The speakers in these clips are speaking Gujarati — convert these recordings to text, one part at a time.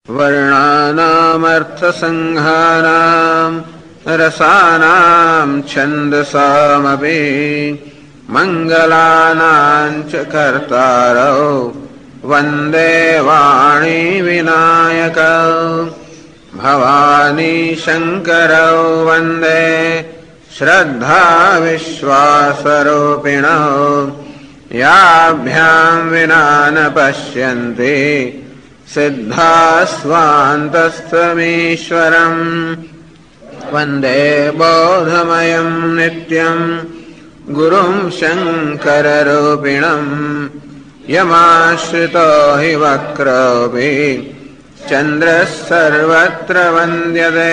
वर्णानामर्थसंहारां रसानां छन्दसामपि मङ्गलानां च कर्तारौ वन्दे वाणी विनायकौ भवानी शङ्करौ वन्दे श्रद्धा विश्वासरूपिणौ याभ्यां विना न पश्यन्ति सिद्धास्वान्तस्थमीश्वरम् वन्दे बोधमयं नित्यं गुरुं शङ्कररूपिणम् यमाश्रितो हि वक्रोऽपि चन्द्रः सर्वत्र वन्द्यते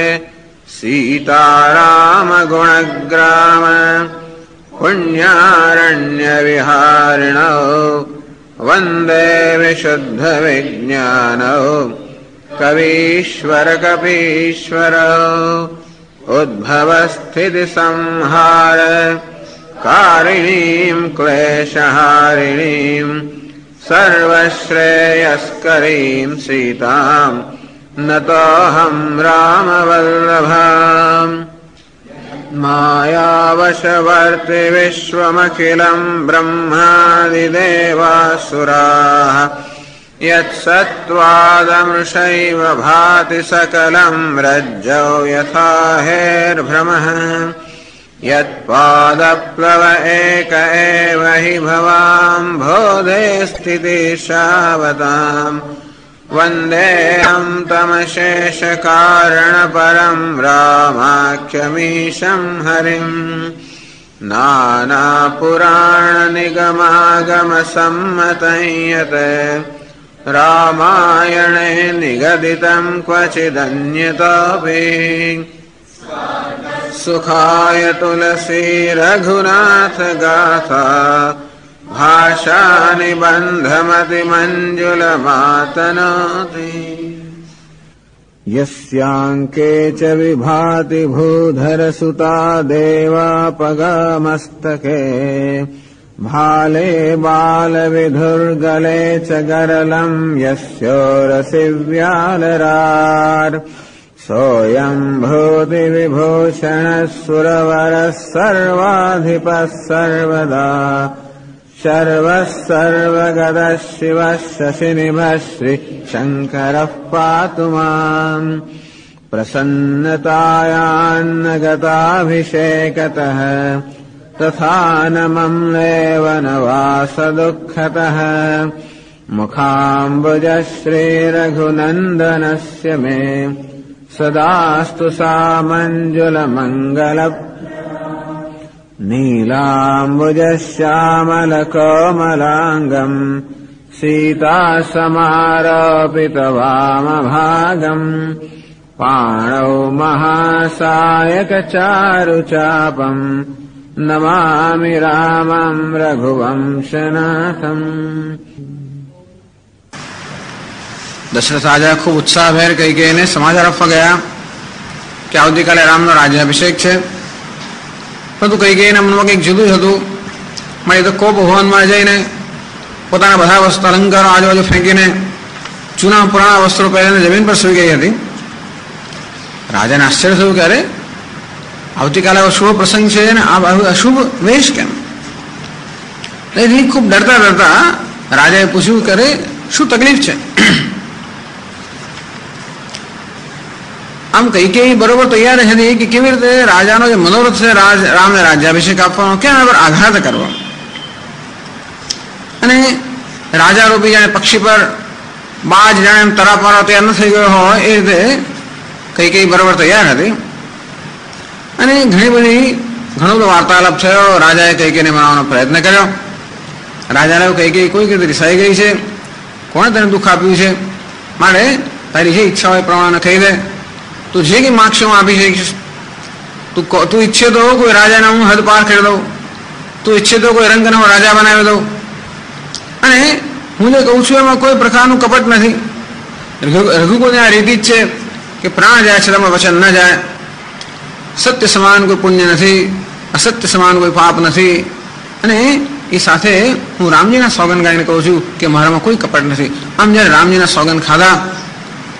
सीतारामगुणग्राम पुण्यारण्यविहारिणौ वन्दे विशुद्धविज्ञानौ कवीश्वरकपीश्वरौ उद्भवस्थितिसंहार कारिणीं क्लेशहारिणीं सर्वश्रेयस्करीं सीतां नतोऽहं रामवल्लभाम् मायावशवर्ति विश्वमखिलं ब्रह्मादिदेवासुराः यत्सत्त्वादमृषैव भाति सकलं रज्जौ यथा हेर्भ्रमः यत्पादप्लव एक एव हि भवाम्भोधे स्थितिशावताम् वन्देऽहं तमशेषकारणपरं रामाख्यमीशं हरिम् नानापुराणनिगमागमसम्मतं यत् रामायणे निगदितं क्वचिदन्यतोऽपि सुखाय तुलसी रघुनाथ गाथा भाषा निबन्धमतिमञ्जुलमातनोति यस्याङ्के च विभाति भूधरसुता देवापगामस्तके भाले बालविधुर्गले च गरलं यस्योरसि व्यालरार् सोऽयं भूतिविभूषणः सुरवरः सर्वाधिपः सर्वदा शर्वः सर्वगतः शिवः शशिनिभः श्रीशङ्करः पातु माम् प्रसन्नतायान्नगताभिषेकतः तथा न मम्लेव न वासदुःखतः मुखाम्बुजः श्रीरघुनन्दनस्य मे सदास्तु सामञ्जुलमङ्गल नीलाम्बुजश्यामलकोमलाङ्गम् सीतासमारोपितवामभागम् पाणौ महासायकचारुचापम् नमामि रामं रघुवंशनाथम्। दशरथ राजा खूब उत्साहभेर कैकेयीને સમાચાર આપવા ગયા કે આવતીકાલે રામનો રાજ્યાભિષેક છે, પરંતુ કૈકેયીના મનમાં કંઈક જુદું જ હતું. મારે તો કોપ ભવનમાં જઈને પોતાના બધા વસ્તુ અલંકારો આજુબાજુ ફેંકીને જૂના પુરાણા વસ્ત્રો પહેરીને જમીન પર સૂઈ ગઈ હતી. રાજાને આશ્ચર્ય થયું કે અરે આવતીકાલે શુભ પ્રસંગ છે ને આ અશુભ વેશ કેમ? એથી ખૂબ ડરતા ડરતા રાજાએ પૂછ્યું કે અરે શું તકલીફ છે? આમ કૈકેયી બરોબર તૈયાર હતી કે કેવી રીતે રાજાનો જે મનોરથ છે રામને રાજ્યાભિષેક આપવાનો કેમ એના પર આઘાત કરવો, અને રાજા રૂપી જાણે પક્ષી પર બાજ જાણે એમ તરાપ મારવા તૈયાર ન થઈ ગયો હોય એ રીતે કૈકેયી બરોબર તૈયાર હતી. અને ઘણો બધો વાર્તાલાપ થયો. રાજાએ કૈકેયીને મનાવવાનો પ્રયત્ન કર્યો. રાજાને કૈકેયી કોઈ રીતે રિસાઈ ગઈ છે, કોણે તને દુઃખ આપ્યું છે, માટે તારી જે ઈચ્છા હોય પ્રમાણે કહી દે, તું જે કંઈ માગશે હું આપી શકીશ. તું ઈચ્છે તો કોઈ રાજાને હું હદ પાર કરી દઉં, તું ઈચ્છે તો કોઈ રંગને હું રાજા બનાવી દઉં, અને હું જે કહું છું એમાં કોઈ પ્રકારનું કપટ નથી. રઘુકુળની આ રીતિ જ છે કે પ્રાણ જાય છે તમે વચન ન જાય. સત્ય સમાન કોઈ પુણ્ય નથી, અસત્ય સમાન કોઈ પાપ નથી. અને એ સાથે હું રામજીના સોગંદ ગાઈને કહું છું કે મારામાં કોઈ કપટ નથી. આમ જ્યારે રામજીના સોગંદ ખાધા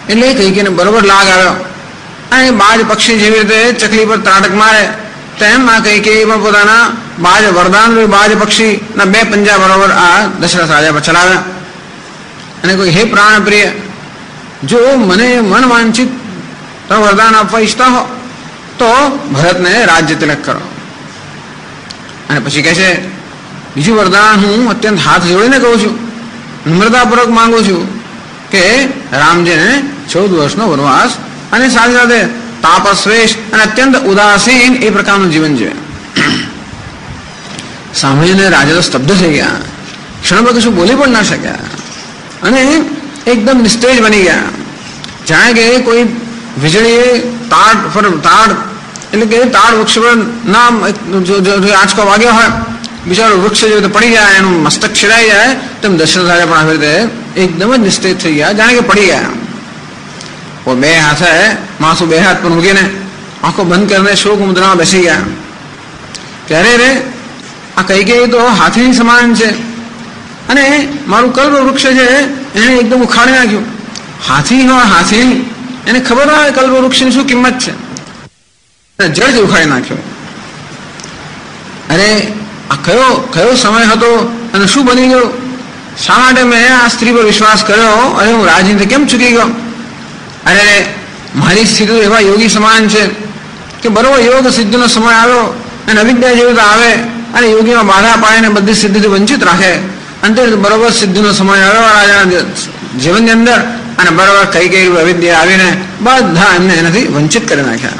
એટલે કઈકીને બરોબર લાગ આવ્યો અને બાજ પક્ષી જેવી રીતે ચકલી પર ત્રાટક મારે તેમ આ કઈકી પણ પોતાના બાજ વરદાન બાજ પક્ષીના 2 પંજા બરોબર આ દશરથ રાજા પર ચલાવ્યા અને કોઈ હે પ્રાણ પ્રિય, જો મને મન વાંચિત તમે વરદાન આપવા ઈચ્છતા હો તો ભરતને રાજ્ય તિલક કરો. અને પછી કહે છે બીજું વરદાન હું અત્યંત હાથ જોડીને કહું છું, નમ્રતાપૂર્વક માંગુ છું કે રામજીને 14 વર્ષનો વનવાસ અને સાથે સાથે તાપશ્રેષ્ઠ અને અત્યંત ઉદાસીન એ પ્રકારનું જીવન જીવે. સાંભળીને રાજા તો સ્તબ્ધ થઈ ગયા, ક્ષણમાં કશું બોલી પણ ના શક્યા અને એકદમ નિસ્તેજ બની ગયા, જાણે કે કોઈ વીજળીએ તાડ એટલે કે તાડ વૃક્ષ પર ના આંચકો વાગ્યો હોય, બિચારો વૃક્ષ જે પડી જાય, એનું મસ્તક છેડાઈ જાય, તેમ દશરથ રાજા પણ આવી રીતે એકદમ જ નિસ્તેજ થઈ ગયા, જાણે કે પડી ગયા. 2 હાથે માસુ 2 હાથ પર મૂકીને આંખો બંધ કરીને શોક મુદ્રામાં બેસી ગયા. ત્યારે રે આ કઈકેયી તો હાથીની સમાન છે અને મારું કલ્પ વૃક્ષ છે એને એકદમ ઉખાડી નાખ્યું. હાથી એને ખબર ના હોય કલ્પ વૃક્ષની શું કિંમત છે, જડ જ ઉખાડી નાખ્યો. અરે આ કયો સમય હતો અને શું બની ગયું? શા માટે મેં આ સ્ત્રી પર વિશ્વાસ કર્યો અને હું રાજનીતિ કેમ ચૂકી ગયો? અરે મારી સ્થિતિ એવા યોગી સમાન છે કે બરોબર યોગ સિદ્ધિનો સમય આવ્યો અને અવિદ્યા જેવું આવે અને યોગીમાં બાધા પાડીને બધી સિદ્ધિથી વંચિત રાખે. અંતે બરોબર સિદ્ધિનો સમય આવ્યો રાજાના જીવનની અંદર અને બરોબર કઈ અવિદ્યા આવીને બધા એમને એનાથી વંચિત કરી નાખ્યા.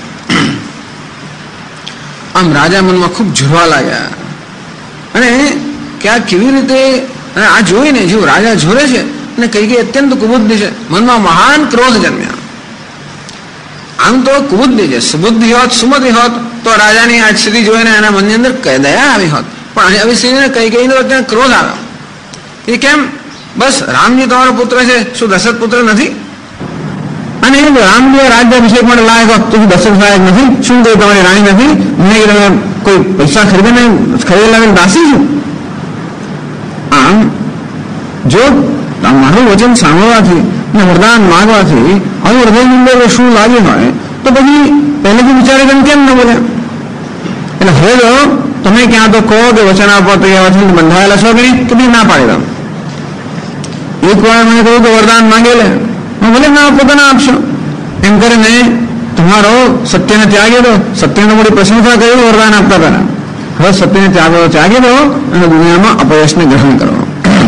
આમ રાજા મનમાં ખૂબ ઝૂરવા લાગ્યા અને કે આ કેવી રીતે, અને આ જોઈને જેવું રાજા ઝોરે છે અને કઈ અત્યંત કુબુદ્ધિ છે, મનમાં મહાન ક્રોધ જન્મ્યા. આમ તો કુબુદ્ધિ છે, સુબુદ્ધિ હોત સુમતિ હોત તો રાજાની આ સ્થિતિ જોઈને એના મનની અંદર દયા આવી હોત, પણ આવી સ્થિતિને કઈ અત્યંત ક્રોધ આવ્યો. એ કેમ? બસ રામજી તમારો પુત્ર છે, શું દશરથ પુત્ર નથી? અને રામજી રાજ્યાભિષેક માટે લાયક હોત તો દશરથ લાયક નથી? શું કોઈ તમારી રાણી નથી? મને તમે કોઈ પૈસા ખરીદેલા દાસી છું? આમ જો મારું વચન સાંભળવાથી અને વરદાન માંગવાથી હવે હૃદયની અંદર શું લાગ્યું હોય તો પછી પહેલેથી વિચારે કેમ ન બોલ્યા? એટલે હવે જો તમે ક્યાં તો કહો કે વચન આપવા તૈયાર વચન બંધાયેલા છો કે નહીં, કે બી ના પાડી દો. એક વાર મને કહ્યું કે વરદાન માંગે લે, ભલે ના પોતાના આપશો એમ કરીને તમારો સત્યને ત્યાગી દો. સત્યને મોટી પ્રશંસા કરી વરદાન આપતા પહેલા. હવે સત્યને ત્યાગી દો અને દુનિયામાં અપયશને ગ્રહણ કરો.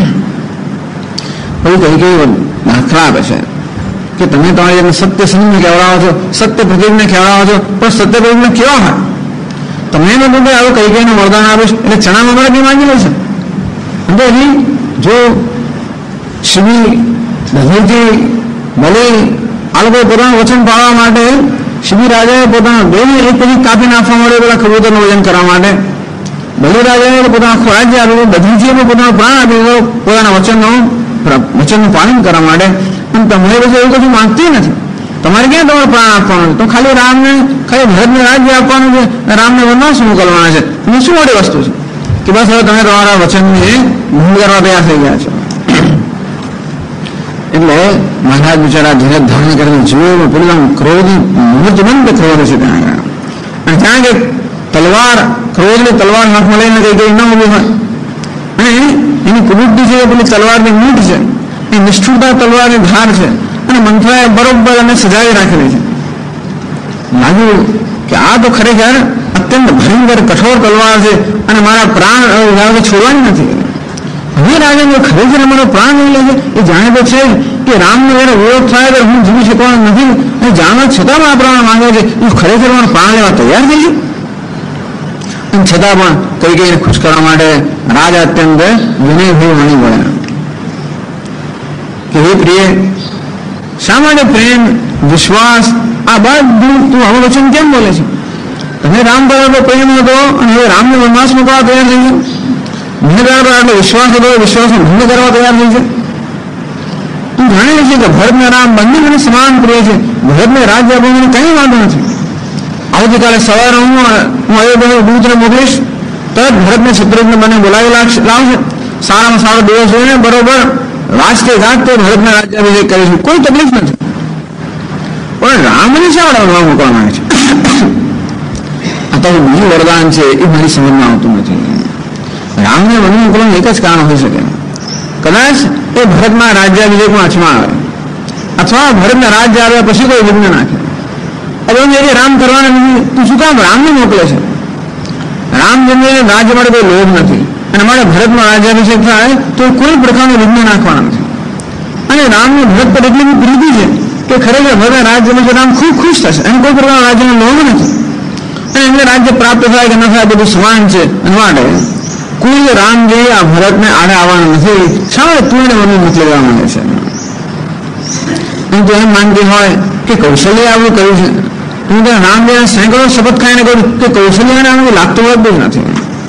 પછી કઈ દાખલા આપે છે કે તમે તમારી સત્ય સમજને કહેવડાવો છો, સત્ય પ્રતિજ્ઞને કહેવડાવો છો, પણ સત્ય પ્રતિજ્ઞ કેવા હોય? તમે એને બધું આવું કઈ વરદાન આપીશ એટલે ચણામાં મારે બી માંગી લેશે. અને હજી જો શિબી દધીજી બલી આ લોકો પોતાનું વચન પાળવા માટે શિબી રાજાએ પોતાના દેહને એક પછી કાપી નાખવા માટે પેલા કબૂતરનું વજન કરવા માટે, બલી રાજાએ પોતાના રાજ્ય આપ્યું, દધીજીએ પણ પોતાનો પ્રાણ આપી દીધો પોતાના વચનનું પાલન કરવા માટે. પણ તમારી પાસે એવું કશું માંગતી નથી. તમારે ક્યાં તમારે પ્રાણ આપવાનું છે? તો ખાલી ભરતને રાજ્ય આપવાનું છે, રામને વનવાસ મોકલવાના છે. એની શું મોટી વસ્તુ છે કે બસ હવે તમે તમારા વચનને ભંગ કરવા તૈયાર થઈ ગયા છો? એટલે મહારાજ બિચારા ધીરજ ધારણ કરીને જીવોમાં પેલું ક્રોધની મૂર્તિબંધ ક્રોધ છે ત્યાં આગળ. અને ત્યાં કે તલવાર ક્રોધની તલવાર હાથમાં લઈને કઈ ન ઉભી હોય અને એની કુબુદ્ધિ છે પેલી તલવારની મૂઠ છે, એ નિષ્ઠુરતા તલવારની ધાર છે અને મંથરાએ બરોબર અને સજાવી રાખેલી છે. લાગ્યું કે આ તો ખરેખર અત્યંત ભયંકર કઠોર તલવાર છે અને મારા પ્રાણ છોડવાની નથી. હવે રાજા ખરેખર અમારો પ્રાણ નહીં લે છે, એ જાણે તો છે કે રામનો જયારે વિરોધ થાય તો હું જીવી શકવાનો નથી, અને જાણવા છતાં મારા પ્રાણ માંગે છે, એ ખરેખર મારો પ્રાણ લેવા તૈયાર થઈ છે. અને છતાં પણ કઈ ખુશ કરવા માટે રાજા અત્યંત વિનયભાઈ વણી પડ્યા કે હે પ્રિય, શા માટે પ્રેમ વિશ્વાસ આ બધું તું હવે વચન કેમ બોલે છે? તમે રામ પર આટલો પ્રેમ હતો અને હવે રામને વનવાસ મૂકવા તૈયાર થઈ છે. મને તારા આટલો વિશ્વાસ હતો, વિશ્વાસને ભંગ કરવા તૈયાર થઈ છે. તું જાણે છે કે ભરત ને રામ બંને મને સમાન પ્રિય છે. ભરતને રાજ્ય આપવાનું કઈ વાંધો નથી. આવતીકાલે સવારે હું અયોધ્યા દૂતને મોકલીશ, તરત ભરતને શત્રુઘ્ન મને બોલાવી લાવશે. સારામાં સારો દિવસ જોઈને બરોબર વાંચતે ગાજતે ભરતને રાજ્યાભિષેક કરીશું, કોઈ તકલીફ નથી. રામને શા માટે વનવા મોકલવા માંગે છે? આ તો બીજું વરદાન છે એ મારી સમજમાં આવતું નથી. રામને વન મોકલવાનું એક જ કારણ હોઈ શકે, કદાચ એ ભરતમાં રાજ્યાભિષેકમાં અચમાં આવે અથવા ભરતના રાજ્ય આવ્યા પછી કોઈ વિઘ્ન નાખે. હવે રામ કરવાના નથી, તું શું કામ રામને મોકલે છે? રામ જન્મે રાજ્ય માટે કોઈ લોભ નથી અને અમારે ભરતમાં રાજ્યાભિષેક થાય તો કોઈ પ્રકારનું વિઘ્ન નાખવાના નથી. અને રામને ભરત પર એટલી પ્રીતિ છે કે ખરેખર ભરત રાજ્યમાં છે રામ ખૂબ ખુશ થશે અને કોઈ પ્રકારના રાજ્યનો લોભ નથી અને એમને રાજ્ય પ્રાપ્ત થાય કે ન થાય બધું સમાન છે. અને માટે કોઈ રામ જે આ ભરતને આડે આવવાનું નથી. શા તું એને મને મોકલી દેવા માંગે છે? તું એમ માનતી હોય કે કૌશલ્ય આવું કર્યું છે, તું ત્યાં રામ જે સેંકડો શપથ ખાઈને કહ્યું કે કૌશલ્યને આવું લાગતું હોત જ નથી.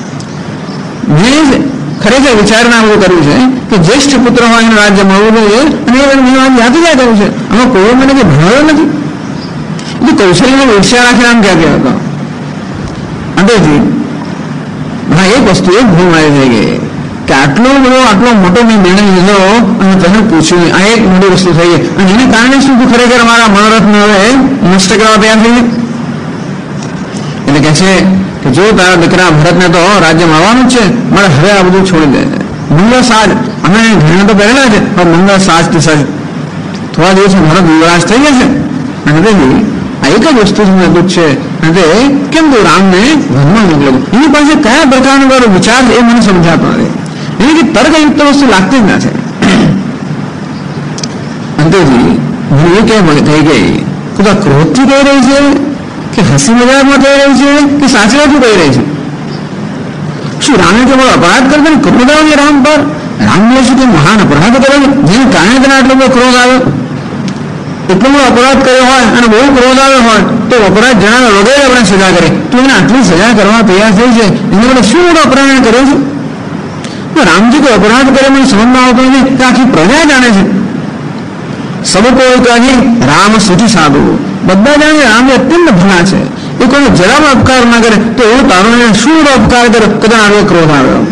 મેં ખરેખર વિચારના આવું કર્યું છે કે જ્યેષ્ઠ પુત્ર હોય એનું રાજ્ય મળવું જોઈએ અને મેં યાદ જ કર્યું છે. આમાં કોઈ મને કે ભણ્યો નથી. એટલે કૌશલ્યને ઈર્ષ્યા રાખીને આમ ક્યાં કહેતો હતો. અંતેથી હા એક વસ્તુ એક ભૂલ મારી થઈ ગઈ કે આટલો મોટો મેં નિર્ણય લીધો અને તને પૂછ્યું. આ એક મોટી વસ્તુ થઈ ગઈ અને એને કારણે શું તું ખરેખર મારા મનોરથને હવે નષ્ટ કરવા તૈયાર થઈ ગઈ. એટલે કહે છે કે જો તારા દીકરા ભરતને તો રાજ્ય મળવાનું જ છે, મારે હવે આ બધું છોડી દે. મંગળ સાજ અમે ઘણા તો પહેરેલા છે પણ મંગળ સાજ થી સજ થોડા દિવસ ભરત યુવરાજ થઈ જશે. અને તેથી આ એક જ વસ્તુ દુઃખ છે અને તે કેમ તું રામને વનમાં મોકલો? એની પાસે કયા પ્રકારનો વિચાર એ મને સમજાતો નથી. એની કે તર્કયુક્ત વસ્તુ લાગતી જ નથી. અંતેથી હું એ કેમ થઈ ગઈ કે તો ક્રોધથી કહી રહી છે કે હસી મજાકમાં કહી રહી છે કે સાચી વાતું કહી રહી છે? શું રામે કેવળ અપરાધ કરતો ક્રોધ આવ્યો રામ પર? રામને શું કે મહાન અપરાધ કર્યો જેને કારણે તેને આટલો બધો ક્રોધ આવ્યો? એટલો બધો અપરાધ કર્યો હોય અને બહુ ક્રોધ આવ્યો હોય તો અપરાધ જણાવ્યા વગેરે આપણે સજા કરી. તો એને આટલી સજા કરવા તૈયાર થઈ છે, એને આપણે શું મોટો અપરાધ કર્યો છે? રામજી કોઈ અપરાધ કરે મને સમજમાં આવતો નથી કે આખી પ્રજા જાણે છે. સબકો કહી રામ સુથી સાધુ, બધા જાણે રામ અત્યંત ભલા છે. એ કોઈ જરા અપકાર ના કરે તો એવું તારો શું અપકાર કરે કદાચ આટલો ક્રોધ આવ્યો?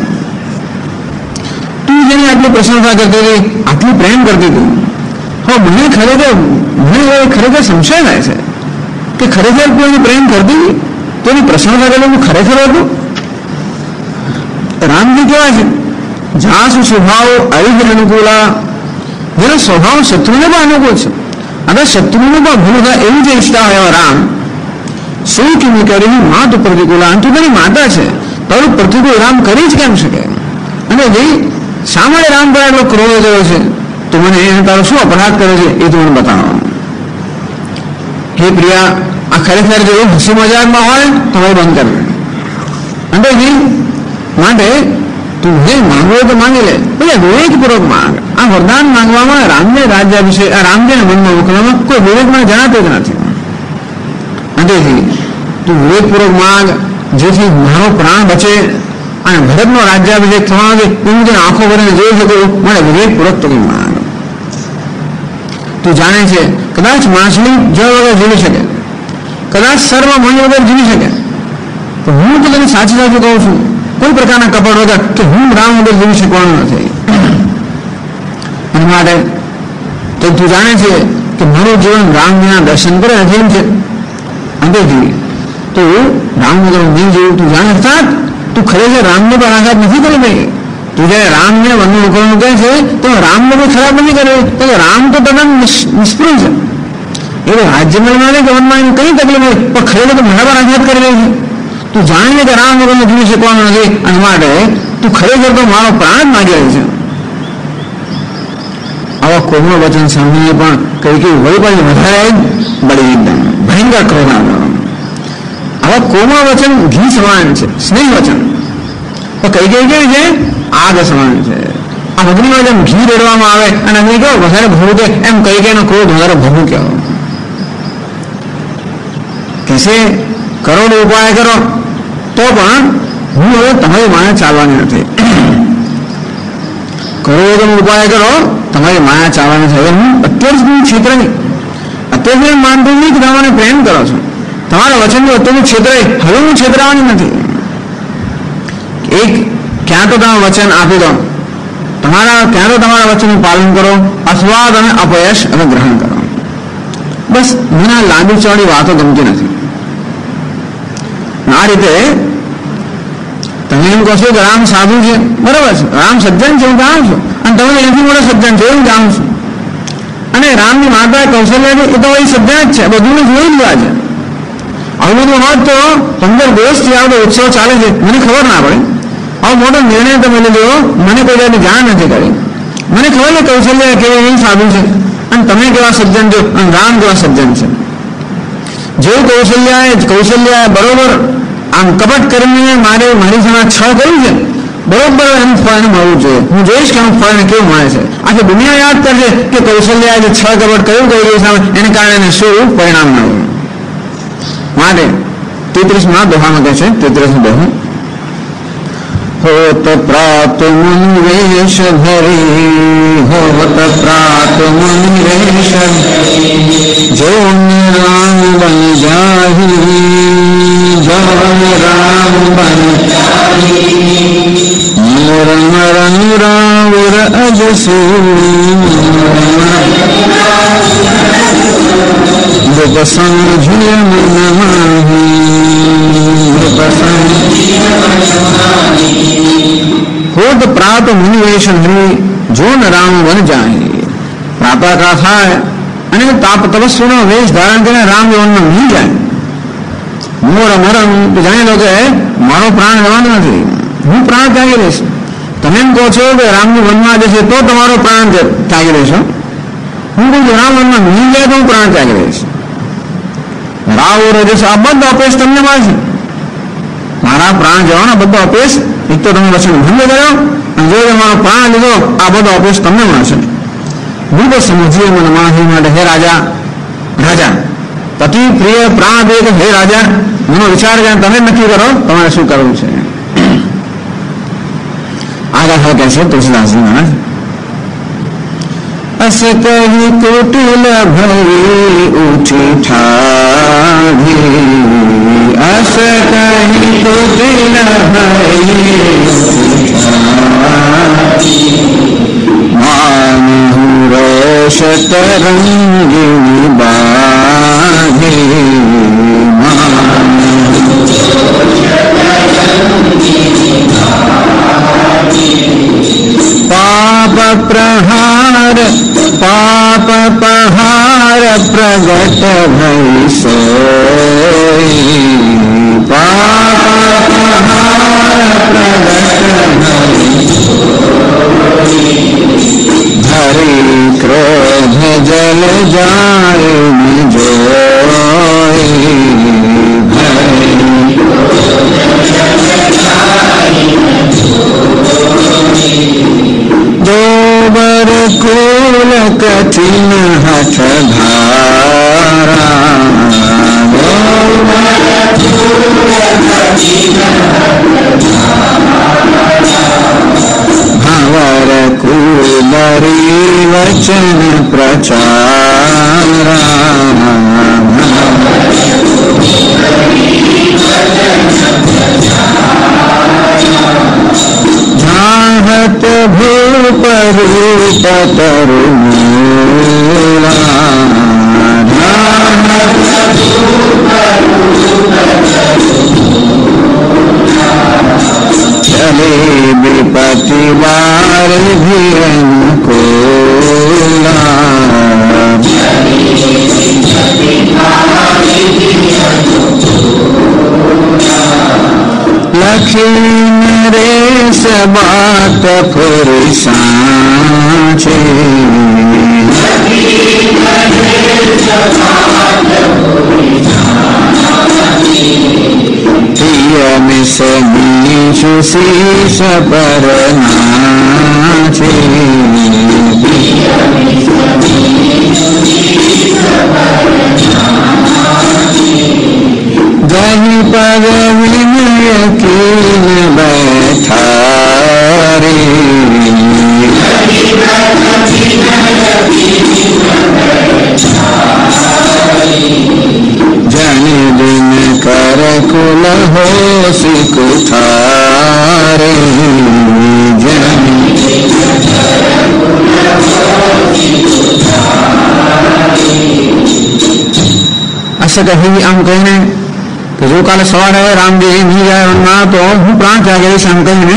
તું જેની આટલી પ્રશંસા કરતી હતી, આટલી પ્રેમ કરતી હતી, હવે મને ખરેખર સંશય થાય છે કે ખરેખર તું એની પ્રેમ કરતી હતી તો એની પ્રશંસા કરેલું ખરેખર હતું? રામજી કેવા છે? જાસુ સ્વભાવ અવિધ અનુકૂળા, જેનો સ્વભાવ શત્રુને પણ અનુકૂળ છે અને શત્રુનું પણ ભૂલ થાય એવી જે ઈચ્છતા હોય એવા રામ. શું કેમી કરી માત પ્રતિકૂળા, તું તેની માતા છે તારું પ્રતિકૂળ રામ કરી જ કેમ શકે? અને ભાઈ શા માટે રામ પર એટલો ક્રોધ થયો છે? તો મને તારો શું અપરાધ કર્યો છે એ તું મને બતાવો. હે પ્રિયા, આ ખરેખર જો હસી મજાકમાં હોય તો હવે બંધ કરવું. અને માટે તું જે માંગવો તો માંગી લે, પછી વિવેકપૂર્વક માંગ. આ વરદાન માંગવામાં રામને રાજ્યાભિષેક રામજીને મનમાં મોકલવામાં કોઈ વિવેક મને જણાતો જ નથી. તેથી તું વિવેકપૂર્વક માંગ જેથી મારો પ્રાણ બચે અને ભરતનો રાજ્યાભિષેક થવાનો છે હું તેને આંખો ભરીને જોઈ શકું. મને વિવેકપૂર્વક તું માંગ. તું જાણે છે કદાચ માછલી જળ વગર જીવી શકે, કદાચ સર્વ મણી વગર જીવી શકે, તો હું તો તને સાચી સાચું કહું છું કોઈ પ્રકારના કપડ વગર કે હું રામ વગર જીવી શકવાનું નથી. એના માટે તો તું જાણે છે કે મારું જીવન રામ વિના દર્શન કરે અધીન છે. અંતેથી તું રામ વગર નહીં જેવું તું જાણે અર્થાત તું ખરેખર રામને પણ આઘાત નથી કરી રહી. તું જયારે રામને વનનું મોકલવાનું કહે છે તો રામને કોઈ ખરાબ નથી કરે. તો રામ તો તદ્દન નિષ્ફળ છે. એવું રાજ્ય મળવા નહીં કે વનમાં એની કઈ તકલીફ હોય પણ ખરેખર તો મારા પર આઘાત કરી રહી છે. તું જાણીને કે રામ વગર જીવી શકવાનું નથી અને માટે તું ખરેખર તો મારો પ્રાણ જ માગી રહ્યો છે. આવા કોમળ વચન સાંભળીને પણ કઈ વળી પાછી વધારે બળી એકદમ ભયંકર ક્રોધ આવ્યો. આવા કોમળ વચન ઘી સમાન છે, સ્નેહ વચન. તો કઈ કેવી છે? આગ સમાન છે. આ અગ્નિમાં જેમ ઘી રેડવામાં આવે અને અગ્નિ કેવો વધારે ભભૂકે એમ કઈ કઈનો ક્રોધ વધારે ભભૂક્યો. કેસે કરોડો ઉપાય કરો તો પણ હું હવે તમારી માયા ચાલવાની નથી. કરોડો ઉપાય કરો તમારી માયા ચાલવાની છે. હું અત્યારે જ ક્ષેત્ર નહીં, અત્યારે માનતો નહીં કે તમારે પ્રેમ કરો છો. તમારા વચનનું અત્યારનું ક્ષેત્ર હવે હું છેતરાવાની નથી. એક ક્યાં તો તમે વચન આપી દો, ક્યાં તો તમારા વચનનું પાલન કરો અથવા તમે અપયશ અને ગ્રહણ કરો. બસ મને લાંબી ચોડી વાતો ગમતી નથી. આ રીતે તમે એમ કહો છો કે રામ સાધુ છે, બરાબર છે, રામ સજ્જન છે, હું જાણું છું, અને તમે એથી મોટો સજ્જન છે હું જાણું છું. અને રામની માતા કૌશલ્યા છે એ તો એ સજ્જન જ છે, બધું જોઈ લીધા છે. આવું બધું હોત તો 15 દિવસથી આ બધો ઉત્સવ ચાલે છે, મને ખબર ના પડે. આવો મોટો નિર્ણય તમે લીધો, મને કોઈ જાતની જાણ નથી કરી. મને ખબર છે કૌશલ્યા કેવી સાધુ છે, અને તમે કેવા સજ્જન છો, અને રામ કેવા સજ્જન છે. જેવું કૌશલ્યા બરોબર આમ કપટ કરીને મારી સામે છ કર્યું છે, બરોબર એનું ફળ મળવું જોઈએ. હું જોઈશ કે એનું ફળ કેવું મળે છે. આખી દુનિયા યાદ કરશે કે કૌશલ્યાએ જે છ કપટ કર્યું સામે એને કારણે એને શું પરિણામ મળ્યું. માટે 33માં દોહામાં કહે છે, 33 દોહો, होत प्रात मुनिवेश भरी, होत प्रात मुनिवेश जो राम बन जाही, जो राम बन मोर मरण रावर अजसू, दुख समझिय मन माही, दुख समझिय होत प्रात मुनिवेश हरि, जो न राम बन जाए. પ્રાતઃકાળ થાય અને તપસ્વીનો વેશ ધારણ કરીને રામ જીવનમાં નહીં જાય. મોર મરણ તો જાણી લો કે મારો પ્રાણ જવાનો નથી, હું પ્રાણ ત્યાગી રહીશ. તમે એમ કહો છો કે રામનું વનમાં જશે તો તમારો પ્રાણ ત્યાગી રહેશો. હું કહું છું રામ વનમાં નહીં જાય તો હું પ્રાણ ત્યાગી રહીશ. રાવ રજસ આ બધો અપેક્ષ તમને મળશે. મારા પ્રાણ જવાનો બધો અપેક્ષ એક તો તમે વચન ભંગ કર્યો, અને જો તમારો પ્રાણ લીધો આ બધો અપેક્ષ તમને મળશે. હું તો સમજીએ મને માહી માટે હે રાજા, રાજા પતિ પ્રિય પ્રાણ દે કે હે રાજા, મને વિચાર કરે તમે નક્કી કરો તમારે શું કરવું છે. આગળ હવે કહે છે તુલસીદાસજી મહારાજ, અસ કહી કુટિલ ભરી ઊંચી ઠાઢી, અસ કહી કુટિલ ભરી માનહુ રોષ તરંગી બાહી, પાપ પ્રહાર પાપ પહાર પ્રગટ ભઈ સોઈ, પાપ પહાર પ્રગટ ધરી ક્રોધ જલ જાય જોઈ, दोबर कुल कठिन हठ धारा, भंवर कुलरी वचन प्रचारा, झाहत भूप रूप तरुमूला, चले विपति बार भी अनुकूला, लखीन रेस बात फुरसाचे, मिस मीशु शीश पर नाचे, गही पग विनय कीन बैठा रे, जन दिन कर कुल हो सिकुठारे, जन કહી આમ કહીને કે જો કાલે સવારે રામજી નહીં જાય વનમાં તો હું પ્રાણ ત્યાગી દઈશ આમ કહીને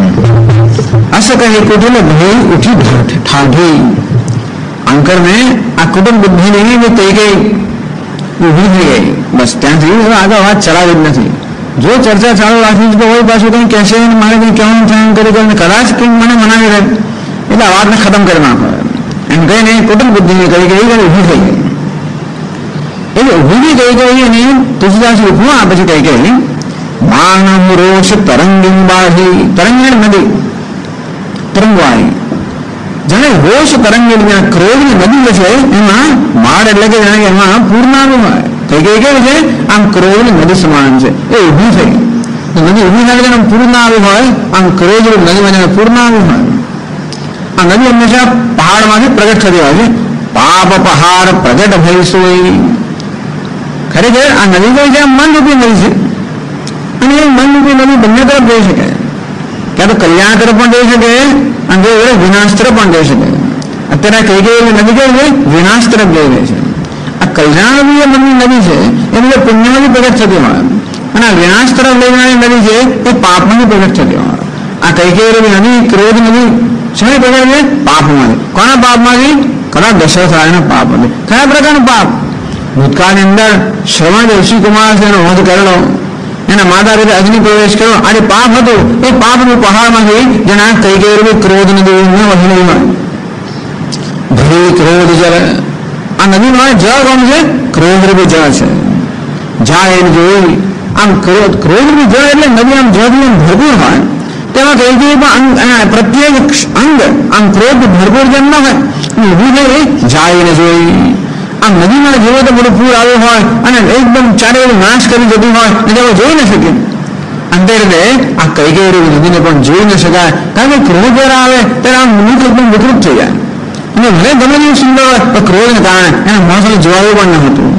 અસ કહી કુટિલ ભય ઉઠી ઠાઠી. અંકર ને આ કુટુંબ બુદ્ધિ નહીં થઈ ગઈ, ઊભી થઈ ગઈ. બસ ત્યાંથી આગળ વાત ચલાવી જ નથી. જો ચર્ચા ચાલુ રાખી તો હોય પાછું કંઈ કહેશે મારે કંઈ કહેવાનું થાય કરી કરીને કદાચ કંઈક મને મનાવી રહે એટલે આ વાતને ખતમ કરી નાખો એમ કહીને કુટુંબ બુદ્ધિને કરી ગઈ અને ઊભી થઈ ગઈ. એટલે ઊભી થઈ ગઈ અને તુલસીદાસ ઉભું આ પછી કઈ ગઈ માનવ રોષ તરંગી બાહી. તરંગી નદી તરંગવાળી જાણે રોષ તરંગી ક્રોધની નદી છે એમાં બાળ એટલે કે જાણે એમાં પૂર્ણાનું હોય થઈ ગઈ કેવી છે આમ ક્રોધની નદી સમાન છે. એ ઊભી થઈ નદી ઊભી થાય છે પૂર્ણ આવી હોય આમ ક્રોધ નદી પૂર્ણ આવી હોય. આ નદી હંમેશા પહાડમાંથી પ્રગટ થતી હોય છે. પાપ પહાડ પ્રગટ ભઈ સોઈ. ખરેખર આ નદી કઈ છે મનરૂપી નદી છે અને એ મનરૂપી નદી બંને તરફ જઈ શકે. ક્યાં તો કલ્યાણ તરફ પણ જઈ શકે અને વિનાશ તરફ પણ જઈ શકે. અત્યારે કઈ કઈ નદી કઈ છે વિનાશ તરફ જઈ રહી છે. આ કલ્યાણ જે મનની નદી છે એ બધે પુણ્યમાંથી પ્રગટ થતી હોય અને આ વિનાશ તરફ લઈ જવાની નદી છે એ પાપમાંથી પ્રગટ થતી હોય. આ કઈ કઈ નદી ક્રોધ નદી શેની પ્રગટ છે પાપમાંથી. કોના પાપમાંથી? કદાચ દશરથ રાજાના પાપમાંથી. કયા પ્રકારનું પાપ? ભૂતકાળની અંદર શ્રવણ ઋષિ કુમાર છે એનો વધ કરેલો, એના માતા રીતે અગ્નિ પ્રવેશ કર્યો. આ જે પાપ હતું એ પાપનું પહાડમાંથી જેના કઈ કઈ રૂપે ક્રોધ નદી વહેલી હોય. ભરી ક્રોધ જળ. આ નદીમાં જળ કોણ છે? ક્રોધ રૂપે જળ છે. જાય એને જોઈ આમ ક્રોધ રૂપે જળ એટલે નદી આમ જળથી ભરપૂર હોય તેમાં કઈ કઈ પણ પ્રત્યેક અંગ આમ ક્રોધ ભરપૂર જેમ ન હોય ઊભી થઈ જાય એને જોઈ. આમ નદીમાં જેવો તો બધું પૂર આવ્યું હોય અને એકદમ ચારે નાશ કરી જતું હોય એટલે જોઈ ન શકે. અંતે આ કઈ કઈ રૂપ નદીને પણ જોઈ ન શકાય કારણ કે ક્રોધ જયારે આવે ત્યારે આમ મુખ એકદમ વિકૃત થઈ જાય અને ભલે ગમે તેવું સુંદર હોય તો ક્રોધને કારણે એના મોસમ જોવાનું પણ ન હતું.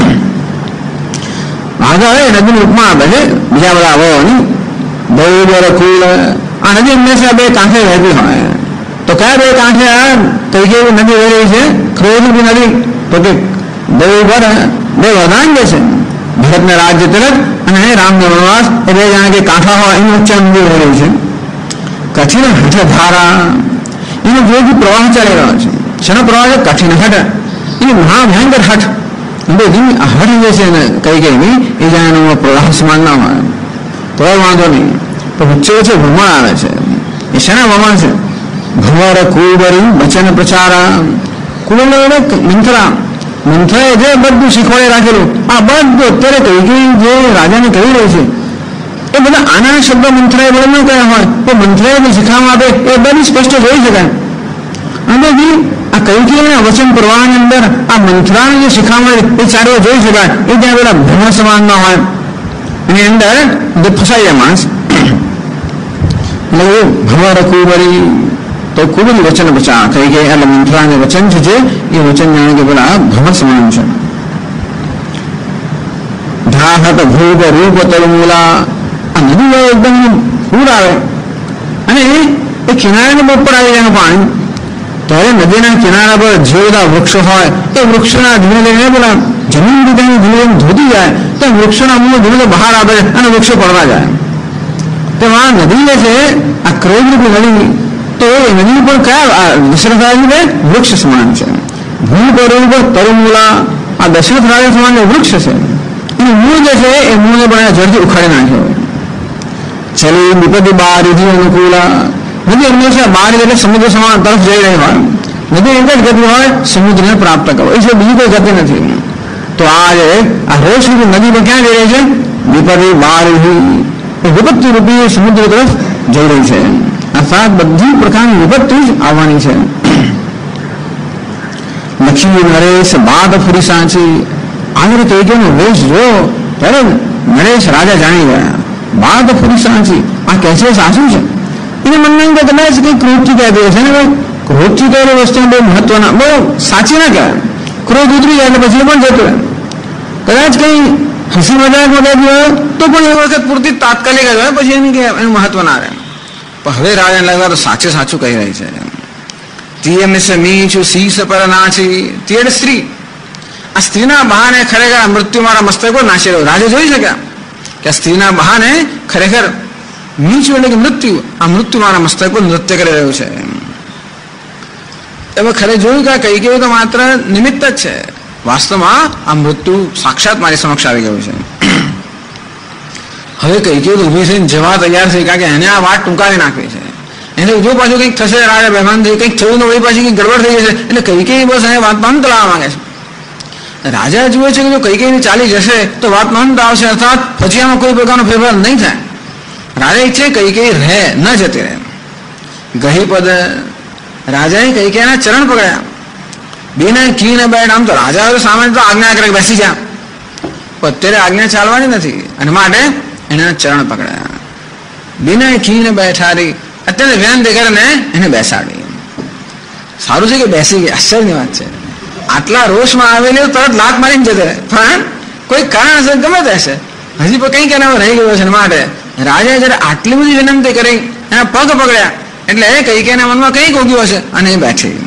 આગળ નદીની ઉપમા આપે છે બીજા બધા અવયવોની. બહુ કુલ. આ નદી હંમેશા બે કાંઠે વહેતી હોય તો કયા બે કાંઠે કઈ કઈ નદી વહી રહી છે? ક્રોધની નદી. તો કે બે વરદાન જે છે ભરતને રાજ્ય તરફ અને રામનો વનવાસ એ બે જાણે કે કાંઠા હોય એની વચ્ચે નદી વહી રહી છે. કઠિન હઠ ધારા એનો જે પ્રવાહ ચાલી રહ્યો છે શેનો પ્રવાહ છે? કઠિન હઠ. એ મહાભયંકર હઠ. હઠ જે છે ને કઈ કઈ નહીં એ જ્યાં એનો પ્રવાહ સમાન ના હોય તો વાંધો નહીં. તો વચ્ચે વચ્ચે ભ્રમણ આવે છે. એ શેના ભ્રમણ છે? ભવર કુબરી વચન પ્રચારા. કુબલ મંથરા. મંથરાએ જે બધું શીખવાડે રાખેલું આ બધું અત્યારે કઈ કઈ જે રાજાને કહી રહી છે એ બધા આના શબ્દ મંથરાએ બળે ન કયા હોય તો મંથરાએ જે શીખવામાં આપે એ બધું સ્પષ્ટ જોઈ શકાય. અને આ કઈ કઈ વચન પ્રવાહની અંદર આ મંથરાને જે શીખવામાં એ ચારે જોઈ શકાય. એ ત્યાં બધા ભ્રમણ સમાન ના હોય એની અંદર જે ફસાઈ જાય માણસ. એટલે ભવર કુબરી તો ખૂબ જ વચન બચા કઈ ગઈ એટલે મંથરાને વચન છે જે એ વચન જાણે કે પેલા ભ્રમણ સમાન છે. ધાહટ ભૂગ રૂપ તલમૂલા. આ નદી એકદમ પૂર આવે અને એ કિનારાની ઉપર આવી જાય પાણી ત્યારે નદીના કિનારા પર જે બધા વૃક્ષો હોય એ વૃક્ષોના ધીમે ધીમે પેલા જમીન ધીમે ધીમે ધોતી જાય તો વૃક્ષોના મૂળ ધીમે બહાર આવે અને વૃક્ષો પડવા જાય. તો આ નદી જે છે આ ક્રોધરૂપી નદી તો એ નદી પણ કયા દશરથ રાજા વૃક્ષ સમાન છે. ભૂપ ઉપર તરુમૂલા. આ દશરથ રાજા સમાન વૃક્ષ છે. એનું મૂળ જે છે એ મૂળને પણ જળથી ઉખાડી નાખ્યો હોય. ચલી વિપત્તિ બારી અનુકૂલા. નદી હંમેશા બાર એટલે સમુદ્ર સમાન તરફ જઈ રહી હોય. નદી એક જ ગતિ હોય સમુદ્રને પ્રાપ્ત કરો એ બીજી કોઈ ગતિ નથી. તો આ જે આ રોજ સુધી નદી પણ ક્યાં જઈ રહી છે? વિપત્તિ બારી. વિપત્તિ રૂપી સમુદ્ર તરફ જઈ રહી છે. અર્થાત બધી પ્રકારની વિપત્તિ જ આવવાની છે. લક્ષ્મી નરેશ બાદ ફરી સાચી. આગળ કઈ ગયો વેશ જો ત્યારે નરેશ રાજા જાણી ગયા. બાદ ફરી સાચી આ કહે છે સાચું છે. એને મનમાં એમ કે કદાચ કઈ ક્રોધથી કહેતી હશે ને ક્રોધથી કહેલી વસ્તુ બહુ મહત્વના બહુ સાચી ના કહેવાય. ક્રોધ ઉતરી જાય એટલે પછી પણ જતું રહે. કદાચ કઈ હસી મજાકમાં કહેતી હોય તો પણ એ વખત પૂરતી તાત્કાલિક હોય પછી એનું મહત્વ ના રહે. પણ હવે રાજાને લાગ્યા તો સાચે સાચું કહી રહી છે. તીયમ મીછું શીશ પર નાચી. તીયડ સ્ત્રી. આ સ્ત્રીના બહાને ખરેખર મૃત્યુ મારા મસ્તક પર નાસી રહ્યો. રાજા જોઈ શક્યા કે સ્ત્રીના બહાને ખરેખર મૃત્યુ એટલે કે મૃત્યુ, આ મૃત્યુ મારા મસ્તક પર નૃત્ય કરી રહ્યું છે. હવે ખરે જોયું કે કૈકેયી તો માત્ર નિમિત્ત જ છે, વાસ્તવમાં આ મૃત્યુ સાક્ષાત મારી સમક્ષ આવી ગયું છે. હવે કૈકેયી તો ઊભી થઈને જવા તૈયાર થઈ, કારણ કે એને આ વાત ટૂંકાવી નાખવી છે. એને જો પાછું કંઈક થશે, રાજા બેભાન થઈ કંઈક થયું તો વળી પાછી કંઈક ગડબડ થઈ જશે, એટલે કૈકેયી બસ અહીંયા વાતનો અંત લાવવા માંગે છે. રાજા જુએ છે કે જો કૈકેયી ચાલી જશે તો વાતનો અંત આવશે, અર્થાત પછી આમાં કોઈ પ્રકારનો ફેરફાર નહીં થાય. રાજા ઈચ્છે કૈકેયી રહે, ન જતી રહે. ગહી પદ રાજાએ કૈકેયીના ચરણ પકડ્યા. બેને કી ને બેઠ. આમ તો રાજા તો સામાન્ય તો આજ્ઞા કરે બેસી જા, પણ અત્યારે આજ્ઞા ચાલવાની નથી, અને માટે એના ચરણ પકડ્યા. બેને કી ને બેઠાડી, અત્યારે વિનંતી કરીને એને બેસાડી. સારું છે કે બેસી ગઈ, આશ્ચર્યની વાત છે. આટલા રોષમાં આવેલી તરત લાત મારીને જતે રહે, પણ કોઈ કારણસર ગમે તે હશે, હજી પણ કંઈક એના રહી ગયો છે. માટે રાજાએ જયારે આટલી બધી વિનંતી કરી, એના પગ પકડ્યા, એટલે એ કૈકેયીના મનમાં કંઈક ઉગ્યું હશે અને એ બેઠી.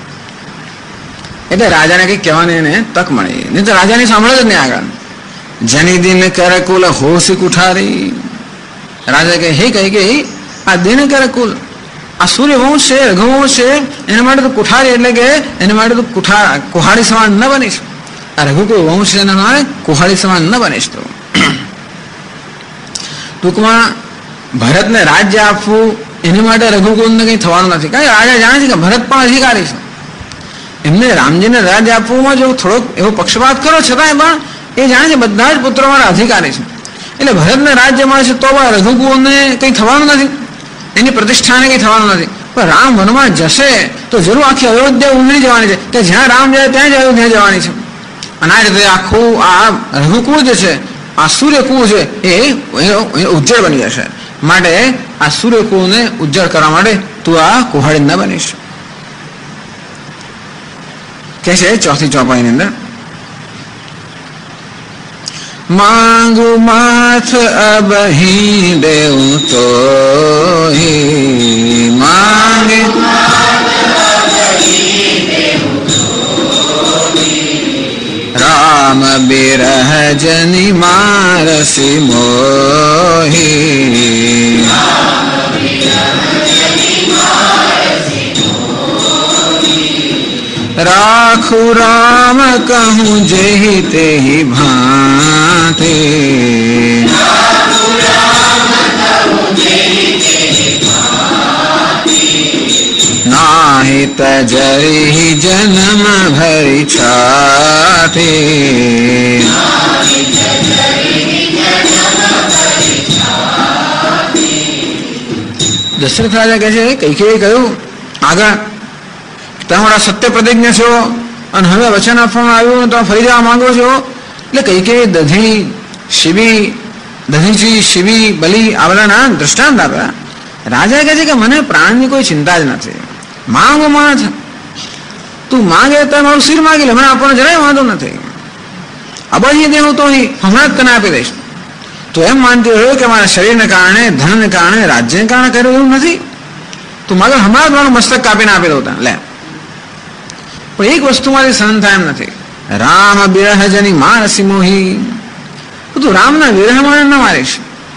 એટલે રાજાને કંઈક કહેવાની એને તક મળી, નહીં તો રાજાની સાંભળે જ નહીં આગળ. જની દિન કર કુલ હોશી કુઠારી. રાજા કહે, હે કૈકેયી, આ દિન કર કુલ, આ સૂર્યવંશ છે, રઘુવંશ છે, એના માટે તો કુઠારી એટલે કે એના માટે તો કુહાડી સમાન ન બનીશ. આ રઘુકુળ વંશ એના માટે કુહાડી સમાન ન બનીશ. તો ટૂંકમાં ભરતને રાજ્ય આપવું એની માટે રઘુકુળને કંઈ થવાનું નથી, કારણ કે રાજા જાણે છે કે ભરત પણ અધિકારી છે. એમને રામજીને રાજ્ય આપવામાં જો થોડોક એવો પક્ષપાત કરો, છતાંય પણ એ જાણે છે બધા જ પુત્રો મારા અધિકારી છે, એટલે ભરતને રાજ્ય મળે છે તો રઘુકુળને કંઈ થવાનું નથી, એની પ્રતિષ્ઠાને કંઈ થવાનું નથી. પણ રામ વનમાં જશે તો જરૂર આખી અયોધ્યા ઉજળી જવાની છે, કે જ્યાં રામ જાય ત્યાં જ અયોધ્યા જવાની છે. અને આ રીતે આખું આ રઘુકુળ જે છે, આ સૂર્યકુળ છે, એ ઉજ્જળ બની જશે. માટે આ સૂર્યકુળને ઉજ્જળ કરવા માટે તું આ કુહાડી ન બનીશ. કે છે ચોથી ચોપાઈની અંદર, માંગુ માથ અબહી દેવું તો માંગે રામ બિરહ જની મારસી મોહી. રાખુ રામ કહું જેહી તેહી ભાંતિ. નાહી તજરી જન્મ ભરી છાતી. દશરથ રાજા કહે છે, કૈકેયીએ કહ્યું આગળ તમારા સત્ય પ્રતિજ્ઞ છો અને હવે વચન આપવામાં આવ્યું, તમે ફરી જવા માંગો છો. એટલે કૈકેયી દધી શિબી, દધીજી શિબી બલી આ બધાના દ્રષ્ટાંત આપ્યા. રાજા કહે છે કે મને પ્રાણની કોઈ ચિંતા જ નથી. માંગો માથ, તું માંગે તો મારું શિર માગી લે, મને આપણને જરાય વાંધો નથી. અબહી દેવું તો હમણાં જ તને આપી દઈશ. તું એમ માનતી રહ્યો કે મારા શરીરને કારણે, ધનને કારણે, રાજ્યને કારણે કર્યું એવું નથી. તું માગે હમણાં જ મારું મસ્તક કાપીને આપી દઉં તને, લે. પણ એક વસ્તુ મારી સહન થાય એમ નથી. રામ બિરહ જની મારસી મોહી. તું રામના વિરહમાં ન મારીશ.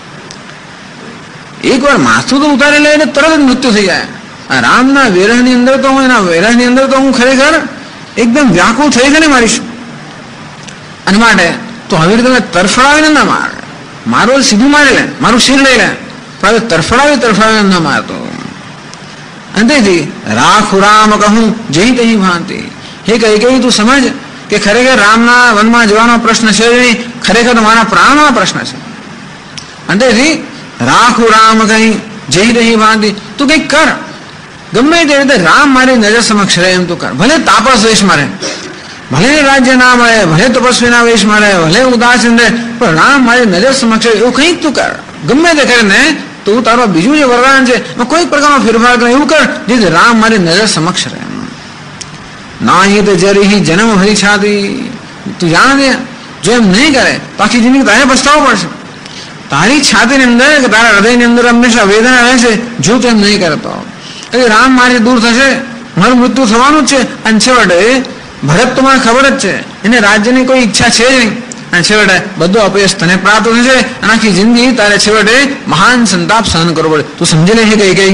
એકવાર માથું તો ઉતારી લે એટલે તરત જ મૃત્યુ થઈ જાય. રામના વિરહની અંદર તો હું, એના વિરહની અંદર તો હું ખરેખર એકદમ વ્યાકુળ થઈ ગઈ મારીશ. અને માટે તો આવી રીતે તરફડાવીને ના માર. મારું સીધું મારી લે, મારું શિર લઈ લે, પણ તરફડાવીને ન મારતો. અંતેથી રાખું રામ કહું જઈ તહી ભાંતિ. હે કૈકેયી, તું સમજ કે ખરેખર રામના વનમાં જવાનો પ્રશ્ન છે નહીં, ખરેખર તો મારા પ્રાણનો પ્રશ્ન છે. અંતેથી રાખું રામ કહી જઈ તહી ભાંતિ. તું કંઈક કર, ગમે તે રીતે રામ મારી નજર સમક્ષ રહે એમ તું કર. ભલે તાપસ વેશમાં રહે, ભલે રાજ્ય ના મળે, ભલે તપસ્વીના વેશમાં રહે, ભલે ઉદાસીન રહે, પણ રામ મારી નજર સમક્ષ એવું કંઈક તું કર. ગમે તે કરીને તું તારો બીજું જે વરદાન છે એમાં કોઈ પ્રકારનો ફેરફાર કરે એવું કર જેથી રામ મારી નજર સમક્ષ રહે. નાહી તો જરી જન્મ ભરી છાતી. તું જાણ દે, જો એમ નહીં કરે તો આખી જિંદગી તારે પછતાવો પડશે. તારી છાતીની અંદર કે તારા હૃદયની અંદર હંમેશા વેદના રહેશે જો તું એમ નહીં કરતો. રામ મારી દૂર થશે, મારું મૃત્યુ થવાનું જ છે, અને છેવટે ભરત તો મને ખબર જ છે એને રાજ્યની કોઈ ઈચ્છા છે જ નહીં, અને છેવટે બધું અપયશ તને પ્રાપ્ત થશે, અને આખી જિંદગી તારે છેવટે મહાન સંતાપ સહન કરવો પડે. તું સમજી લે છે કઈ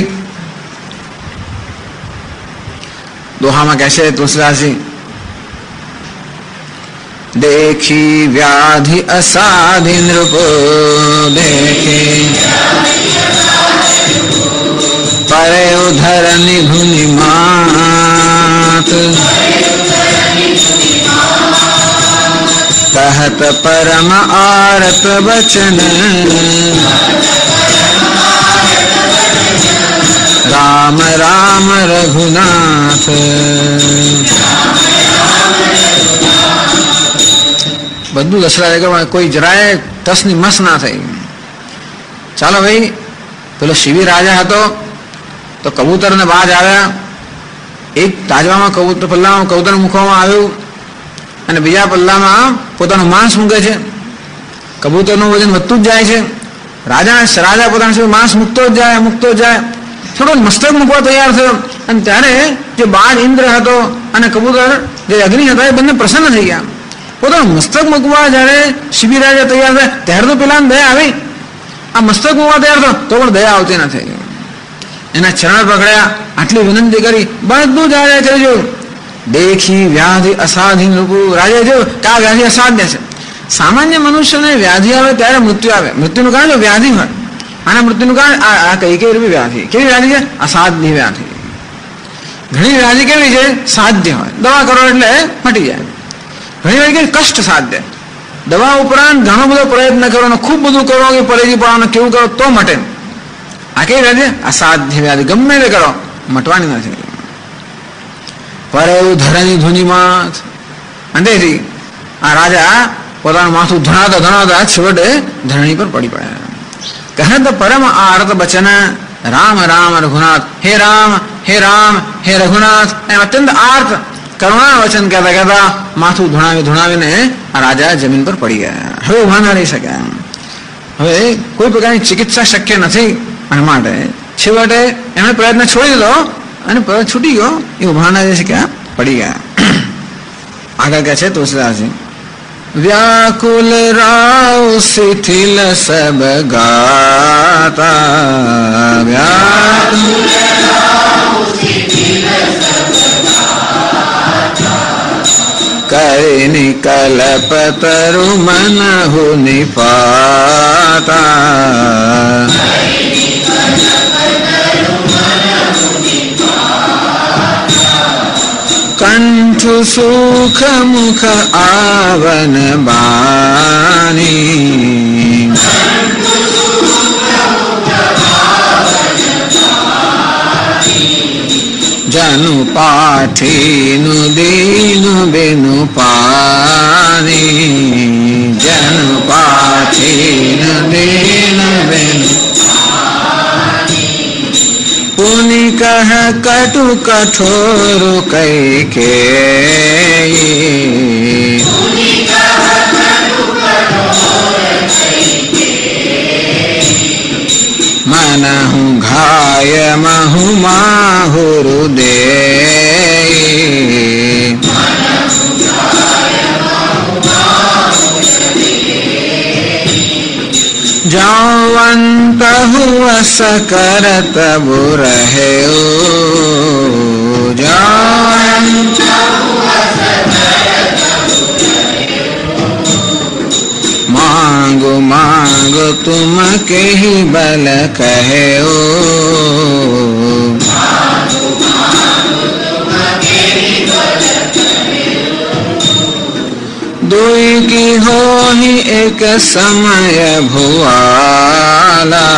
દોહામાં કહે છે તુલસીદાસજી, देखी व्याधि असाधि नृप देखे परे उधर निधुनि मात कहत परम आरत बचन राम राम रघुनाथ. બધું દશરથ કોઈ જરાય ટસની મસ ના થઈ. ચાલો ભાઈ, પેલો શિબી રાજા હતો તો કબૂતર ને બાજ આવ્યા. એક તાજવામાં કબૂતર પલ્લામાં કબૂતર મૂકવામાં આવ્યું અને બીજા પલ્લામાં પોતાનું માંસ મૂકે છે. કબૂતરનું વજન વધતું જ જાય છે. રાજા પોતાનું માંસ મૂકતો જ જાય. થોડો મસ્તક મૂકવા તૈયાર થયો, અને ત્યારે જે બાજ ઇન્દ્ર હતો અને કબૂતર જે અગ્નિ હતા એ બંને પ્રસન્ન થઈ ગયા. પોતાનું મસ્તક મૂકવા જયારે શિબી રાજા તૈયાર થાય ત્યારે તો પેલા દયા આવી. આ મસ્તક મૂકવા તૈયાર થયો તો પણ દયા આવતી નથી. એના ચરણ પકડ્યા, આટલી વિનંતી કરી, બધું જ રાજા કરી જોયું. દેખી વ્યાધિ અસાધ્ય નૃપુ. રાજાએ જોયું કે આ વ્યાધિ અસાધ્ય છે. સામાન્ય મનુષ્યને વ્યાધિ આવે ત્યારે મૃત્યુ આવે. મૃત્યુનું કારણ જો વ્યાધિ હોય, આના મૃત્યુનું કારણ આ કઈ રૂપી વ્યાધિ. કેવી વ્યાધિ છે? અસાધ્ય વ્યાધિ. ઘણી વ્યાધિ કેવી છે? સાધ્ય હોય, દવા કરો એટલે મટી જાય. ઘણી વાર કે કષ્ટ સાધ્ય, દવા ઉપરાંત ઘણો બધો પ્રયત્ન કરવાનો, ખૂબ બધું કરો કે પરેજી પડવાનું, કેવું કરો તો મટે. આ કેવી વ્યાધિ? અસાધ્ય વ્યાધિ. ગમે તે કરો મટવાની નથી. પરે ધરની ધુનીમાં અંધેથી આ રાજા પોતાનું માથું ધણાતા છેવટે ધરણી પર પડી પડ્યા. કહે તો પરમ આરત બચન રામ રામ રઘુનાથ. હે રામ હે રામ હે રઘુનાથ. એમ અત્યંત આર્ત કરુણા વચન કહેતા માથું ધુણાવીને આ રાજા જમીન પર પડી ગયા. હવે ઉભા ના રહી શક્યા. હવે કોઈ પ્રકારની ચિકિત્સા શક્ય નથી, અને માટે છેવટે એમણે પ્રયત્ન છોડી દીધો અને છૂટી ગયો. એ ઉભા ના રહી શક્યા, પડી ગયા. આગળ કહે છે તુલસીદાસજી, વ્યાકુલ રાવ શિથિલ સબ ગાતા. વ્યાકુલ કરિ કલ્પતરુ મનહુ નિપાતા. કંઠુ સુખ મુખ આવન બાની. જનુ પાઠીનુ દીનુ બેનુ પાની. જનુ પાઠીનુ દીનુ બેનુ પુનિ કહ કટુ કઠોર કઈ કે. मनहु घाय महु माहुरु दे. जौवंत हुआ सकरत बुरहे. मांगो मांगो तुम के ही बल कहे. दुई की हो ही एक समय भुआला.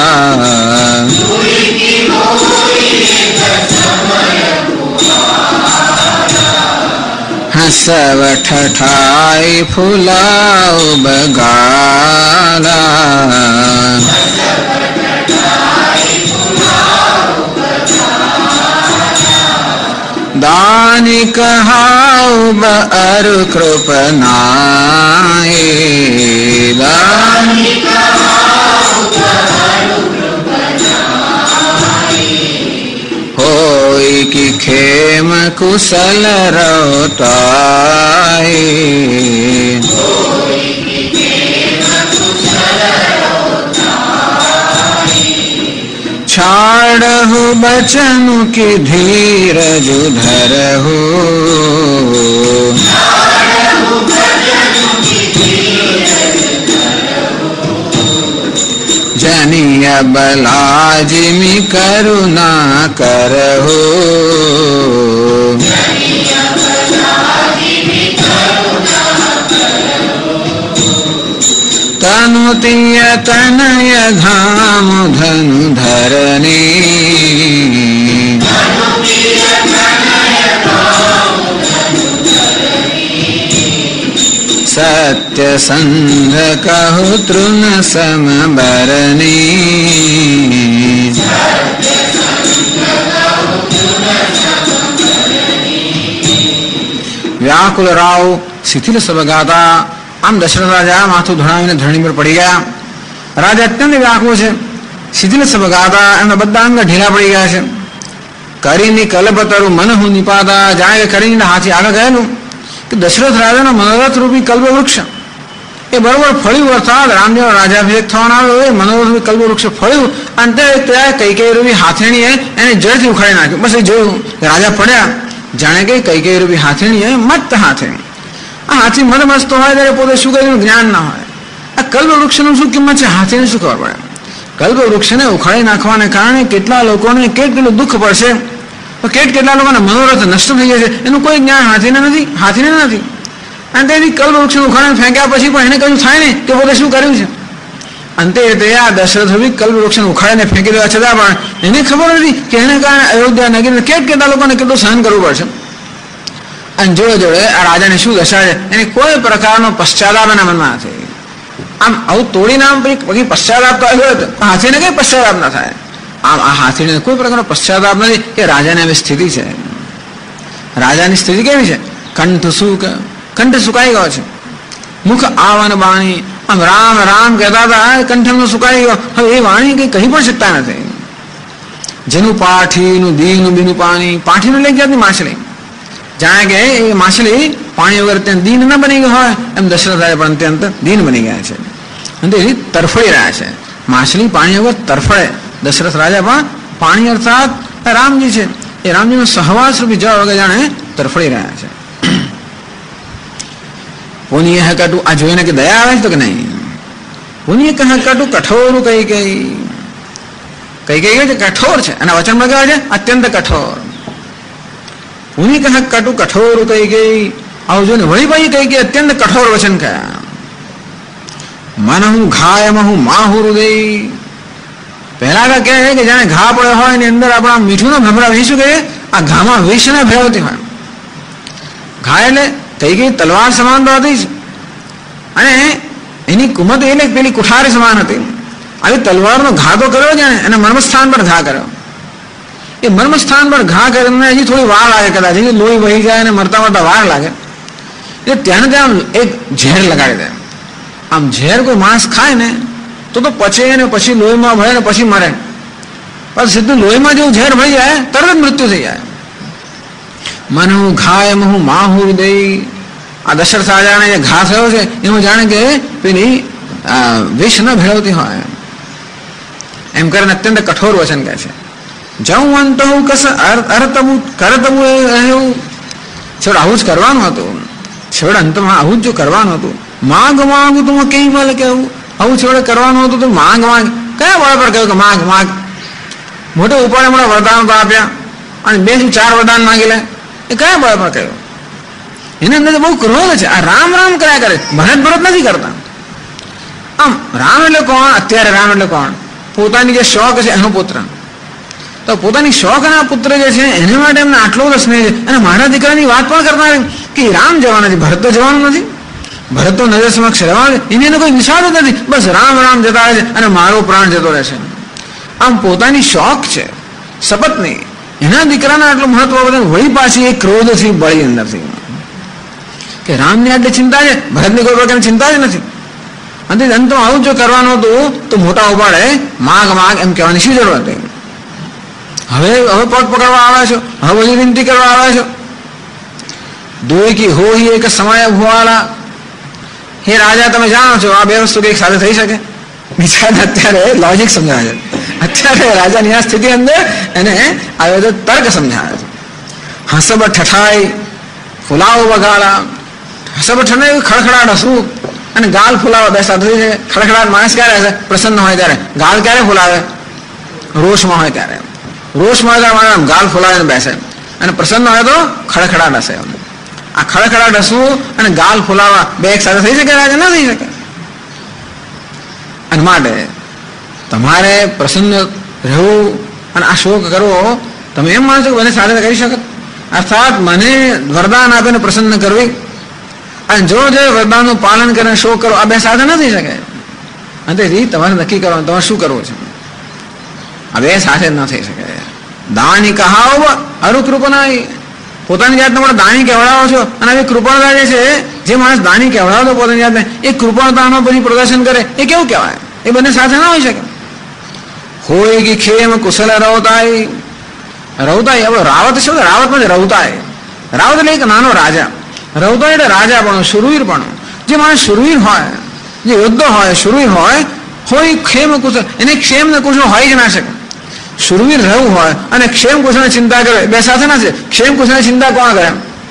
हसव ठठाई फुलाओ बगाला. दानी कहाओ बअरु कृपनाए. दानी होई की खेम कुशल रौताई छाड़हु बचन की धीरज धरहु जनिय बलाजिमि करुणा करहु तनुतीय तनय धाम धनु धरनी सत्य संध कहु तृण सम बरनी व्याकुल राव शिथिल सब गाता આમ દશરથ રાજા માથું ધણાવીને ધરણી પર પડી ગયા. રાજા અત્યંત વ્યાકુળ છે, શિથિલ સબગાતા, એમના બધા અંગ ઢીલા પડી ગયા છે. કરીની કલ્પતરુ મનહુ નિપાતા, જાણે કે કરીને હાથી આગળ ગયેલું કે દશરથ રાજાનો મનોરથ રૂપી કલ્પ વૃક્ષ એ બરોબર ફળ્યું. અર્થાત રામદેવ રાજાભિષેક થવાનો આવ્યો એ મનોરથ રૂપી કલ્પ વૃક્ષ ફળ્યું અને ત્યાં કૈકેયી રૂપી હાથીણીએ એને જળથી ઉખાડી નાખ્યું. બસ એ જોયું રાજા પડ્યા, જાણે કે કૈકેયી રૂપી હાથીણીએ મત હાથે આ હાથી મન મસ્ત હોય ત્યારે પોતે શું કર્યું જ્ઞાન ના હોય. આ કલ્પ વૃક્ષનું શું કિંમત છે હાથીને શું ખબર પડે. કલ્પ વૃક્ષને ઉખાડી નાખવાને કારણે કેટલા લોકોને કેટલું દુઃખ પડશે, કેટલા લોકોના મનોરથ નષ્ટ થઈ જાય છે એનું કોઈ જ્ઞાન હાથીને નથી. અને તેની કલ્પ વૃક્ષને ઉખાડીને ફેંક્યા પછી પણ એને કયું થાય ને કે પોતે શું કર્યું છે. અંતે તે આ દશરથ કલ્પ વૃક્ષને ઉખાડીને ફેંકી દેવા છતાં પણ એને ખબર નથી કે એને કારણે અયોધ્યા નગરીને કેટલા લોકોને કેટલું સહન કરવું પડશે. અને જોડે જોડે આ રાજાને શું દશા છે એને કોઈ પ્રકારનો પશ્ચાતાપ એના મનમાં નથી. આમ આવું તોડીને આમ પછી પશ્ચાતાપ તો આવ્યો હતો, હાથીને કઈ પશ્ચાતાપ ના થાય. આમ આ હાથીને કોઈ પ્રકારનો પશ્ચાતાપ નથી કે રાજાને આવી સ્થિતિ છે. રાજાની સ્થિતિ કેવી છે? કંઠ સુકાઈ ગયો છે, મુખ આવન વાણી આમ રામ રામ કહેતા હતા, કંઠ સુકાઈ ગયો. હવે એ વાણી કઈ કહી પણ શકતા નથી. જેનું પાઠીનું દીનું બીનું પાણી, પાઠીનું લઈ જાતની માછલી, જાણે કે એ માછલી પાણી વગર ત્યાં દીન ન બની ગયો હોય એમ દશરથ રાજા પણ અત્યંત દીન બની ગયા છે અને એ તરફડી રહ્યા છે. માછલી પાણી વગર તરફડે, દશરથ રાજા પણ પાણી અર્થાત રામજી છે એ રામજીનો સહવાસ રૂપી જળ વગર જાણે તરફડી રહ્યા છે. પુનિય કટુ આ જોઈને કે દયા આવે છે તો કે નહીં. પુનિય કટુ કઠોર કઈ કઠોર છે અને વચનમાં કહેવાય છે અત્યંત કઠોર. ઉની કહે કટુ કઠોર કહી ગઈ. આવું જોઈને વળી ભાઈ કહી ગઈ અત્યંત કઠોર વચન કયા. મનહુ ઘાયમહુ માહુ હૃદય. પહેલા કહે કે જાણે ઘા પડ્યો હોય એની અંદર આપણા મીઠુંનો ભભરાવ. શું કહે? આ ઘામાં વિષને ભેળવતી હોય. ઘા એટલે કઈ ગઈ તલવાર સમાન તો હતી જ, અને એની કુમત એટલે પેલી કુઠારી સમાન હતી. આવી તલવારનો ઘા તો કર્યો જાણે એને મર્મસ્થાન પર ઘા કર્યો. એ મર્મસ્થાન પર ઘા કરીને હજી થોડી વાર લાગે, કદાચ હજી લોહી વહી જાય અને મરતા વાર લાગે એટલે ત્યાં ત્યાં એક ઝેર લગાડી દે. આમ ઝેર કોઈ માણસ ખાય ને તો પચે ને પછી લોહીમાં ભળે ને પછી મરે. પણ સીધું લોહીમાં જેવું ઝેર ભળી જાય તરત જ મૃત્યુ થઈ જાય. મનહુ ઘાયમહુ માહુ હૃદય. આ દશરથ રાજાને જે ઘા થયો છે એમાં જાણે કે પેલી વિષ ન ભેળવતી હોય એમ કરીને અત્યંત કઠોર વચન કહે છે. જવું અંત કસ અર્તવું કરતવું એવું છેવડે આવું જ કરવાનું હતું. છેવડે અંતમાં આવું જ જો કરવાનું હતું. માંગ તું કઈ મળે કે આવું છેવડે કરવાનું હતું તો માંગ કયા બળ પર કહ્યું કે માંગ. મોટો ઉપાડે મોટા વરદાન તો આપ્યા અને 2-4 વરદાન માંગી લે, એ કયા બળ પર કહ્યું? એની અંદર બહુ ક્રોધ છે. આ રામ રામ કર્યા કરે, ભરત નથી કરતા. આમ રામ એટલે કોણ? અત્યારે રામ એટલે કોણ? પોતાની જે શોખ છે એનો પુત્ર. તો પોતાની શોખના પુત્ર જે છે એને માટે એમને આટલો બધો સ્નેહ છે. અને મારા દીકરાની વાત પણ કરતા કે રામ જવાના છે, ભરત તો જવાનું નથી. ભરત તો નજર સમક્ષ રહેવાનું, એનો કોઈ નિશાળ જ નથી. બસ રામ રામ જતા રહે છે અને મારો પ્રાણ જતો રહેશે. આમ પોતાની શોખ છે શપથની, એના દીકરાના આટલું મહત્વ બધે વળી પાછી એ ક્રોધથી બળી અંદરથી કે રામની આટલી ચિંતા છે, ભરતની કોઈ પ્રકારની ચિંતા જ નથી. અને અંતમાં આવું જો કરવાનું હતું તો મોટા ઉપાડે માગ એમ કહેવાની શી જરૂર હતી? હવે હવે પગ પકડવા આવે છો, હવે બધી વિનંતી કરવા આવે છો. દુઈ કી હો હી એક સમય ભુવાલા. હે રાજા, તમે જાણો છો આ બે વસ્તુ એક સાથે થઈ શકે? બિચારા અત્યારે લોજિક સમજાવે છે. અત્યારે રાજાની આ સ્થિતિ અંદર એને આવ્યો તો તર્ક સમજાવે છે. હસબ ઠઠાઈ ફુલાવો વગાડા. હસબ ઠઠાઈ ખડખડાટ હસવું અને ગાલ ફુલાવો બે સાથે થઈ છે. ખડખડાટ માણસ ક્યારે હશે? પ્રસન્ન હોય ત્યારે. ગાલ ક્યારે ફુલાવે? રોષમાં હોય ત્યારે. રોષમાં હોય ત્યારે ગાલ ફુલાવીને બેસે અને પ્રસન્ન હોય તો ખડખડાટ હશે. આ ખડખડાટ હસવું અને ગાલ ફુલાવા બે એક સાથે થઈ શકે? રાજા ના થઈ શકે. અને માટે તમારે પ્રસન્ન રહેવું અને આ શોક કરવો, તમે એમ માનો છો કે મને સાથે કરી શકો? અર્થાત મને વરદાન આપીને પ્રસન્ન કરવી અને જો જે વરદાનનું પાલન કરીને શોક કરો, આ બે સાથે ન થઈ શકે. અને તેથી તમારે નક્કી કરવાનું તમારે શું કરવું છે. આ બે સાથે ન થઈ શકે. દાની કહાવ અરુકૃપનાઈ. પોતાની જાતને પણ દાની કહેવડાવો છો અને આવી કૃપણતા જે છે, જે માણસ દાની કહેવડાવતો પોતાની જાતને, એ કૃપણતાનો પછી પ્રદર્શન કરે એ કેવું કહેવાય? એ બંને સાથે ના હોઈ શકે. હોય કે ખેમ કુશલ રવતાઈ. રવતાઈ, હવે રાવત શબ્દ રાવતમાં રવતાઈ. રાવત એટલે એક નાનો રાજા. રવતાઈ એટલે રાજા પણ, શુરવીર પણ. જે માણસ શુરવીર હોય, જે યોદ્ધો હોય, શુરવીર હોય ખેમ કુશલ, એને ક્ષેમ ને કુશલ હોય જ ના શકે. શુરવીર રહેવું હોય અને ક્ષેમ કુશળની ચિંતા કરે, બે સાથે ના છે. ક્ષેમ કુશળની ચિંતા કોણ કરે?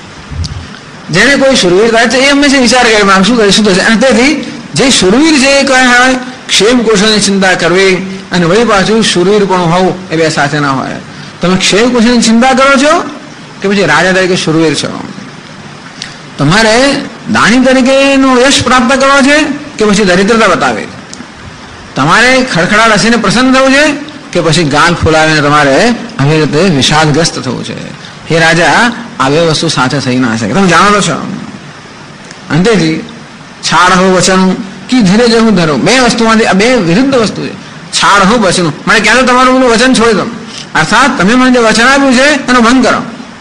જેને કોઈ શુરવીર થાય છે એ હંમેશા વિચાર કરે શું કરે, શું થશે. અને તેથી જે શુરવીર છે એ કહે હોય ક્ષેમ કુશળની ચિંતા કરવી અને વળી પાછું શુરવીર પણ હોવું, એ બે સાથે ના હોય. તમે ક્ષેમ કુશળની ચિંતા કરો છો કે પછી રાજા તરીકે શુરવીર છો? તમારે દાની તરીકેનો યશ પ્રાપ્ત કરવો છે કે પછી દરિદ્રતા બતાવે? તમારે ખડખડાટ હસીને પ્રસન્ન થવું છે કે પછી ગાલ ફૂલાવીને તમારે આવી રીતે વિષાદગ્રસ્ત થવું છે? હે રાજા, આ બે વસ્તુ સાથે થઈ ના શકે. તમે જાણો છો. અંતેથી છાડ હો વચન કી ધીરે જવું ધરો. બે વસ્તુમાંથી આ બે વિરુદ્ધ વસ્તુ છે. છાડ હો વચન મને ક્યાં તો તમારું બધું વચન છોડી દો. અર્થાત તમે મને જે વચન આપ્યું છે એનો ભંગ કરો.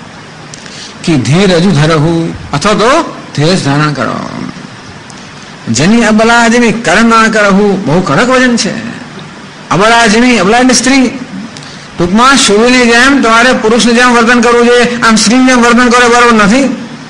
કી ધીર હજુ ધરવું, અથવા તો ધીરજ ધારણ કરો. જેની અબલા જેની કર્મ ના કરવું, બહુ કડક વચન છે. અબલા જેની, અબલા એટલે સ્ત્રી. ટૂંકમાં શુભની જેમ તમારે પુરુષની જેમ વર્તન કરવું જોઈએ. આમ સ્ત્રીની જેમ વર્તન કરો બરોબર નથી.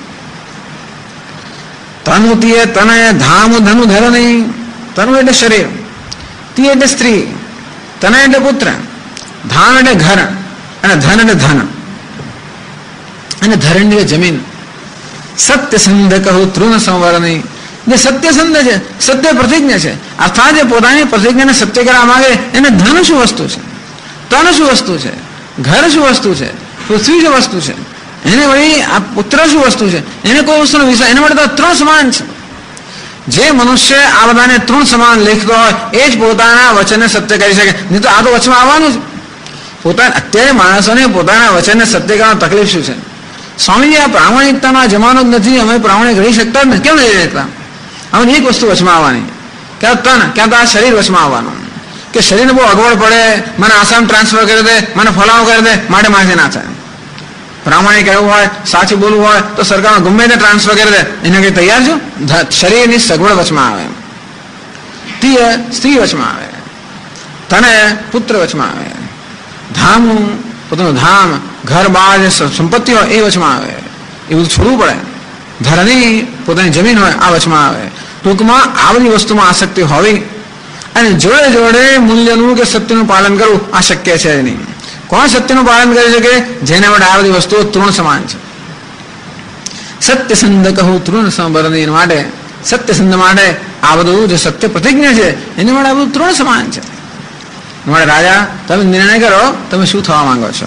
તનુ તીએ તનય ધામ ધનુ ધર નહીં. તનુ એટલે શરીર, તી એટલે સ્ત્રી, તનય એટલે પુત્ર, ધામ એટલે ઘર અને ધન એટલે ધન અને ધરણ એટલે જમીન. સત્યસંધ કહું તૃણ સંવરણી. જે સત્યસંધ છે, સત્ય પ્રતિજ્ઞા છે. અર્થાત જે પોતાની પ્રતિજ્ઞાને સત્ય કરવા માંગે એને ધન શું વસ્તુ છે, તન શું વસ્તુ છે, ઘર શું વસ્તુ છે, પૃથ્વી શું વસ્તુ છે, એને વળી આ પુત્ર શું વસ્તુ છે, એને કોઈ વસ્તુનો વિષય, એના માટે તો ત્રણ સમાન છે. જે મનુષ્ય આ બધાને ત્રણ સમાન લેખતો હોય એ જ પોતાના વચનને સત્ય કરી શકે. નહીં તો આ તો વચમાં આવવાનું જ. અત્યારે માણસોને પોતાના વચનને સત્ય કરવાની તકલીફ શું છે? સ્વામીજી, આ પ્રામાણિકતાનો જમાનો જ નથી, અમે પ્રામાણિક રહી શકતા જ નથી. કેમ નહીં રહેતા? હવે એક વસ્તુ વચમાં આવવાની, ક્યાં તન, ક્યાં તો આ શરીર વચમાં આવવાનું. કે શરીરને બહુ અગવડ પડે, મને આસામ ટ્રાન્સફર કરી દે, મને ફલાણું કરી દે, માટે માથે ના થાય. પ્રામાણિક એવું હોય, સાચું બોલવું હોય તો સરકારમાં ગમે તે ટ્રાન્સફર કરી દે, એને કઈ તૈયાર છો? શરીરની સગવડ વચમાં આવે, સ્ત્રી વચમાં આવે, તને પુત્ર વચમાં આવે, ધામ પોતાનું ધામ, ઘર બાર સંપત્તિ હોય એ વચમાં આવે. એ બધું છોડવું પડે. ધરની પોતાની જમીન હોય આ વચમાં આવે. ટૂંકમાં આ બધી વસ્તુમાં આસક્તિ હોવી અને જોડે જોડે મૂલ્યનું કે સત્યનું પાલન કરવું આ શક્ય છે નહીં. કોણ સત્યનું પાલન કરી શકે? જેને માટે આ બધી વસ્તુઓ તૃણ સમાન છે. સત્યસંધ કહું તૃણ સંબરની માટે, સત્યસંધ માટે આ બધું જે સત્ય પ્રતિજ્ઞા છે એની માટે આ બધું તૃણ સમાન છે. માટે રાજા, તમે નિર્ણય કરો તમે શું થવા માંગો છો.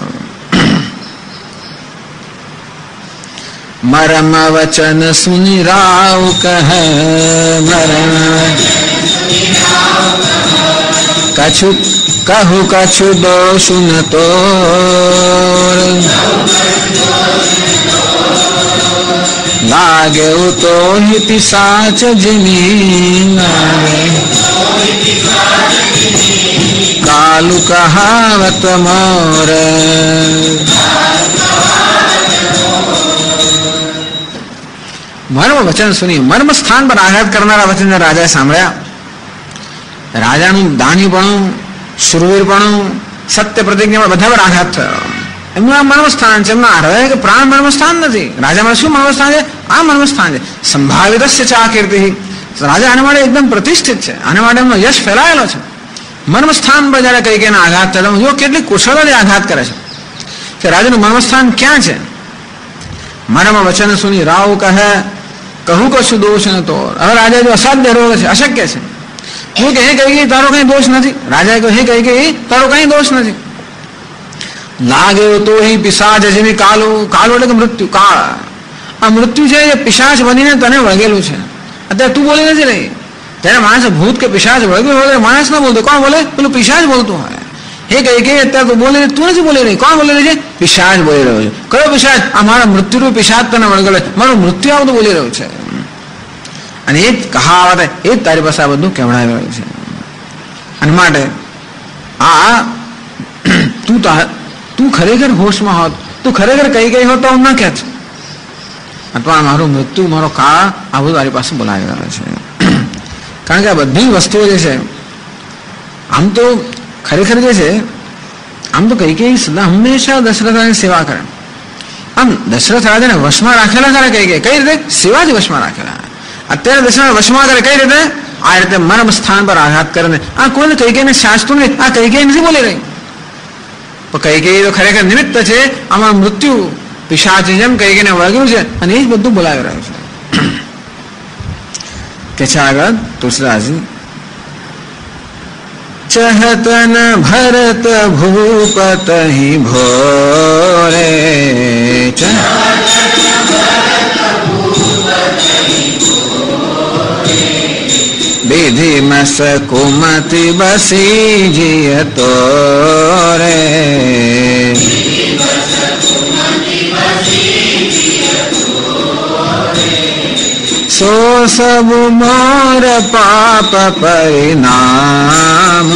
મરમ વચન સુની રાવ કહે, કછુ કહું કછુ દોષ ન તો, લાગે તો હિતિ સાચ જમીન, કાલુ કહાવત મોર. મર્મ વચન સુની, મર્મ સ્થાન પર આઘાત કરનારા વચન રાજાએ સાંભળ્યા. રાજાનું દાનીપણું, શુરવીરપણું સત્ય પ્રતિજ્ઞા બધા પર આઘાત થયો. એમનું આ મર્મસ્થાન છે. એમના હૃદય કે પ્રાણ મર્મસ્થાન નથી. રાજામાં શું મર્મસ્થાન છે? આ મર્મસ્થાન છે. સંભાવિતસ્ય ચા કીર્તિ. રાજા આના માટે એકદમ પ્રતિષ્ઠિત છે. આના માટે એમનો યશ ફેલાયેલો છે. મર્મસ્થાન પર જયારે કઈ કઈને આઘાત થયો, જો કેટલી કુશળતાથી આઘાત કરે છે કે રાજાનું મર્મસ્થાન ક્યાં છે. મરમ વચન સુની રાવ કહે કહું કશું દોષ ન તો. હવે રાજા જો અસાધ્ય રોગ છે, અશક્ય છે. હું કે હે કઈ તારો કઈ દોષ નથી. રાજાએ કહ્યું હે કઈ તારો કઈ દોષ નથી. લાગ્યો તો અહીં પિશાચ જેવી કાલો. કાલો એટલે કે મૃત્યુ. કાળ આ મૃત્યુ છે એ પિશાચ બનીને તને વળગેલું છે. અત્યારે તું બોલી નથી રહી. ત્યારે માણસ ભૂત કે પિશાચ વળગ્યું હોય માણસ ના બોલતો. કોણ બોલે? પેલું પિશાચ બોલતું હોય. હે કઈ અત્યારે તું બોલી તું નથી બોલી રહી. કોણ બોલી રહી છે? પિશાચ બોલી રહ્યો છે. કયો પિશાચ? આ મારા મૃત્યુરૂપ પિશાચ તને વળગેલો. મારું મૃત્યુ આવતું બોલી રહ્યું છે. અને એ જ કહાવત એ જ તારી પાસે આ બધું કહેવડાવી રહ્યું છે. અને માટે આ તું ખરેખર હોશમાં હોત, તું ખરેખર કઈ હોત તો ના કહેત. અથવા મારું મૃત્યુ મારો કાળ આ બધું તારી પાસે બોલાવી રહ્યો છે. કારણ કે આ બધી વસ્તુઓ જે છે આમ તો ખરેખર જે છે આમ તો કઈ સદા હંમેશા દશરથ રાજાની સેવા કરે. આમ દશરથ રાજાને વશમાં રાખેલા ખરા કઈ રીતે? સેવાથી વશમાં રાખેલા. અત્યારે દશરથ વશમાં કરે કઈ રીતે? આ રીતે મર્મ સ્થાન પર આઘાત કરે ને આ કોઈને કઈ શાસ્ત્રું નહીં. આ કઈ નથી બોલી રહી. પણ કઈ તો ખરેખર નિમિત્ત છે. આમાં મૃત્યુ પિશાચ જેમ કઈ વળગ્યું છે અને એ જ બધું બોલાવી રહ્યું છે. કે છે આગળ તુલસીદાસજી ચહતન ભરત ભૂપત ભોરે વિધિ મસ કુમતિ બસી જીયતો રે સો સબ મોર પાપ પરિણામ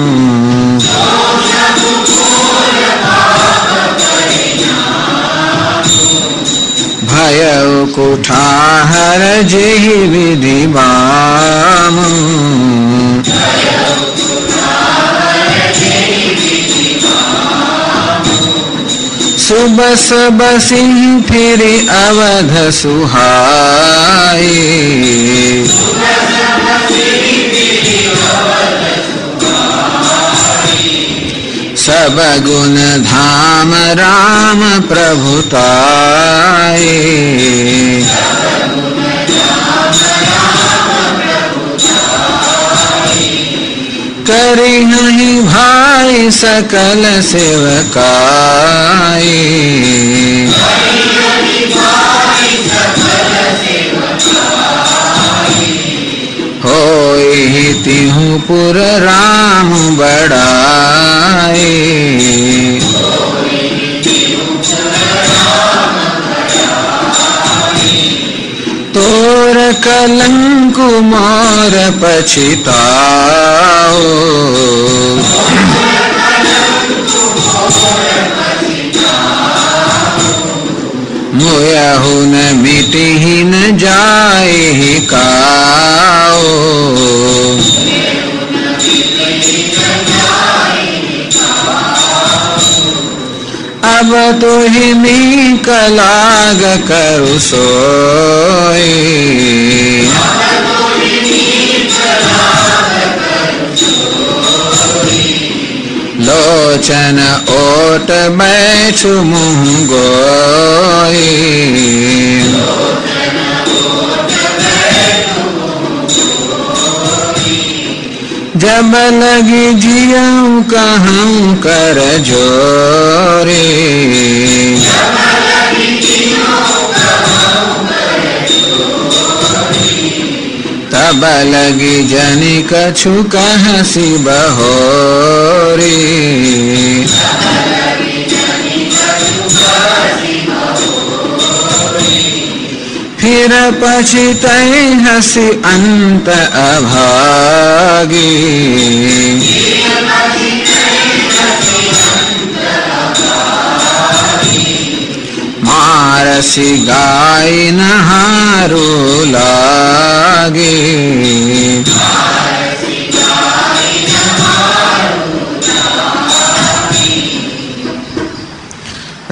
ભય કુઠાહર જેહી વિધિ બામ સુબસ બસી ફિરી અવધ સુહાઈ સબ ગુણ ધામ રામ પ્રભુતાઈ કરી નહીં ભાઈ સકલ સેવકાઈ હોય તિહું પુર રામ બડાઈ તોર કલંકુ મોર પછિતાઓ મોયહુ ન મિટી ન જાય કાઓ अब तो हिमी कलाग करु सोई लोचन ओट बैठु मुँह गोई जब लगी जियऊ कहूँ कर जोरे तब लगी जनि कछु कहसी बहोरी फिर पछी तय हसी अंत अभागी मारसी गाय नहारू लागे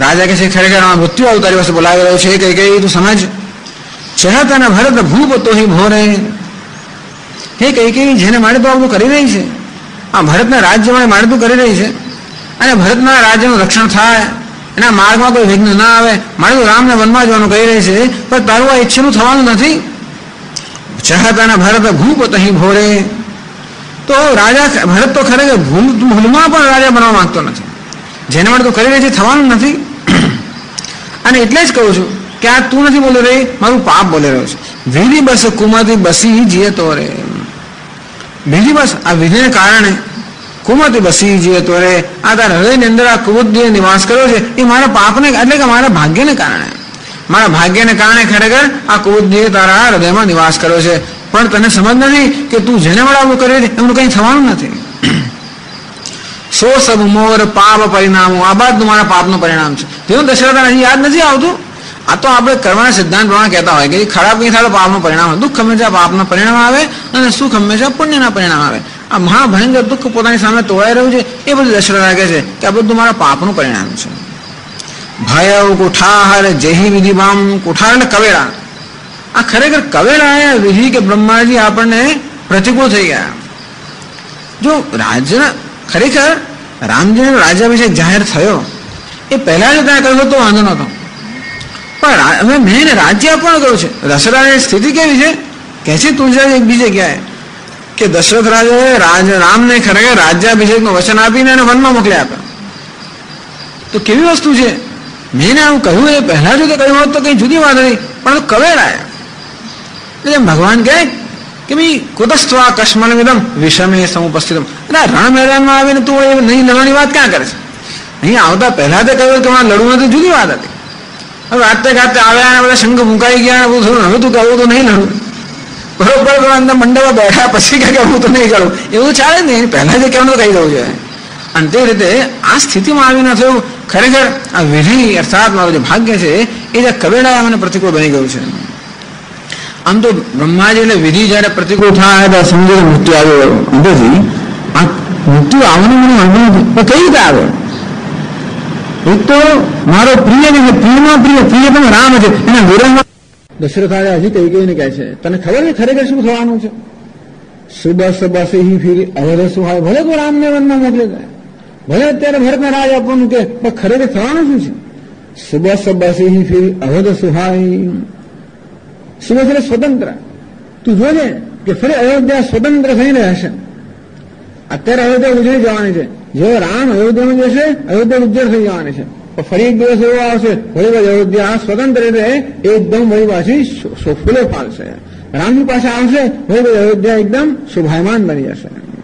રાજા કહે છે ખરેખર મૃત્યુ આવું તારી પાસે બોલાવી રહ્યો છે. કઈ તું સમજ, ચહત અને ભરત ભૂપ તો હિ ભોરે. હે કઈ જેને માટે તો આવું કરી રહી છે, આ ભરતના રાજ્ય માટે તું કરી રહી છે, અને ભરતના રાજ્યનું રક્ષણ થાય, એના માર્ગમાં કોઈ વિઘ્ન ના આવે, મારે તો રામને વનમાં જવાનું કહી રહી છે, પણ તારું આ ઈચ્છેનું થવાનું નથી. ચહત અને ભરત ભૂપ તો હિ ભોરે. તો રાજા ભરત તો ખરેખર ભૂલમાં પણ રાજા બનવા માંગતો નથી, જેને માટે તું કરી રહી છે થવાનું નથી. અને એટલે જ કહું છું કે આ તું નથી બોલી રહી, મારું પાપ બોલી રહ્યો છે. વિધિ બસ કુમતિ બસી જીએ તો રે. વિધિ બસ આ વિધિને કારણે કુમતિ બસી જીએ તો રે, આ તારા હૃદયની અંદર આ કુબુદ્ધિએ નિવાસ કર્યો છે, એ મારા પાપને એટલે કે મારા ભાગ્યને કારણે, મારા ભાગ્યને કારણે ખરેખર આ કુબુદ્ધિએ તારા હૃદયમાં નિવાસ કર્યો છે. પણ તને સમજ નથી કે તું જેને વડાવું કરે એમનું કંઈ થવાનું નથી. સો સબ મોર પાપ પરિણામો, આ બધું મારા પાપનું પરિણામ છે. તેનું દશરથને હજી યાદ નથી આવતું. આ તો આપણે કરવાના સિદ્ધાંત પ્રમાણે કહેતા હોય કે ખરાબ નહીં થાય તો પાપનું પરિણામ આવે, દુઃખ હંમેશા પાપના પરિણામ આવે અને સુખ હંમેશા પુણ્યના પરિણામ આવે. આ મહાભયંકર દુઃખ પોતાની સામે તોડાઈ રહ્યું છે, એ બધું દશરથ કહે છે કે આ બધું મારા પાપનું પરિણામ છે. ભય કુઠાહર જેહી વિધિ બામ, કુઠાર એટલે કવેરા. આ ખરેખર કવેરા વિધિ કે બ્રહ્માજી આપણને પ્રતિકૂળ થઈ ગયા. જો રાજ્યના ખરેખર રામજીનો રાજ્યાભિષેક જાહેર થયો એ પહેલા જ ત્યાં કહ્યું તો વાંધો નતો, પણ હવે મેં એને રાજ્ય આપવાનું કહ્યું છે. દશરથની સ્થિતિ કેવી છે કે છે તુલસી એક બીજે ક્યાંય કે દશરથ રાજાએ રામને ખરેખર રાજ્યાભિષેકનું વચન આપીને એને વનમાં મોકલી આપ્યા. તો કેવી વસ્તુ છે, મેં એને આવું કહ્યું એ પહેલા જો કહ્યું હોત તો કઈ જુદી વાત હતી, પણ કવેરાયા. એટલે ભગવાન કહે કે ભાઈ કુતસ્ત્વા કશ્મલ વિદમ વિષમે સમુપસ્થિતમ, એટલે રણ મેદાનમાં આવીને તું એ નહીં લડવાની વાત ક્યાં કરે છે? અહીં આવતા પહેલા તો કહ્યું કે લડવું નથી, જુદી વાત હતી. હવે વાતે ગાતે આવ્યા અને બધા શંખ મુકાઈ ગયા, હું થોડું હવે તું કહું તો નહીં લડું, બરોબર અંદર મંડપમાં બેઠા પછી કે હું તો નહીં કરું, એવું ચાલે જ નહીં. પહેલા જે કહેવાનું તો કહી દઉં છે. અને તે રીતે આ સ્થિતિમાં આવીને થયું ખરેખર આ વિધિ અર્થાત મારું જે ભાગ્ય છે એ જે કવેડા મને પ્રતિકૂળ બની ગયું છે. આમ તો બ્રહ્માજી એટલે વિધિ જયારે પ્રતિકૂળ થાય ત્યારે સમજો મૃત્યુ આવ્યો. અંદરથી આ મૃત્યુ આવવાનું મને વાંધો નથી, કઈ રીતે આવે? એક તો મારો પ્રિય ને પ્રિયમાં પ્રિય પણ રામ છે, એના વિરોધમાં દશરથ રાજા હજી કઈ કહે છે તને ખબર છે ખરેખર શું થવાનું છે? સુબસ બસ હી ફીરી અવધ સુહાય. ભલે તો રામને વનમાં મોકલી જાય, ભલે અત્યારે ભરતને રાજ આપવાનું કે, પણ ખરેખર થવાનું શું છે? સુબસ બસ હી ફીરી અવધ સુહાય. સુબસ એટલે સ્વતંત્ર. તું જોજે કે ફરી અયોધ્યા સ્વતંત્ર થઈને હશે. અત્યારે અયોધ્યા ઉજળી જવાની છે, જો રામ અયોધ્યામાં જશે અયોધ્યા ઉજ્જળ થઈ જવાની છે. પણ ફરી એક દિવસ એવો આવશે વળી અયોધ્યા સ્વતંત્ર રીતે એકદમ વળી પાછી ફૂલે ફાલશે. રામની પાસે આવશે વળી અયોધ્યા એકદમ શોભાયમાન બની જશે.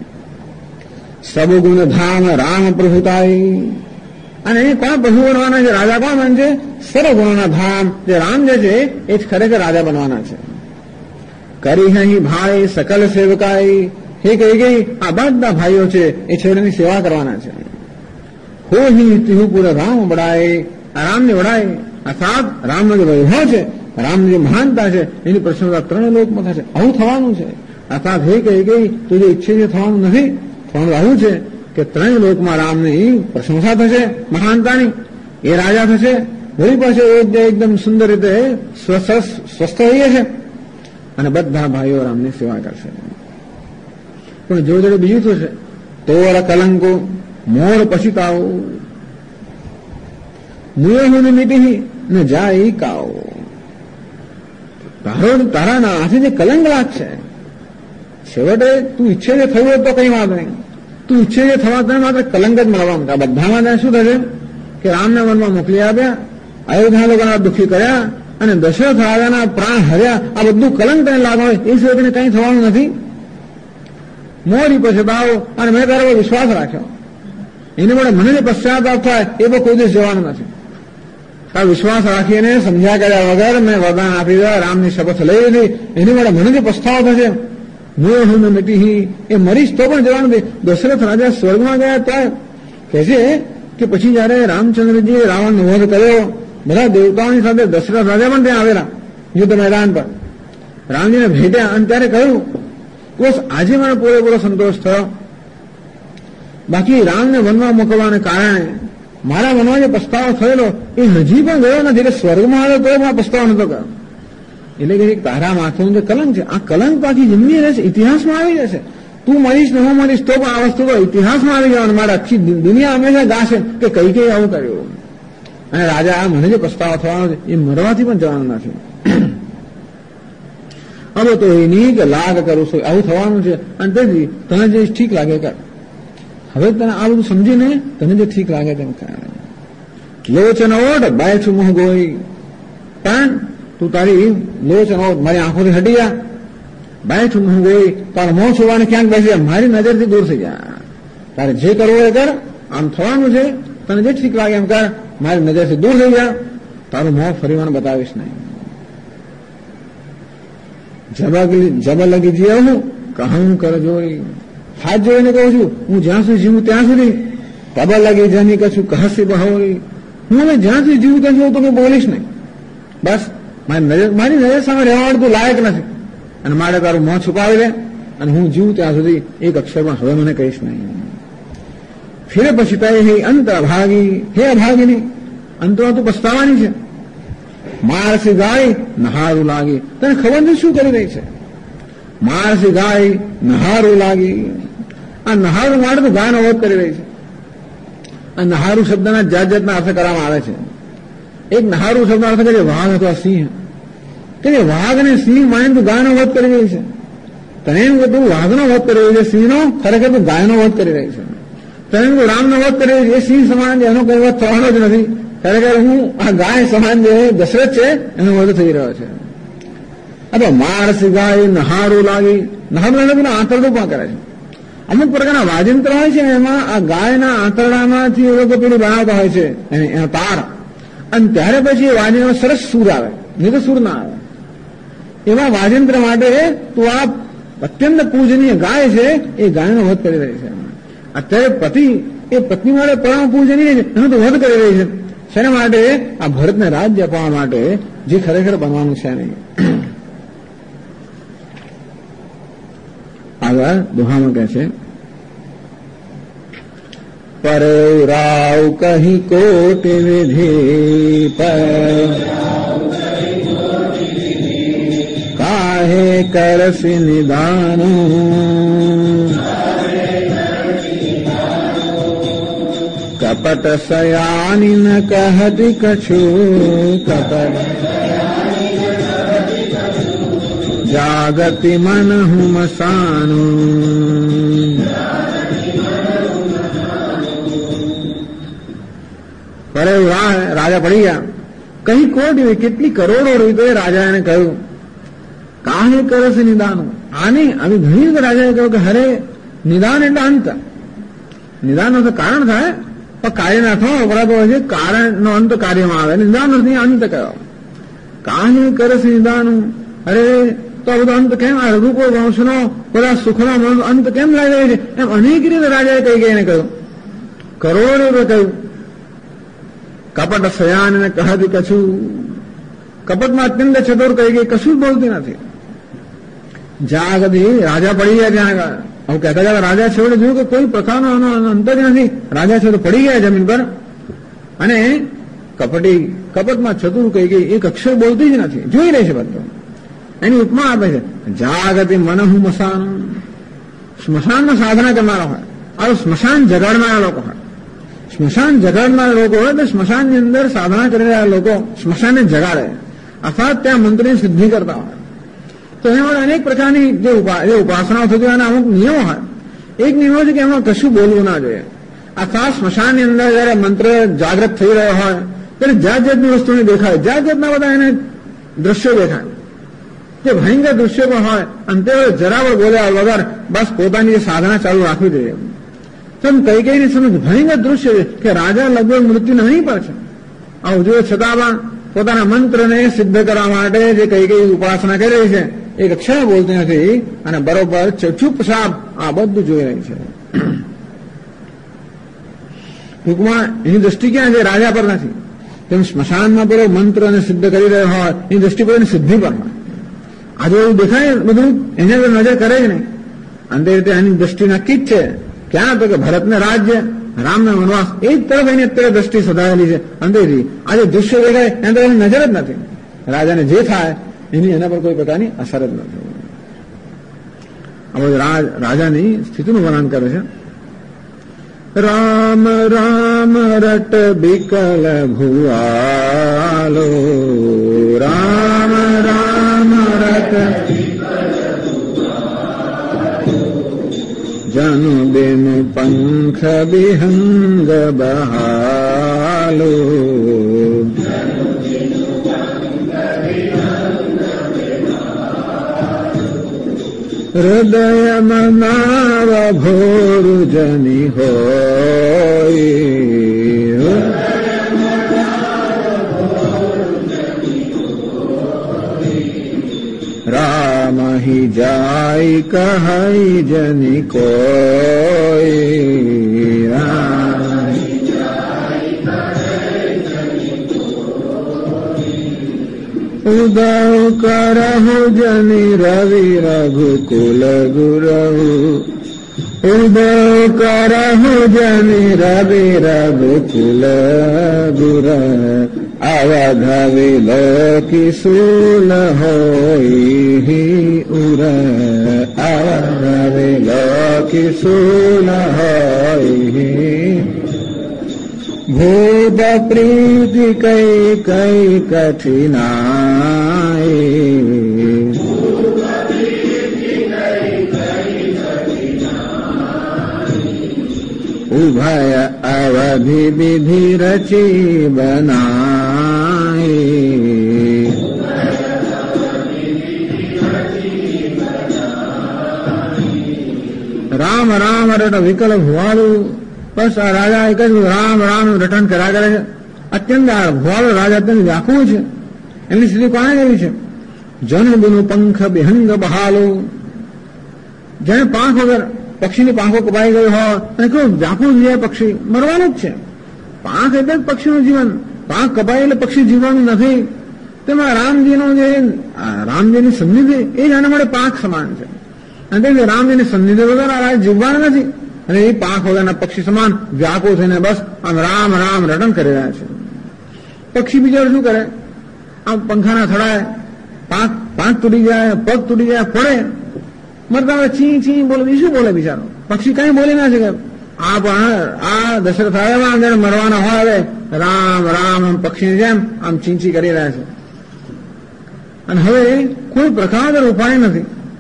સબગુણ ધામ રામ પ્રભુતાઈ. અને એ કોણ પ્રભુ બનવાના છે? રાજા કોણ બનશે? સર્વગુણોના ધામ જે રામ જે છે એ જ ખરેખર રાજા બનવાના છે. કરી અહીં ભાઈ સકલ સેવકાઈ. હે કહી ગઈ આ બધા ભાઈઓ છે એ છેવટેની સેવા કરવાના છે. હો હિ તિહુ પૂરા રામ વડાય. આ રામને વડાય અર્થાત રામનો જે વૈભવ છે, રામની જે મહાનતા છે એની પ્રશંસા ત્રણ લોકમાં થશે. આવું થવાનું છે. અર્થાત હે કહી ગઈ તું જે ઈચ્છે છે થવાનું નથી, થવાનું આવું છે કે ત્રણેય લોકમાં રામની પ્રશંસા થશે, મહાનતાની. એ રાજા થશે, વળી પાસે એકદમ સુંદર રીતે સ્વસ્થ થઈ જશે અને બધા ભાઈઓ રામની સેવા કરશે. પણ જો જોડે બીજું થશે તોર કલંકો મોર પછીતાઓ મુએ મીટી ને જાય કાઓ. તારા ના હાથે જે કલંક લાગશે છેવટે તું ઈચ્છે જે થયું તો કઈ વાત નહીં, તું ઈચ્છે જે થવા તને માત્ર કલંક જ મળવા માંગતા. બધામાં શું થશે કે રામને વનમાં મોકલી આપ્યા, અયોધ્યા લોકોના દુઃખી કર્યા અને દશરથ રાજાના પ્રાણ હર્યા. આ બધું કલંક તેને લાગુ હોય એ સિવાય કંઈ થવાનું નથી. મોરી પછતાવો અને મેં તારા પર વિશ્વાસ રાખ્યો, એને માટે મને જે પશ્ચાતાપ થાય એ પણ કોઈ દિવસ જવાનું નથી. આ વિશ્વાસ રાખીને સમજ્યા કર્યા વગર મેં વરદાન આપી દીધા, રામની શપથ લઈ લીધી, એની માટે મને જે પસ્તાવો થશે મોહ હું મિટી એ મરીશ તો પણ જવાનું નથી. દશરથ રાજા સ્વર્ગમાં ગયા તો કહે છે કે પછી જયારે રામચંદ્રજીએ રાવણનો વધ કર્યો બધા દેવતાઓની સાથે દશરથ રાજા પણ ત્યાં આવેલા યુદ્ધ મેદાન પર રામજીને ભેટ્યા અને ત્યારે કહ્યું બસ આજે મને પૂરેપૂરો સંતોષ થયો. બાકી રામને વનમાં મોકલવાને કારણે મારા મનમાં જે પસ્તાવો થયેલો એ હજી પણ ગયો નથી, એટલે સ્વર્ગમાં આવ્યો તો આ પસ્તાવો નતો કર્યો. એટલે કે તારા માથું જે કલંક છે, આ કલંક પાછી જિંદગી રહેશે, ઇતિહાસમાં આવી જશે. તું મરીશ ને હું મરીશ તો પણ આ વસ્તુ તો ઇતિહાસમાં આવી જવાનું. મારા આખી દુનિયા હંમેશા ગાશે કે કઈ આવું કર્યું. અને રાજા આ મને જે પસ્તાવો થવાનો છે એ મરવાથી પણ જવાનું નથી. હવે તો એની કે લાગ કરું છું, આવું થવાનું છે. અને તેથી તને જે ઠીક લાગે કર. હવે તને આ બધું સમજીને તને જે ઠીક લાગે તેમ કર. લોચન ઓટ બાય છું મોહ ગોઈ, પણ તું તારી લોચન ઓટ મારી આંખોથી હટી જા. બાય છું મોહ ગોઈ, તારો મોં છુવાને ક્યાંક બેસી જા, મારી નજરથી દૂર થઈ જા. તારે જે કરવું એ કર, આમ થવાનું છે, તને જે ઠીક લાગે એમ કર, મારી નજરથી દૂર થઈ જા. તારું મોં ફરી મને બતાવીશ નહીં. જબ લગી જીવ હું કહું કર જોઈ, હાથ જોઈને કહું છું હું જ્યાં સુધી જીવું ત્યાં સુધી. તબ લગી જની કશું કહસી બહોઈ, હું હવે જ્યાં સુધી જીવું ત્યાં સુધી તો બોલીશ નહીં. બસ મારી નજર સામે રહેવાનું તું લાયક નથી, અને મારે તારું મોં છુપાવી દે, અને હું જીવું ત્યાં સુધી એક અક્ષરમાં હવે મને કહીશ નહીં. ફિરે પછતાય હે અંત અભાગી, હે અભાગીની અંતમાં તું પસ્તાવાની છે. મારસી ગાય નહારું લાગી, તને ખબર નથી શું કરી રહી છે. મારસી ગાય નહારું લાગી, આ નહારું માટે તો ગાયનો વધ કરી રહી છે. આ નહારું શબ્દના જાત જાતના અર્થ કરવામાં આવે છે. એક નહારું શબ્દ અર્થ કરીએ વાઘ અથવા સિંહ, કે વાઘ અને સિંહ માની તું ગાયનો વધ કરી રહી છે. તને એમ કે તું વાઘનો વધ કરી રહી છે, સિંહનો, ખરેખર તું ગાયનો વધ કરી રહી છે. તને તું રામનો વધ કરી રહી છે, એ સિંહ સમાન છે, એનો કઈ વધ થવાનો જ નથી. ખરેખર હું આ ગાય સમાન જે દશરથ છે એનો વધ થઈ રહ્યો છે. અથવા મારસી ગાય નહારું લાગી, નહારું લાગે પેલા આંતરડું પણ કરે છે. અમુક પ્રકારના વાજિંત્ર હોય છે, એમાં આ ગાયના આંતરડામાંથી એ લોકો પેલું બનાવતા હોય છે એના તાર, અને ત્યારે પછી એ વાજિંત્રમાં સરસ સૂર આવે, નહીં તો સૂર ના આવે. એવા વાજિંત્ર માટે તો આ અત્યંત પૂજનીય ગાય છે, એ ગાયનો વધ કરી રહી છે. અત્યારે પતિ એ પત્ની માટે પરમ પૂજનીય છે, એનો તો વધ કરી રહી છે. શેના માટે? આ ભરતને રાજ્ય અપાવવા માટે, જે ખરેખર બનવાનું છે નહીં. આગળ દોહામાં કહે છે, પરે રાવ કહી કોટ વિધિ પર, કાહે કરસી નિદાનું, કપટ સયાની ન કહતી કછું, કપટ જાગતિ મન હું મસાનું. પર રાજા પડી ગયા. કઈ કોટ કેટલી કરોડો રૂપિયા રાજા એને કહ્યું. કાહે કરશે નિદાનું, આની આવી ઘણી વખત રાજાએ કહ્યું કે હરે નિદાન એટલે અંત. નિદાનનો તો કારણ થાય, પણ કાર્યના અર્થમાં વપરાતો હોય છે. કારણનો અંત કાર્યમાં આવે, નિદાન અર્થની અંત કયો. કાહે કરશે નિદાનું, અરે તો આ બધો અંત કેમ, આ રઘુકો વંશનો બધા સુખનો અંત કેમ લાગી રહ્યો છે, એમ અનેક રીતે રાજાએ કઈ ગઈને કહ્યું. કરોડો રૂપિયા કહ્યું. કપટ સયાન ને કહતી કશું, કપટમાં અત્યંત ચતુર કહી ગઈ, કશું જ બોલતી નથી. જ્યાં આગળ રાજા પડી ગયા, ત્યાં આગળ હવે કહેતા હતા રાજા છેવટે જોયું કે કોઈ પ્રકારનો અંત જ નથી. રાજા છે તો પડી ગયા જમીન પર, અને કપટમાં ચતુર કહી ગઈ, એક અક્ષર બોલતી જ નથી, જોઈ રહી છે બધું. એની ઉપમા આપે છે, જાગતિ મન હું મસાન. સ્મશાનમાં સાધના કરનારા હોય, આ સ્મશાન જગાડનારા લોકો હોય. સ્મશાન જગાડનારા લોકો હોય તો સ્મશાનની અંદર સાધના કરી રહ્યા લોકો સ્મશાનને જગાડે, અર્થાત ત્યાં મંત્રની સિદ્ધિ કરતા હોય. તો એમાં અનેક પ્રકારની જે ઉપાસનાઓ થતી હોય એના અમુક નિયમો હોય. એક નિયમ છે કે એમાં કશું બોલવું ના જોઈએ. અર્થાત સ્મશાનની અંદર જયારે મંત્ર જાગૃત થઈ રહ્યો હોય ત્યારે જાત જાતની વસ્તુને દેખાય, જાત જાતના બધા એને દ્રશ્યો દેખાય, જે ભયંકર દૃશ્યો પણ હોય. અને તે જરા પણ બોલ્યા વગર બસ પોતાની જે સાધના ચાલુ રાખવી જોઈએ. તો કઈ કઈની સમજ ભયંકર દૃશ્ય છે કે રાજા લગભગ મૃત્યુના અહીં પર છે. આવું જોઈએ છતાં પણ પોતાના મંત્રને સિદ્ધ કરવા માટે જે કઈ કઈ ઉપાસના કરી રહી છે, એક અક્ષર બોલતી નથી, અને બરોબર ચૂપચાપ આ બધું જોઈ રહી છે. ટૂંકમાં એની દ્રષ્ટિ ક્યાં છે? રાજા પર નથી. તેમ સ્મશાનમાં પેલો મંત્રને સિદ્ધ કરી રહ્યો હોય એની દ્રષ્ટિ પર સિદ્ધિ પર હોય. આજે એવું દેખાય બધું, એને નજર કરે જ નહીં. અંતે રીતે એની દ્રષ્ટિ નક્કી જ છે. ક્યાં? તો કે ભરતને રાજ્ય, રામનો વનવાસ એ જ તરફ એની અત્યારે દ્રષ્ટિ સધાયેલી છે અંદરથી. આજે દૃશ્ય દેખાય એના તરફ એની નજર જ નથી. રાજાને જે થાય એની એના પર કોઈ પ્રકારની અસર જ નથી. રાજાની સ્થિતિનું વર્ણન કરે છે. રામ રામ રટ બિકલ ભુઆલો, રામ રામ રટ જનુ બેનુ પંખ વિહંગ બહાલો, હૃદય મનાવ ભોરુ જની હોય, રામ હિ જાય કહી જની કોઈ, ઉદવ કરહુ જની રવિ રઘુકુલ ગુરહુ, ઉદવ કરહુ જની રવિ રઘુકુલ ગુર, અવધ વિલોકી સૂલ હોઈ ઉર, અવધ વિલોકી સૂલ હોઈ, ભૂત પ્રીતિ કઈ કઈ કઠિનાઈ, ઉભય અવધિ વિધિ રચી બનાઈ, રામ રામ રટ વિકલ ભુવાળું. બસ આ રાજા એક જ રામ રામ રટન કર્યા કરે છે. અત્યંત ભુવાળો રાજા અત્યંત વ્યાકુળ છે. એની સ્થિતિ કોને કરી છે? જન બિનુ પંખ બિહંગ બહાલો, જેને પાંખ વગર પક્ષીની પાંખો કપાઈ ગઈ હોય અને કેવું વ્યાકુળ જાય પક્ષી, મરવાનું જ છે. પાંખ એટલે જ પક્ષીનું જીવન. પાંખ કપાય એટલે પક્ષી જીવવાનું નથી. તેમાં રામજીની સન્નિધિ એ જ આના માટે પાંખ સમાન છે. અને તે રામજીની સન્નિધિ વગર આ રાજ જીવવાનું નથી. અને એ પાંખ વગરના પક્ષી સમાન વ્યાકુળ થઈને બસ આમ રામ રામ રટન કરી રહ્યા છે. પક્ષી બિચારો શું કરે? આમ પંખાના થડાય, પાંખ તૂટી જાય, પગ તૂટી જાય, પડે, મરતા હોય ચી ચી બોલે. શું બોલે બિચારો? પક્ષી કઈ બોલી ના શકે. આ દશરથ આવ્યા અંદર મરવાના હોય હવે રામ રામ આમ પક્ષીની જેમ આમ ચીંચી કરી રહ્યા છે. અને હવે કોઈ પ્રકાર ઉપાય નથી.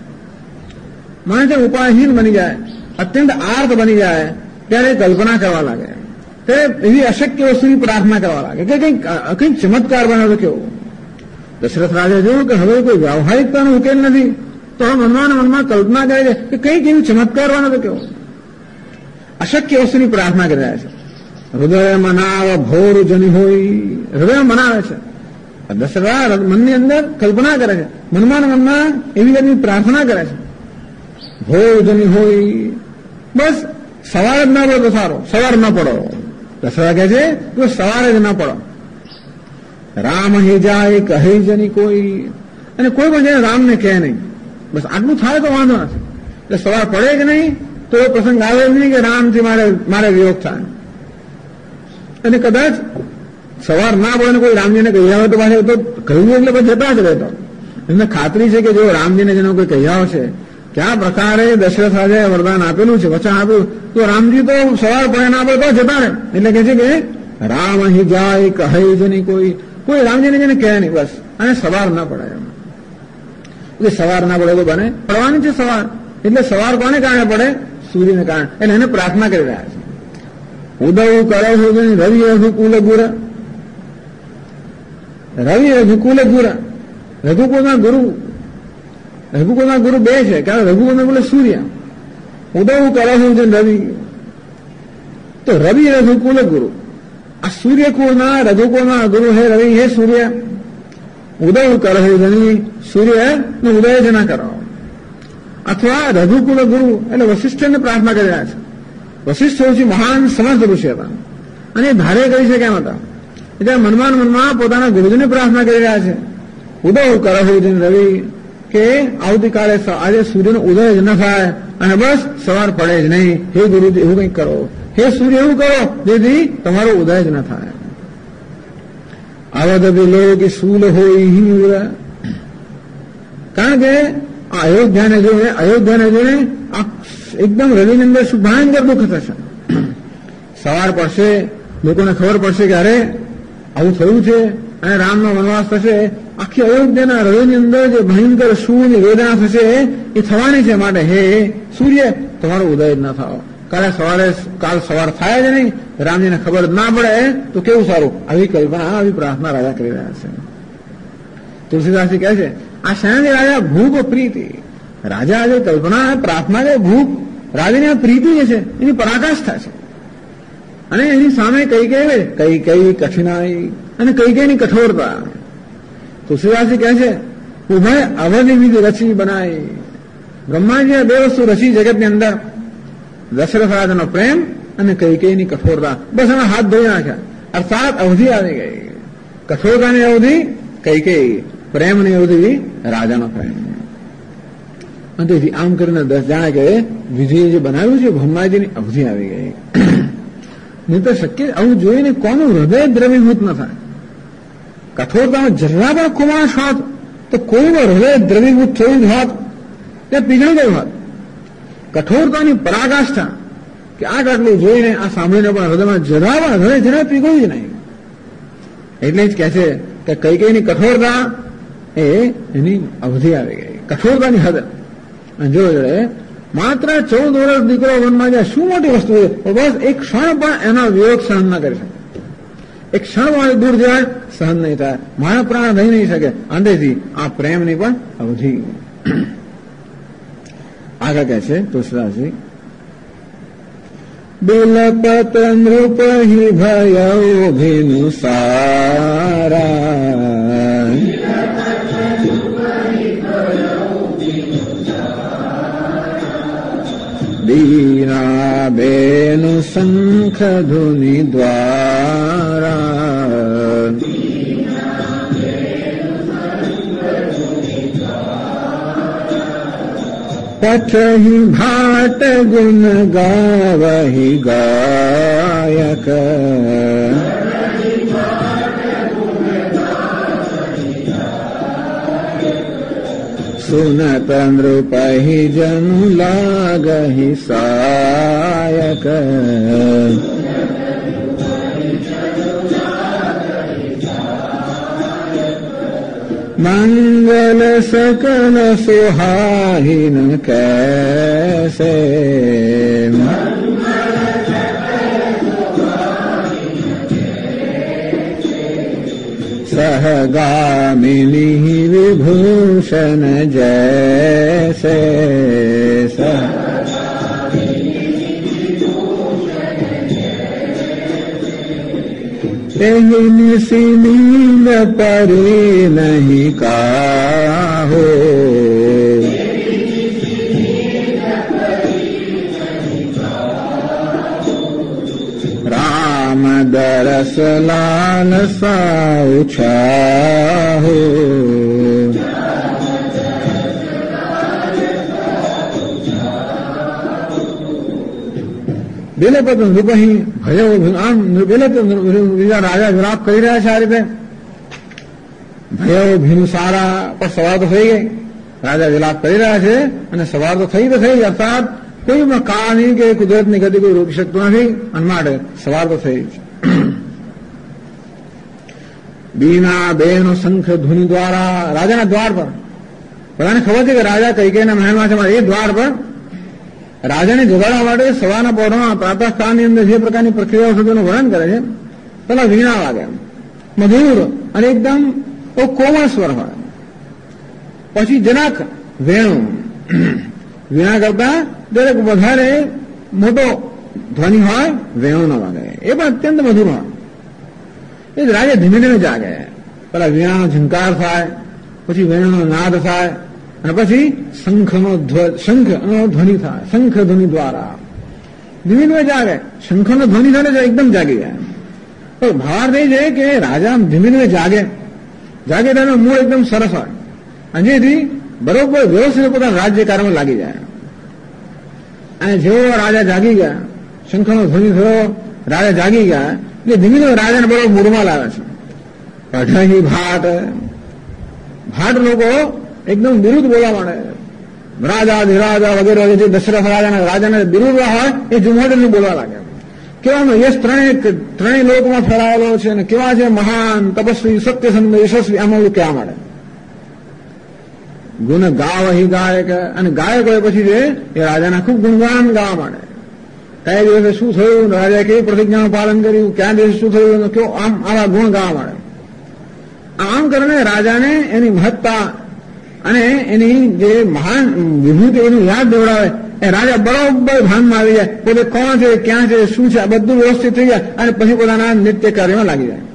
માણસ ઉપાયહીન બની જાય, અત્યંત આર્ત બની જાય ત્યારે કલ્પના કરવા લાગે, તે એવી અશક્ય વસ્તુની પ્રાર્થના કરવા લાગે કે કંઈક ચમત્કાર બને તો કેવું. દશરથ રાજા જોયું કે હવે કોઈ વ્યવહારિકતાનો ઉકેલ નથી, તો મનમાં કલ્પના કરે છે કે કંઈક એવું ચમત્કાર બને તો કેવું. અશક્ય વસ્તુની પ્રાર્થના કરી રહ્યા છે. હૃદય મનાવ ભોર જની હોય, હૃદય મનાવે છે. દશરથ મનની અંદર કલ્પના કરે છે, મનમાં એવી જાતની પ્રાર્થના કરે છે. ભોર જની હોય, બસ સવાર જ ના પડો તો સારો, સવાર ના પડો. દશરથ કહે છે તો સવારે જ ના પડો. રામ હે જાય કહે જની કોઈ, અને કોઈ પણ જાય રામને કહે નહીં. બસ આટલું થાય તો વાંધો નથી. એટલે સવાર પડે કે નહીં તો એ પ્રસંગ આવે જ નહીં કે રામથી મારે વિયોગ થાય. અને કદાચ સવાર ના પડે ને કોઈ રામજીને કહ્યા હોય તો પાછળ તો કહ્યું એટલે પછી જતા જ રહેતો. એમને ખાતરી છે કે જો રામજીને જેનો કોઈ કહ્યા છે, કયા પ્રકારે દશરથ રાજાએ વરદાન આપેલું છે, વચન આપ્યું, તો રામજી તો સવાર પડે ના પડે તો જતા રહે. એટલે કે છે કે રામ અહીં જાય કહે જ નહીં કોઈ રામજીને જેને કહે નહીં બસ. અને સવાર ના પડે એમ કે સવાર ના પડે તો બને, પડવાની છે સવાર. એટલે સવાર કોને કારણે પડે? સૂર્યને કારણે. એટલે એને પ્રાર્થના કરી રહ્યા છે. ઉદવ કરે રવિ રઘુકુલ ગુર, રવિ રઘુકુલ ગુર. રઘુકુળના ગુરુ બે છે, કારણ રઘુકુળના બોલે સૂર્ય. ઉદવ કરે રવિ, તો રવિ રઘુકુલ ગુરુ. આ સૂર્યકુળના રઘુકુળના ગુરુ હે રવિ હે સૂર્ય. ઉદય કરે સૂર્ય ને ઉદય જ ના કરો. અથવા રઘુકુલ ગુરુ એટલે વશિષ્ઠને પ્રાર્થના કરી રહ્યા છે. વશિષ્ઠ સૌથી મહાન સમર્થ ઋષિ હતા અને ધારે કરી છે કેમ હતા? એટલે મનમાં પોતાના ગુરુજીને પ્રાર્થના કરી રહ્યા છે. ઉદય કરે રવિ, કે આવતીકાલે આજે સૂર્યનો ઉદય જ ન થાય અને બસ સવાર પડે જ નહીં. હે ગુરુજી એવું કંઈક કરો, હે સૂર્ય એવું કરો જેથી તમારો ઉદય જ ન થાય. આવા દબે લો કે શૂલ હોય, કારણ કે અયોધ્યાને જોઈને એકદમ હૃદયની અંદર શું ભયંકર દુઃખ થશે. સવાર પડશે, લોકોને ખબર પડશે કે અરે આવું થયું છે અને રામનો વનવાસ થશે. આખી અયોધ્યાના હૃદયની અંદર જે ભયંકર શૂળની વેદના થશે એ થવાની છે. માટે હે સૂર્ય, તમારો ઉદય જ ના થાવ. કાલ સવાર થાય જ નહીં, રામજીને ખબર ના પડે તો કેવું સારું. આવી કલ્પના, આવી પ્રાર્થના રાજા કરી રહ્યા છે. તુલસીદાસજી કહે છે આ શેનાથી રાજા ભૂખ પ્રીતિ. રાજા આજે કલ્પના પ્રાર્થના કે ભૂખ, રાજાની આ પ્રીતિ જે છે એની પરાકાષ્ઠા છે. અને એની સામે કઈ કઠિનાઈ અને કઈ કઠોરતા. તુલસીદાસજી કહે છે ઉભય અવધિ વિધિ રચી બનાય. બ્રહ્માજીએ બે વસ્તુ રચી જગતની અંદર, દશરથ રાજાનો પ્રેમ અને કઈની કઠોરતા. બસ એમાં હાથ ધોઈ નાખ્યા, અર્થાત અવધિ આવી ગઈ. કઠોરતાની અવધિ કઈ, પ્રેમની અવધિ રાજાનો પ્રેમ. અને તેથી આમ કરીને 10 જાણે કે વિધિએ જે બનાવ્યું છે બ્રહ્માજીની અવધિ આવી ગઈ. નહીં તો શક્ય, આવું જોઈને કોનું હૃદય દ્રવીભૂત ન થાય. કઠોરતામાં જરા પણ કુમાશ હોત તો કોઈનું હૃદય દ્રવીભૂત થયું જ હોત, તે પીગળી ગયું હોત. કઠોરતાની પરાકાષ્ઠા કે આટલું જોઈને આ સાંભળીને પણ હૃદયમાં જરા પીગળ્યું જ નહીં. એટલે જ કહે છે કે કઈની કઠોરતા એની અવધિ આવી ગઈ, કઠોરતાની હદ. અને જો માત્ર 14 વર્ષ દીકરો વનમાં જાય, શું મોટી વસ્તુ છે. બસ એક ક્ષણ પણ એના વિયોગ સહન ન કરી શકે. એક ક્ષણ વાળી દૂર જાય સહન નહીં થાય, મારા પ્રાણ રહી નહીં શકે. અંતેથી આ પ્રેમની પણ અવધિ. આગળ કહે છે તુલસીદાસજી બિલપત નૃપ હિ ભયૌભિનુ સારા. દીના બેનુ શંખ ધુનિ દ્વારા. પઠહિ ભાટ ગુણ ગાવહિ ગાયક. સુનત નૃપહિ જનુ લાગહિ સાયક. મંગલ સકલ સુહાહિન કૈસે. સહગામિની વિભૂષણ જૈસે. નિસીલીલ પરે નહીં કાહો. રામ દરસ લાલ સાઉછાહો. બિલપત નૃપહિ ભયો. આમ બીજા રાજા વિલાપ કરી રહ્યા છે આ રીતે. ભયો ભીનુ સારા, પણ સવાર તો થઈ ગઈ. રાજા વિલાપ કરી રહ્યા છે અને સવાર તો થઈ. અર્થાત કોઈ કાળ નહીં કે કુદરતની ગતિ કોઈ રોકી શકતું નથી. અને માટે સવાર તો થઈ છે. બીના બેનો શંખ ધુનિ દ્વારા. રાજાના દ્વાર પર બધાને ખબર છે કે રાજા કઈકેયના મહેલમાં છે. એ દ્વાર પર રાજાને જગાડવા માટે સવારના પહોરમાં પ્રાતઃકાળની અંદર જે પ્રકારની પ્રક્રિયાઓ છે તેનું વર્ણન કરે છે. પેલા વીણા વાગે, મધુર અને એકદમ કોમળ સ્વર હોય. પછી જરાક વેણુ. વીણા કરતા દરેક વધારે મોટો ધ્વનિ હોય વેણુનો વાગે, એ પણ અત્યંત મધુર હોય. એ રાજા ધીમે ધીમે જાગે. પેલા વીણાનો ઝંકાર થાય, પછી વેણુનો નાદ થાય અને પછી શંખનો ધ્વનિ થાય. શંખ ધ્વનિ દ્વારા ધીમે ધીમે જાગે. શંખનો ધ્વનિ થાય તો એકદમ જાગી જાય. તો ભાર થઈ જાય કે રાજા ધીમે ધીમે જાગે તેનો મૂળ એકદમ સરસ હોય અને જેથી બરોબર વ્યવસ્થિત પોતાના રાજ્ય કાર્યમાં લાગી જાય. અને જેવો રાજા જાગી ગયા શંખનો ધ્વનિ થયો, રાજા જાગી ગયા. એટલે ધીમે ધીમે રાજાને બરોબર મૂડમાં લાવે છે. કઢઈ ભાટ લોકો એકદમ વિરુદ્ધ બોલવા માંડે. રાજા ધીરાજા વગેરે જે દશરથ રાજાને વિરુદ્ધ હોય એ જુમોડથી બોલવા લાગે. કેવાનો યશ ત્રણેય લોકમાં ફેલાયેલો છે અને કેવા છે મહાન તપસ્વી સત્યસંધ યશસ્વી આમાં એવું કહેવા માંડે. ગુણ ગાવહી ગાયક, અને ગાયક હોય પછી છે એ રાજાના ખૂબ ગુણગાન ગાવા માંડે. કયા દિવસે શું થયું, રાજાએ કેવી પ્રતિજ્ઞાનું પાલન કર્યું, કયા દિવસે શું થયું, કેવું આમ આવા ગુણ ગાવા માંડે. આમ કરીને રાજાને એની મહત્તા અને એની જે મહાન વિભૂતિ એની યાદ દેવડાવે. એ રાજા બરોબર ભાનમાં આવી જાય, પોતે કોણ છે, ક્યાં છે, શું છે, આ બધું વ્યવસ્થિત થઈ જાય અને પછી પોતાના નિત્ય કાર્યમાં લાગી જાય.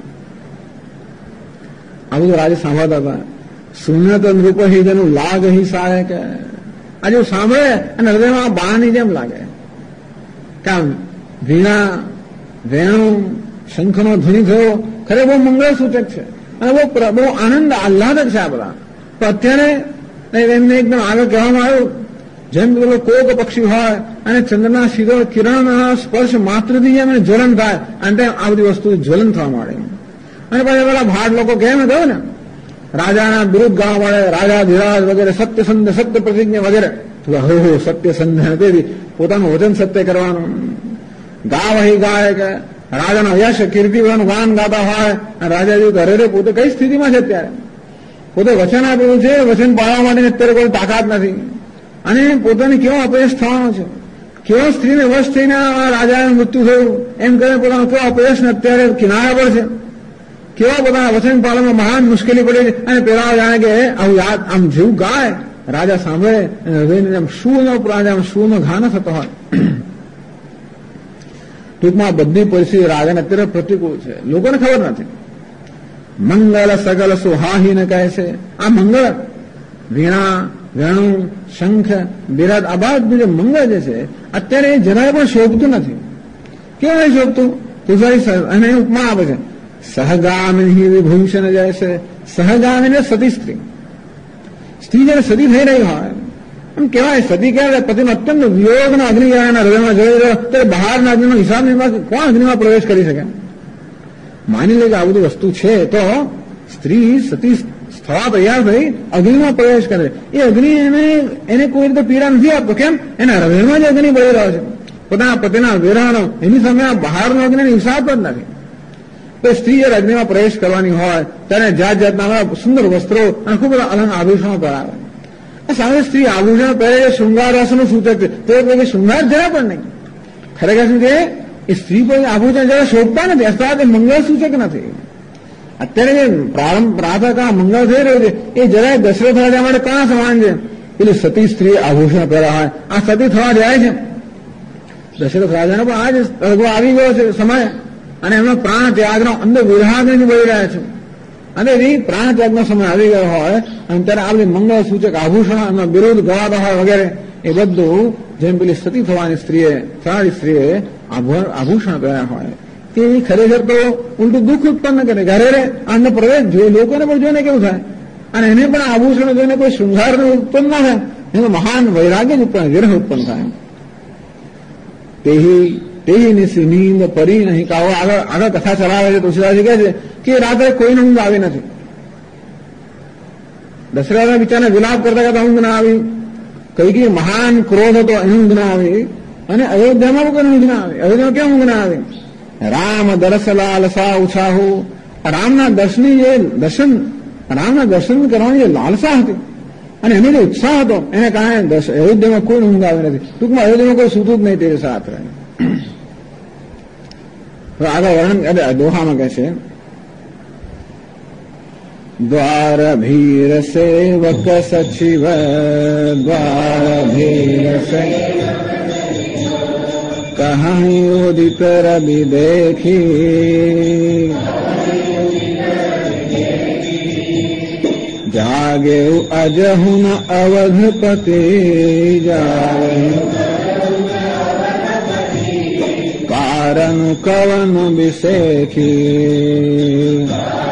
આ બધું રાજા સાંભળતા હતા. સુનત નૃપ જેનું લાગ હિ સહાયક. આ જો સાંભળે અને હૃદયમાં બાણની જેમ લાગે. કામ વીણા, વેણુ, શંખનો ધ્વનિ થયો ખરે બહુ મંગળ સૂચક છે અને બહુ આનંદ આહ્લાદક છે આ બધા. તો અત્યારે એમને એકદમ આગળ કહેવામાં આવ્યું, જેમ પેલો કોક પક્ષી હોય અને ચંદ્રના શીતળ કિરણના સ્પર્શ માત્રથી જેમ જ્વલન થાય અને તેમ આ બધી વસ્તુ જ્વલન થવા માંડે. અને પછી પેલા ભાટ લોકો કેમ કહ્યું ને, રાજાના વિરુદ્ધ ગાવા મળે, રાજા ધીરાજ વગેરે સત્યસંધ, સત્ય પ્રતિજ્ઞા વગેરે. હો સત્યસંધ તેથી પોતાનું વચન સત્ય કરવાનું. ગાવહી ગાયક, રાજાનો યશ કીર્તિવાનું ગાન ગાતા હોય. રાજા જેવું ઘરે રે પોતે કઈ સ્થિતિમાં છે અત્યારે, પોતે વચન આપેલું છે, વચન પાળવા માટે અત્યારે કોઈ તાકાત નથી અને પોતાને કેવો અપયશ થવાનો છે. કેવો સ્ત્રીને વશ થઈને રાજાનું મૃત્યુ થયું એમ કરીને પોતાનો કેવો અપયશ અત્યારે કિનારા પર છે. કેવા પોતાના વચન પાલનમાં મહાન મુશ્કેલી પડે છે અને પેલા જાણે કે આવું યાદ આમ જેવું ગાય રાજા સાંભળે હૃદયને આમ શુંનો ઘા ન થતો હોય. ટૂંકમાં બધી પરિસ્થિતિ રાજાને અત્યારે પ્રતિકૂળ છે, લોકોને ખબર નથી. મંગળ સગલ સુહાહીને કહે છે. આ મંગળ, વીણા, વેણુ, શંખ, બિરાદ, આ બધું જે મંગળ જે છે અત્યારે એ જરાય પણ શોભતું નથી. કેમ નહીં શોભતું? અને ઉપમા આપે છે, સહગામિની વિભૂષણ જાય છે. સહગામિની સતી સ્ત્રી, સ્ત્રી જયારે સતી થઈ રહી હોય એમ કહેવાય. સતી કહેવાય પતિનો અત્યંત વિયોગનો અગ્નિ એના હૃદયમાં જઈ રહ્યો ત્યારે બહારના અગ્નિનો હિસાબ નહીં, કોણ અગ્નિમાં પ્રવેશ કરી શકે? માની લે કે આ બધી વસ્તુ છે તો સ્ત્રી સતી થવા તૈયાર થઈ અગ્નિમાં પ્રવેશ કરે. એ અગ્નિ એને કોઈ રીતે પીડા નથી આપતો. કેમ? એના હૃદયમાં જ અગ્નિ બળી રહ્યો છે પોતાના પતિના વિરહનો. એની સામે આ બહારનો અગ્નિનો હિસાબ જ નથી. તો સ્ત્રી જયારે અગ્નિમાં પ્રવેશ કરવાની હોય ત્યારે જાત જાતના સુંદર વસ્ત્રો અને ખૂબ બધા અલંગ આભૂષણો પહેરાવે. સામે સ્ત્રી આભૂષણ પહેરે છે, શૃંગાર રસનું સૂચક છે. તો એ શૃંગાર જરા પણ નહીં. ખરેખર શું છે, એ સ્ત્રી પર આભૂષણ જરા શોભતા નથી, અથવા તે મંગળ સૂચક નથી. અત્યારે જે પ્રાતઃકાળ મંગળ થઈ રહ્યું છે એ જરાય દશરથ રાજા માટે કોના સમાન છે? પેલી સતી સ્ત્રી આભૂષણ પહેરા હોય, આ સતી થવા જાય છે. દશરથ રાજાનો પણ આ જ આવી ગયો છે સમય અને એમનો પ્રાણ ત્યાગનો અંદર વિરહાગ્નિ બળી રહ્યા છે. અને એ પ્રાણ ત્યાગનો સમય આવી ગયો હોય અને ત્યારે આ બધી મંગળ સૂચક આભૂષણો એમનો વિરોધ ગવાતા હોય વગેરે એ બધું જેમ પેલી સતી થવાની સ્ત્રીએ આભૂષણ પહેર્યા હોય તે ખરેખર તો ઉલટું દુઃખ ઉત્પન્ન કરે. ઘરે રે આનો પ્રવેશ જોઈએ, લોકોને પણ જોઈને કેવું થાય અને એને પણ આભૂષણો જોઈને કોઈ શૃંગાર ઉત્પન્ન ના થાય, એનું મહાન વૈરાગ્ય જ ઉત્પન્ન, વિરહ ઉત્પન્ન થાય. તેહી નીંદ પરી નહીં કાવો. આગળ કથા ચલાવે છે. તુલસીદાસજી કહે છે કે રાત્રે કોઈને ઊંઘ આવી નથી. દશરથના બિચારાને વિલાપ કરતા કરતા ઊંઘ ના આવી. કઈ મહાન ક્રોધ હતો એની ઊંઘ ના આવી અને અયોધ્યામાં કોઈ ઊંઘ ના આવી. અયોધ્યામાં કેમ ઊંઘ ના આવી? રામ દરસલાલ સા ઉછાહુ. રામના દર્શન કરવાની જે લાલસા હતી અને એનો જે ઉત્સાહ હતો એને કારણે અયોધ્યામાં કોઈ ઊંઘ આવી નથી. ટૂંકમાં અયોધ્યામાં કોઈ સૂતું જ નહીં તે સાથે. આગળ વર્ણન દોહામાં કહે છે, દ્વાર ભીર સેવક સચિવ દ્વાર ભીર કહી ઉદિત રવિ દેખી જાગે અજહુન અવધપતિ જાગે કારણ કવન વિશેખી.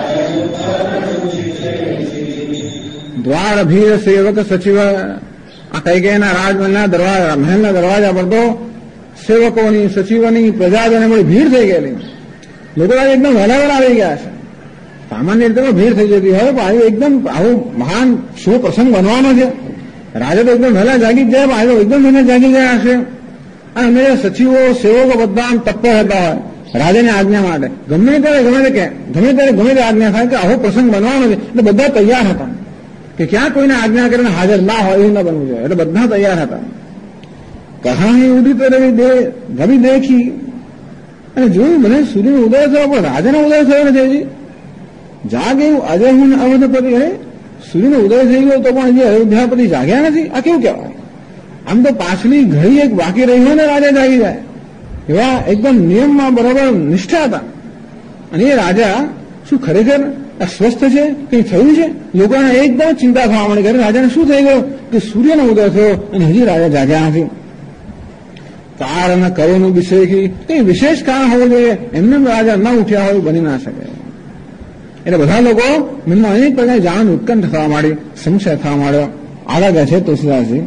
દ્વાર ભીર સેવક સચિવ. આ કઈ કઈના રાજમહેલના મહેલના દરવાજા પર તો સેવકોની, સચિવોની, પ્રજાજનો બધી ભીડ થઈ ગયેલી. લોકો આજે એકદમ વહેલા વહેલા આવી ગયા છે. સામાન્ય રીતે ભીડ થઈ જતી હોય, પણ આજે એકદમ આવું મહાન શુભ પ્રસંગ બનવાનો છે. રાજા તો એકદમ વહેલા જાગી જ જાય, પણ આજે એકદમ વહેલા જાગી ગયા હશે. અને સચિવો, સેવકો બધા તત્પર હતા હોય રાજાની આજ્ઞા માટે. ગમે ત્યારે ગમે તે આજ્ઞા થાય કે આવો પ્રસંગ બનવાનો છે, એટલે બધા તૈયાર હતા કે ક્યાં કોઈને આજ્ઞા કરીને હાજર ના હોય એવું ના બનવું જોઈએ. એટલે બધા તૈયાર હતા. કહાની ઉદિત રવિ દેખી, અને જોયું મને સૂર્યનો ઉદય થયો, પણ રાજાનો ઉદય થયો નથી. હજી જાગે એવું આજે હું અવધપતિ, અરે સૂર્યનો ઉદય થઈ ગયો તો પણ હજી અયોધ્યાપતિ જાગ્યા નથી. આ કેવું કહેવાય? આમ તો પાછલી ઘડી એક બાકી રહી હોય ને રાજા જાગી જાય, એવા એકદમ નિયમમાં બરાબર નિષ્ઠા હતા. અને એ રાજા શું ખરેખર સ્વસ્થ છે, કંઈ થયું છે? લોકોને એકદમ ચિંતા થવા માંડી કે રાજાને શું થઈ ગયું કે સૂર્યનો ઉદય થયો અને હજી રાજા જાગ્યા નથી. કારણ કરોનું વિષય કંઈ વિશેષ કારણ હોવું જોઈએ, એમને રાજા ન ઉઠ્યા હોય બની ના શકે. એટલે બધા લોકો મનમાં અનેક પ્રકારની જાણ ઉત્કંઠ થવા માંડી, સંશય થવા માંડ્યો. આગળ ગયા છે તુલસીદાસજી.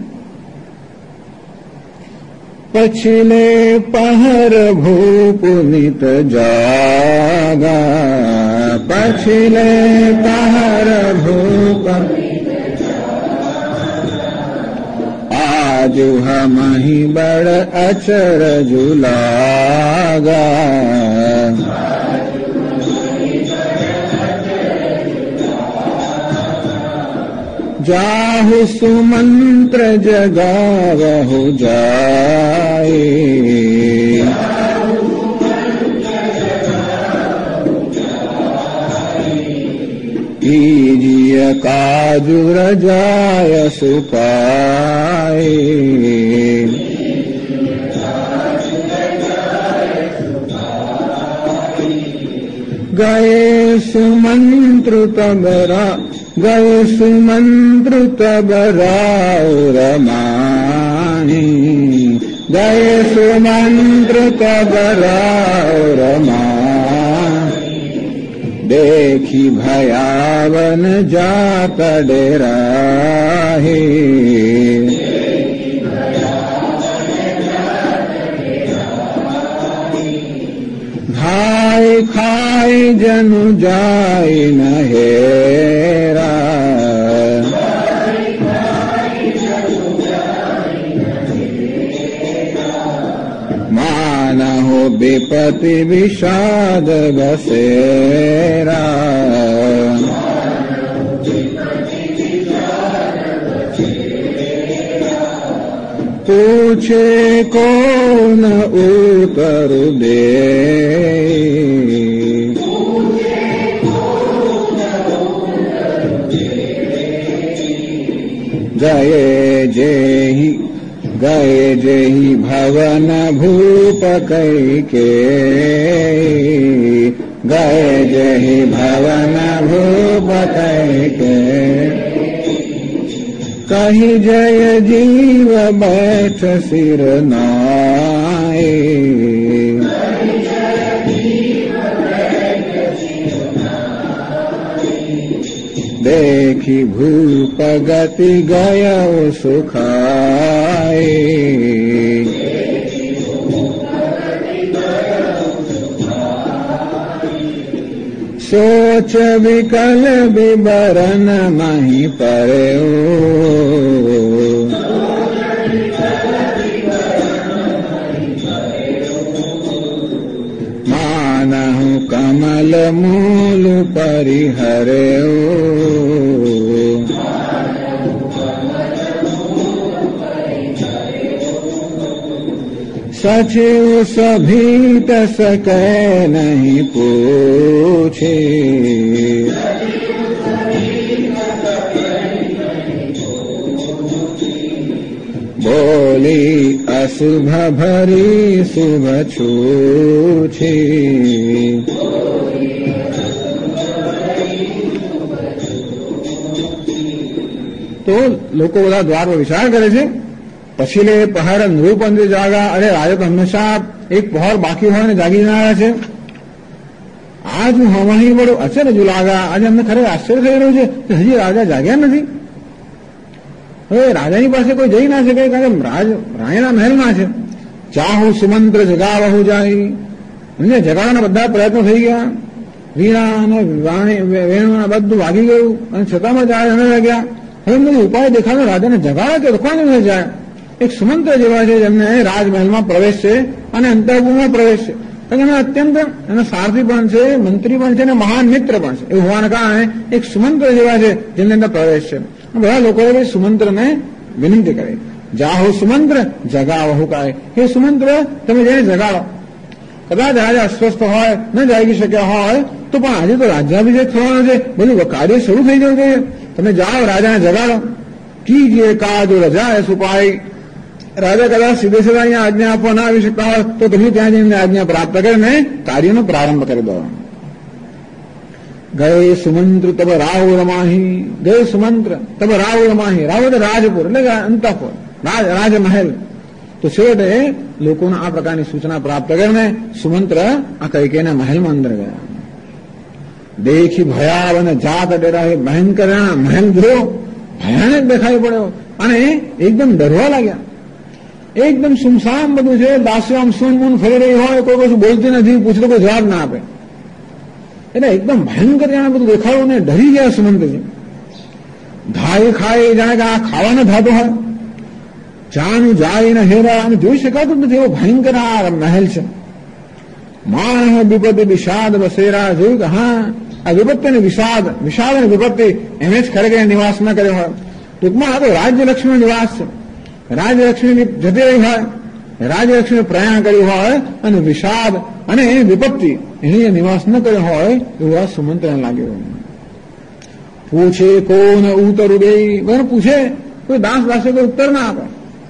પછીલે પહર ભૂપુનિત જાગા, પછીલે પહર ભૂપ આજુ હમહી બળ અચર જુલાગા, જાહુ સુમંત્ર જગાવહુ જાય, ઈજીય કાજુ રજાય સુપાય, ગયે સુમંત્રુત બરા, ગયે સુમંત્રુત બરાઉ રમાણી, ગયે સુમંત્રુત બરાઉ રમાણી, દેખી ભયાવન જાત ડેરાહી, ખાય ખાય જનુ જાય ન હેરા, માનહો વિપતિ વિષાદ બસેરા, પૂછે કોન ઉતરુ દે, ગયે જેહી ભવન ભૂપ કૈકે, ગયે જેહી ભવન ભૂપ કૈકે, કહી જય જીવ બેઠ સિર નાય, દેખી ભૂપ ગતિ ગયો સુખાય, સોચ વિકલ વિબરન મહી પરયો, માનહુ કમલ મૂલ પરિહર્યો, સચિવ સભીત સકે નહીં પૂછે, બોલી અશુભ ભરી શુભ છૂછે, તો લોકો બધા દ્વાર પર વિચાર કરે છે. પછી લે પહાડ નૃપંજે જાગા, અરે રાજા તો હંમેશા એક પહોર બાકી હોય ને જાગી જનારા છે. આજ હું હવાહી બડું અચરજ લાગા, આજે અમને ખરેખર આશ્ચર્ય થઈ રહ્યું છે કે હજી રાજા જાગ્યા નથી. હવે રાજાની પાસે કોઈ જઈ ના શકે, કારણ કે રાણીના મહેલમાં છે. ચાહુ સુમંત્ર જગાવહુ જાય, એમને જગાડવાના બધા પ્રયત્નો થઈ ગયા. વીણા અને વેણું બધું વાગી ગયું અને છતાંમાં જાય ન લાગ્યા. હવે એમને ઉપાય દેખાડો, રાજાને જગાડે કે કોને ન જાય. એક સુમંત્ર જેવા છે જેમને રાજમહેલમાં પ્રવેશ છે અને અંતઃપુરમાં પ્રવેશ છે. એના અત્યંત એના સારથી પણ છે, મંત્રી પણ છે અને મહાન મિત્ર પણ છે. એવું હોવાના કારણે એક સુમંત્ર જેવા છે જેમને અંદર પ્રવેશ છે. બધા લોકોએ સુમંત્રને વિનંતી કરી, જાહો સુમંત્ર જગાવહુ કાય, હે સુમંત્ર તમે જઈને જગાડો. કદાચ રાજા અસ્વસ્થ હોય, ન જાગી શક્યા હોય તો પણ આજે તો રાજ્યાભિષેક થવાનો છે, બધું કાર્ય શરૂ થઈ જવું જોઈએ. તમે જાઓ, રાજાને જગાડો. કીજીએ કાજો રજા એ સુપાય, રાજા કદાચ સીધે સીધા અહીંયા આજ્ઞા આપવા ના આવી શકતા હોય તો તમે ત્યાં જઈને આજ્ઞા પ્રાપ્ત કરીને કાર્યનો પ્રારંભ કરી દો. ગયે સુમંત્ર તબ રાવ રમાહી, ગયે સુમંત્ર તબ રાવ રમાહી. રાવ એટલે રાજપુર એટલે કે અંતઃપુર, રાજમહેલ. તો છેવટે લોકોને આ પ્રકારની સૂચના પ્રાપ્ત કરીને સુમંત્ર આ કૈકેયના મહેલમાં અંદર ગયા. દેખી ભયાવ અને જાત ડેરા, ભયંકર મહેલ જોયો, ભયાનક દેખાઈ પડ્યો અને એકદમ ડરવા લાગ્યા. એકદમ સુમસામ બધું છે, દાસીઓ આમ સૂન ફરી રહી હોય, કોઈ કશું બોલતી નથી, પૂછતો કોઈ જવાબ ના આપે. એટલે એકદમ ભયંકર જાણે બધું દેખાડું ને ડરી ગયા સુમંતજી. ધાય ખાય જાણે કે આ ખાવાના ધાતો હોય, જાનું જાય ને હેરા અને જોઈ શકાતું નથી એવો ભયંકર આ મહેલ છે. માણ વિપત્તિ વિષાદ બસેરા, જોયું કે હા આ વિપત્તિ ને વિષાદ, વિષાદ અને વિપત્તિ એને જ ખરેખર નિવાસ ન કર્યો હોય. ટૂંકમાં આ તો રાજ્યલક્ષ્મી નિવાસ છે. રાજલક્ષ્મી જતી રહી હોય, રાજલક્ષ્મી પ્રયાણ કર્યું હોય અને વિષાદ અને વિપત્તિ એને નિવાસ ન કર્યો હોય એવું આ સુમંત્રને લાગ્યું. પૂછે કોને ઉતરું દે, બરાબર પૂછે, કોઈ દાસ દાસે કોઈ ઉત્તર ના આપે.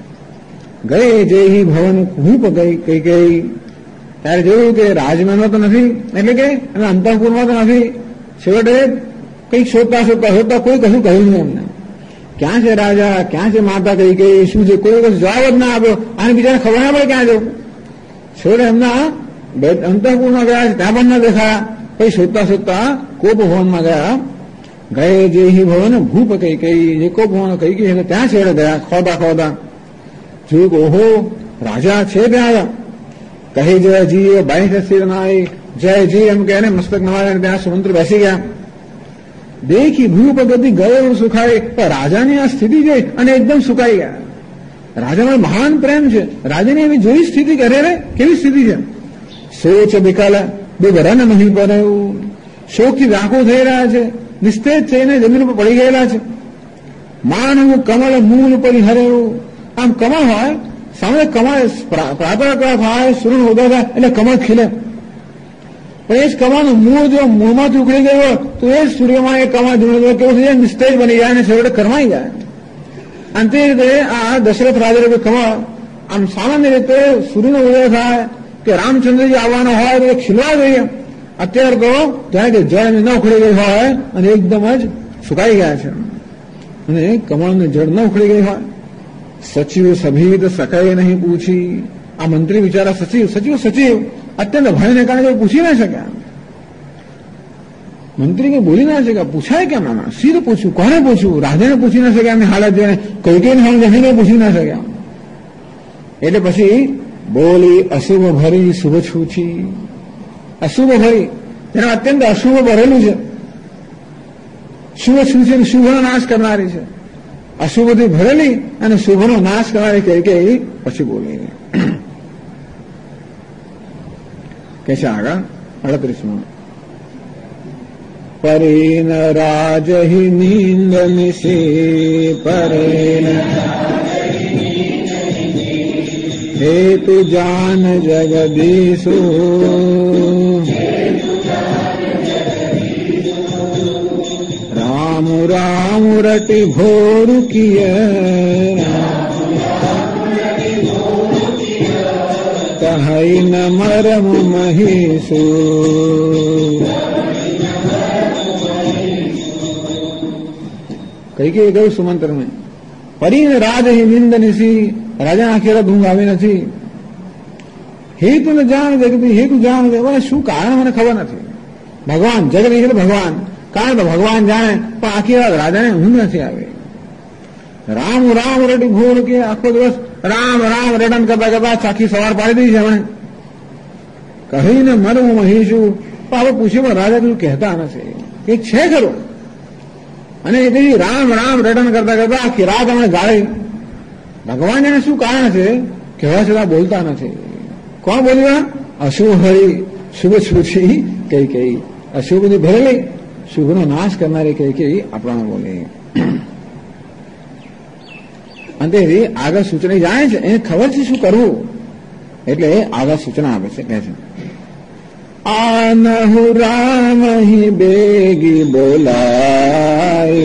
ગયે જેહી ભવન હૂપ કઈ ગઈ, ત્યારે જોયું કે રાજમહેલમાં તો નથી, એટલે કે અંતઃપુરમાં તો નથી. છેવટે કંઈક શોધતા કોઈ કશું કહ્યું નહીં એમને. ક્યાં છે રાજા, ક્યાં છે માતા, કઈ કઈ શું છે, કોઈ કશું જવાબ જ ના આપ્યો. આને બીજાને ખબર ના પડે ક્યાં જવું. છેવટે એમના અંતઃપુરમાં ગયા છે, ત્યાં પણ ના દેખાયા. પછી શોધતા કોપ ભવનમાં ગયા. ગયે જેહી ભવન ભૂપ કઈ કઈ, જે કોપ ભવન કઈ કઈ એટલે ત્યાં છેવટે ગયા. ખોદા જોયું કે ઓહો રાજા છે ત્યાં. કહી જયજી બાઈ શિર નાય, જયજી એમ કે મસ્તક નવાય ત્યાં સુમંત્ર બેસી ગયા. દેખી ભૂપ ગતિ ગયો સુખાય, પણ રાજાની આ સ્થિતિ જોઈ અને એકદમ સુકાઈ ગયા. રાજામાં મહાન પ્રેમ છે, રાજાની એવી જોઈ સ્થિતિ કરે રે કેવી સ્થિતિ છે. સોચ વિકલ બેગરન નહીં પડ્યું, શોકથી વ્યાકુળ થઈ રહ્યા છે, નિસ્તેજ થઈને જમીન પર પડી ગયેલા છે. માનવું કમળ મૂળ પરિહરેવું, આમ કમળ હોય સામે કમળ પ્રાતઃકાળ થાય, સૂર્ય ઉદય થાય એટલે કમળ ખીલે. પણ એ જ કમળનું મૂળ જો મૂળમાંથી ઉખડી ગયું હોય તો એ જ સૂર્યમાં એ કમળ ધીમે કેવું થઈ જાય, નિસ્તેજ બની જાય અને છેવટે કરમાઈ જાય. અને તે રીતે આ દશરથ રાજા કમળ આમ સામાન્ય રીતે સૂર્યનો ઉદય થાય કે રામચંદ્રજી આવવાનો હોય તો એ ખીલવા જોઈએ. અત્યારે તો જાણે કે જળ ન ઉખડી ગઈ હોય અને એકદમ જ સુકાઈ ગયા છે અને કમળની જળ ન ઉખડી ગઈ હોય. સચિવ સભીત સકાય નહીં પૂછી, આ મંત્રી બિચારા સચિવ અત્યંત ભયને કારણે કોઈ પૂછી ના શક્યા. મંત્રી કઈ બોલી ના શક્યા, પૂછાય કેમ આમાં, સીધું પૂછ્યું, કોને પૂછ્યું, રાજાને પૂછી ના શક્યા, એમની હાલત જોઈને કઈ જમીને પૂછી ના શક્યા. એટલે પછી બોલી અશુભ ભરી શુભ છૂછી. અશુભ ભરી જેના અત્યંત અશુભ ભરેલું છે, શુભ છૂછી શુભનો નાશ કરનારી છે. અશુભથી ભરેલી અને શુભનો નાશ કરનારી કે પછી બોલી કે છે આગળ 38માં. પરેન રાજહિ નીંદ નિશી, પરેન હેતુ જાન જગદીશુ, રામ રામ રટી ભોરુ કિય, કહી ન મરમ મહીસુ. કઈ ગયું સુમંત્ર ને પરીને રાજ નિંદ નિશી, રાજા આખેરા ઊંઘ આવી નથી. હેતુ ને જાણ જગદી, હેતુ જાણ મને શું કારણ મને ખબર નથી. ભગવાન જગદી એટલે ભગવાન, કારણ તો ભગવાન જાણે પણ આખી રાત રાજાને ઊંઘ નથી આવી. રામ રામ રડી ભૂલ કે આખો દિવસ રામ રામ રટન કરતા કરતા આખી સવાર પાડી દઈ છે એમણે કહીને મરું મહીશું. પણ હવે પૂછ્યું રાજા કશું કહેતા નથી, કંઈક છે ખરું. અને એથી રામ રામ રટન કરતા કરતા આખી રાત એમણે ગાળી. ભગવાન એને શું કારણ છે કહેવા છતાં બોલતા નથી. કોણ બોલ્યા? અશુભ હરી શુભ સ્મૃતિ કઈ કઈ. અશુભની ભરેલી શુભનો નાશ કરનારી કઈ કઈ આપણા બોલે. અંતેથી આગળ સૂચના જાણે છે, એને ખબર છે શું કરવું, એટલે આગળ સૂચના આપે છે. કહે છે આનહુ રામ હી બેગી બોલાય,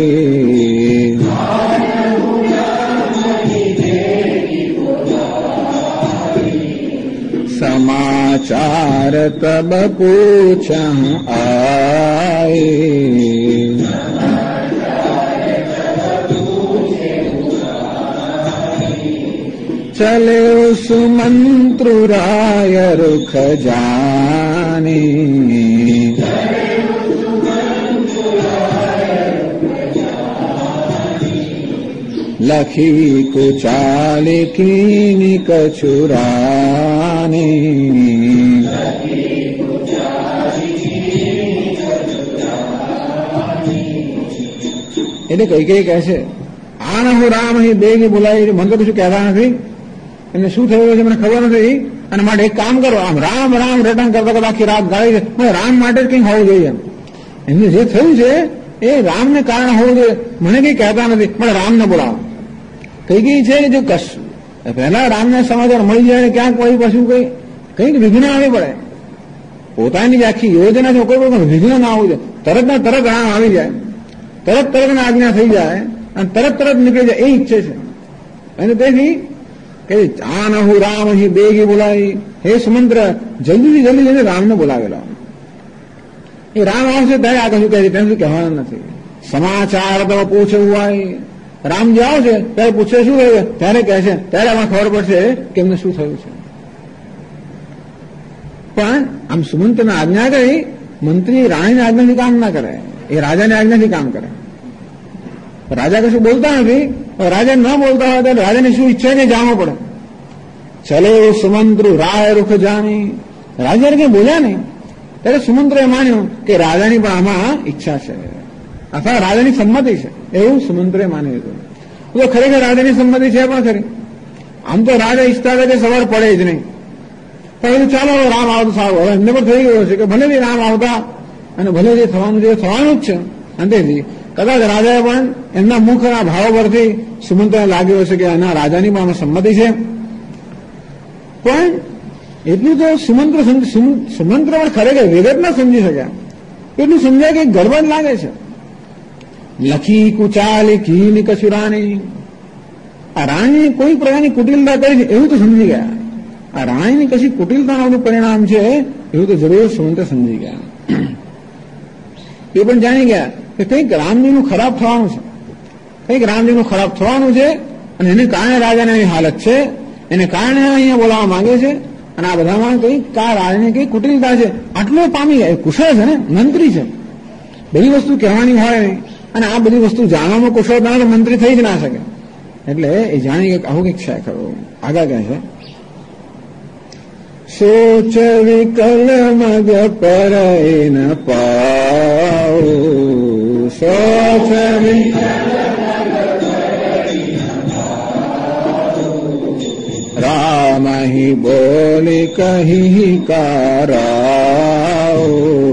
સમાચાર તબ પૂછ આય, ચલે સુમંત્રુ રાય રૂખ જાની, લખી કુચાલી કીની કચુરાની, એટલે કઈ કઈ કહે છે આનહુ રામ અહીં બેગી બોલાવી. મને તો કશું કહેતા નથી, એમને શું થયું છે મને ખબર નથી. અને માટે એક કામ કરો, આમ રામ રામ રટન કરતા કરતા આખી રાત ગાળી છે. રામ માટે જ કંઈક હોવું જોઈએ. એમને જે થયું છે એ રામને કારણે હોવું જોઈએ. મને કંઈ કહેતા નથી, મને રામને બોલાવો. કઈ કઈ છે કે જો કશું પહેલા રામને સમાચાર મળી જાય, ક્યાંક કોઈ પછી કંઈક વિઘ્ન આવી પડે. પોતાની જે આખી યોજના છે કોઈ પણ વિઘ્ન ના આવવું જોઈએ. તરત ને તરત રામ આવી જાય, તરત તરત આજ્ઞા થઈ જાય અને તરત તરત નીકળી જાય, એ ઈચ્છે છે. અને તેથી કે આનહુ રામ હી બેગી બોલાવી, હે સુમંત્ર જલ્દીથી જલ્દી જઈને રામને બોલાવેલો. એ રામ આવશે ત્યારે આગળ શું કહે છે તેનું શું કહેવાનું નથી. સમાચાર તો પૂછવું હોય, રામ જે આવશે ત્યારે પૂછે શું થયું, ત્યારે કહે છે, ત્યારે આમાં ખબર પડશે કે એમને શું થયું છે. પણ આમ સુમંતને આજ્ઞા કરી, મંત્રી રાણીની આજ્ઞાથી કામ ના કરે, એ રાજાની આજ્ઞાથી કામ કરે. રાજા કશું બોલતા નથી, રાજા ન બોલતા હોય ત્યારે રાજાની શું ઈચ્છા છે જાણવું પડે. ચલે સુમંત્રુ રાય રૂખ જાણી, રાજા કઈ બોલ્યા નહીં ત્યારે સુમંત્રએ માન્યું કે રાજાની પણ આમાં ઈચ્છા છે અથવા રાજાની સંમતિ છે, એવું સુમંત્રએ માની લીધું. તો ખરેખર રાજાની સંમતિ છે પણ ખરી. આમ તો રાજા ઈચ્છતા હતા કે સવાર પડે જ નહીં, પણ ચાલો રામ આવતો સારું. હવે એમને પણ થઈ ગયો છે કે ભલે બી રામ આવતા અને ભલે જે થવાનું છે થવાનું જ છે. અંતેથી કદાચ રાજાએ પણ એમના મુખના ભાવો પરથી સુમંત્રને લાગ્યું હશે કે એના રાજાની પણ આમાં સંમતિ છે. પણ એટલું તો સુમંત્ર પણ ખરેખર વિગત ના સમજી શક્યા. એટલું સમજાય કે ગડબડ લાગે છે. લખી કુચાલી કીની કચુરાની, આ રાણી કોઈ પ્રકારની કુટિલતા કરી છે એવું તો સમજી ગયા. આ રાણીની કશી કુટિલતાનું પરિણામ છે એવું તો જરૂર સુમંત્ર સમજી ગયા. એ પણ જાણી ગયા કે કંઈક રામજીનું ખરાબ થવાનું છે, કંઈક રામજીનું ખરાબ થવાનું છે અને એને કારણે રાજાને આવી હાલત છે, એને કારણે અહીંયા બોલાવવા માંગે છે. અને આ બધામાં કંઈક રાજાની કઈ કુટિલતા છે. આટલું પામી જાય, કુશળ છે ને, મંત્રી છે, બધી વસ્તુ કહેવાની હોય નહીં. અને આ બધી વસ્તુ જાણવામાં કુશળતા તો મંત્રી થઈ જ ના શકે. એટલે એ જાણી કે આવું કંઈક છે ખરું. આગળ કહે છે સોચ વિકલ મગ પર ન પાઉ, સોચ રામ હી બોલી કહી કારાઓ,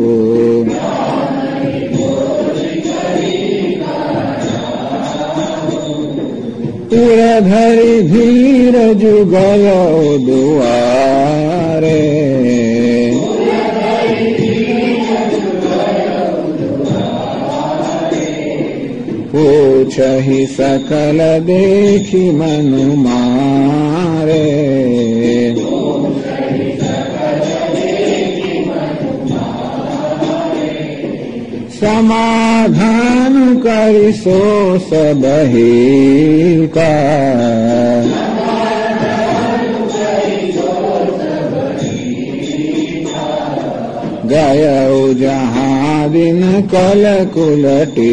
તુર ધરી ધીર જુગયો દુઆરે, પૂછહી સકલ દેખી મન મારે, સમાધાન કરી સો સબહી કા, ગયો જહાં दिन कल कुल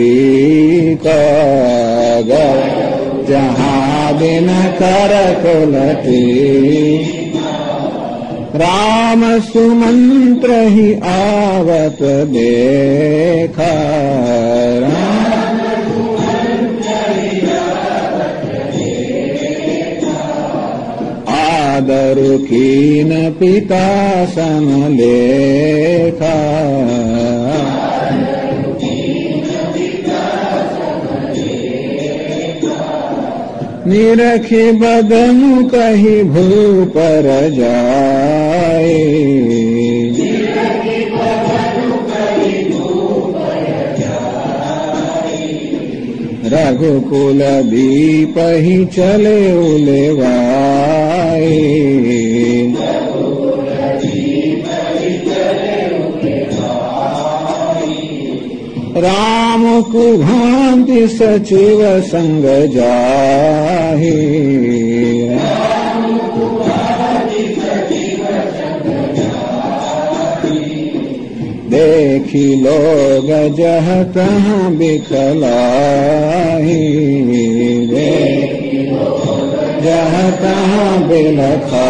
टीका जहाँ दिन कर कुल टीका राम सुमंत्र ही आवत देखा आदर कीन पिता सन लेखा निरखी बदनु कही भू पर जाए रघुकुल दीप ही चले उलेवाए राम को भांति सचिव संग जाहि देखी लोग जह तहाँ बिखलाई जह तहाँ बिलखा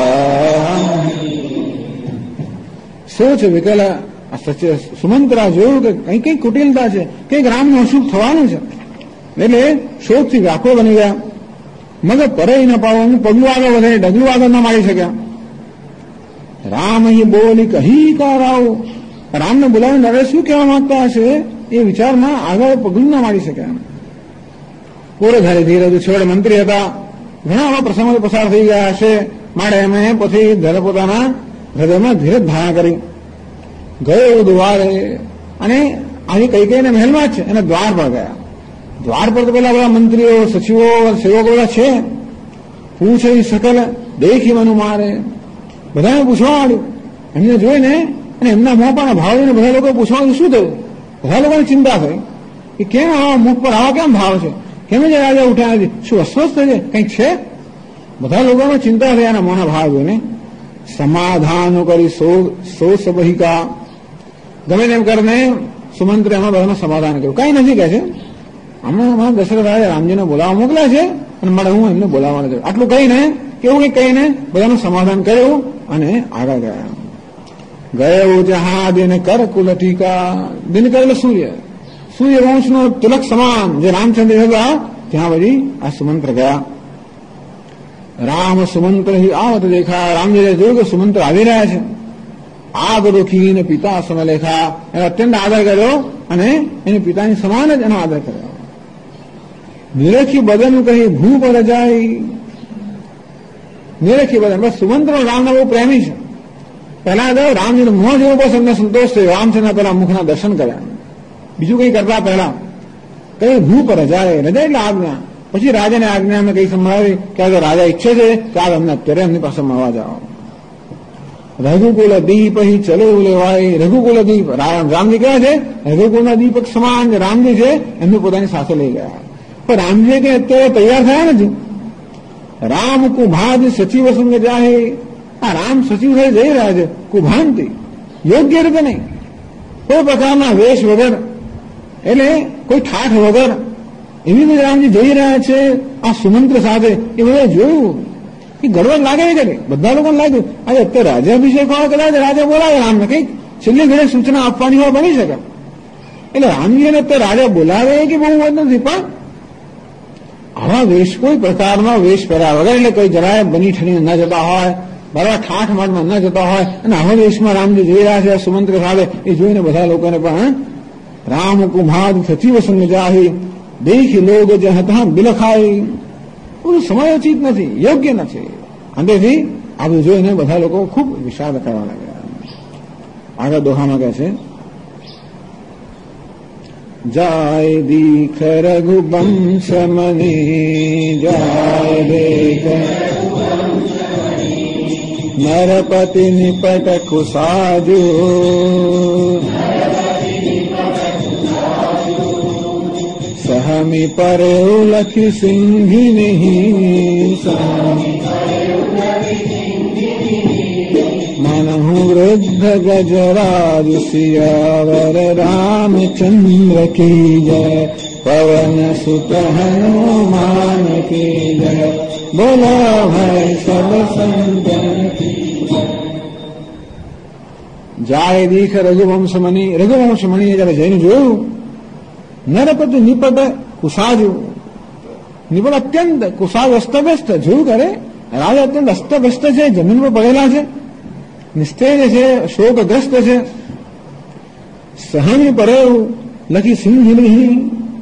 सोच विकल સુમંત્રા જોયું કે કઈ કુટિલતા છે, કઈક રામને અશુભ થવાનું છે, એટલે શોકથી વ્યાકુળ બની ગયા. મગર પરે ન પાડવાનું, પગલું આગળ વધે, ડગલું આગળ ન મારી શક્યા. રામ અહીં બોલી કહી કારાઓ, રામને બોલાવીને હવે શું કહેવા માંગતા હશે એ વિચારમાં આગળ પગલું ન મારી શક્યા. પૂરે ધારે ધીરજ છેવટે મંત્રી હતા, ઘણા આવા પ્રસંગો પસાર થઈ ગયા હશે, માટે એમણે પછી ઘરે પોતાના હૃદયમાં ધીરજ ધારણ કરી. ગયો દ્વારે, અને આજે કઈ કઈને મહેલમાં જ છે, એને દ્વાર પર ગયા. દ્વાર પર તો પેલા બધા મંત્રીઓ, સચિવો, સેવકો બધા છે. પૂછે સકલ દેખી મનુ મારે, બધાને પૂછવા માંડ્યું. એમને જોઈને અને એમના મોં પર ભાવ જોઈને બધા લોકો પૂછવા શું થયું. બધા લોકોને ચિંતા થઈ કે કેમ આવા મુખ પર આવા કેમ ભાવ છે, કેમ જે રાજા ઉઠ્યા નથી, શું અસ્વસ્થ છે, કંઈક છે. બધા લોકોને ચિંતા થઈ એના મોના ભાવ જોઈને. સમાધાન કરી સોસ બહિકા, ગમે તેમ કરીને સુમંત્રે એમાં બધાનું સમાધાન કર્યું. કઈ નથી કહે છે, હમણાં દશરથ રાજા રામજીને બોલાવવા મોકલ્યા છે અને મારે હું એમને બોલાવવાનું છે, આટલું કહીને કેવું કંઈક કહીને બધાનું સમાધાન કર્યું અને આગળ ગયા. ગયો જહા દિન કર કુલ ટીકા, દિન કરેલો સૂર્યવંશનો તિલક સમાન જે રામચંદ્ર હતા ત્યાં બધી આ સુમંત્ર ગયા. રામ સુમંત્ર આવત દેખા, રામજીએ જોયું કે સુમંત્ર આવી રહ્યા છે. આગ રોકીને પિતા સમલેખા, એનો અત્યંત આદર કર્યો અને એની પિતાની સમાન જ એનો આદર કર્યો. નિરખી બદન કહી ભૂ પર જાય, નિરખી બદન, બસ સુમંત્ર રામના બહુ પ્રેમી છે. પહેલા તો રામજીનું મોં જેવો બસ એમને સંતોષ થયો. રામચંદ્ર પેલા મુખના દર્શન કર્યા, બીજું કઈ કરતા પહેલા કઈ ભૂ પર જાય, રજા એટલે આજ્ઞા. પછી રાજાને આજ્ઞા અમે કઈ સંભળાવી કે આ રાજા ઈચ્છે છે કે આ અમને અત્યારે એમની પાસે મળવા જાઓ. રઘુકુલ દીપ હી ચલો લેવાય, રઘુકુલ દીપ, રામજી કયા છે, રઘુકુલના દીપક સમાન રામજી છે, એમને પોતાની સાથે લઈ ગયા. પણ રામજી કે અત્યારે તૈયાર થયા નથી. રામ કુભાદ સચિવ સંગ જાય, આ રામ સચિવ થઈ જઈ રહ્યા છે કુભાનથી, યોગ્ય રીતે નહીં, કોઈ પ્રકારના વેશ વગર, એટલે કોઈ ઠાઠ વગર એવી રીતે રામજી જઈ રહ્યા છે આ સુમંત્ર સાથે. એ બધા જોયું કે ગડબડ લાગે કે બધા લોકોને લાગ્યું આજે અત્યારે રાજ્યાભિષેક હોય, કદાચ રાજા બોલાવે રામને, કંઈક છેલ્લી ઘડી સૂચના આપવાની હોય બની શકે. એટલે રામજીને અત્યારે રાજા બોલાવે કે બહુ વાત નથી, પણ આવા વેશ, કોઈ પ્રકારનો વેશ પહેર્યા વગર, એટલે કોઈ જરાય બની ઠરીને ન જતા હોય, બરાબર ઠાઠ માઠમાં ન જતા હોય, અને આવા વેશમાં રામજી જઈ રહ્યા છે સુમંત્ર સાથે, એ જોઈને બધા લોકોને પણ રામ કુમાર સચિવ સંગ જાહી, દેખી લોગ જહતા બિલખાઈ, પૂરું સમયોચિત નથી, યોગ્ય નથી. અંતેથી આ બધું જોઈને બધા લોકો ખૂબ વિષાદ કરવા લાગ્યા. આગળ દોહામાં કહે છે, જાય દીખ રઘુવંશ મની, જાય દેખ નરપતિ નિપટ કુસાજુ, સહમી પરે લખી સિંહિની, मानहु वृद्ध गजराज सियावर रामचंद्र की जय, पवन सुत हनुमान की जय, बोला भाई सब संतन की जय। જાય દીખ રઘુવંશ મણી જયારે જઈને જોયું, નરપતિ નિપટ કુસાજુ, નિપટ અત્યંત કુસાજ અસ્તવ્યસ્ત જોયું કરે રાજા અત્યંત અસ્તવ્યસ્ત છે, જમીન પર પડેલા છે, નિસ્તેજ છે, શોકગ્રસ્ત છે, સહન પરેવું લખી સિંહ,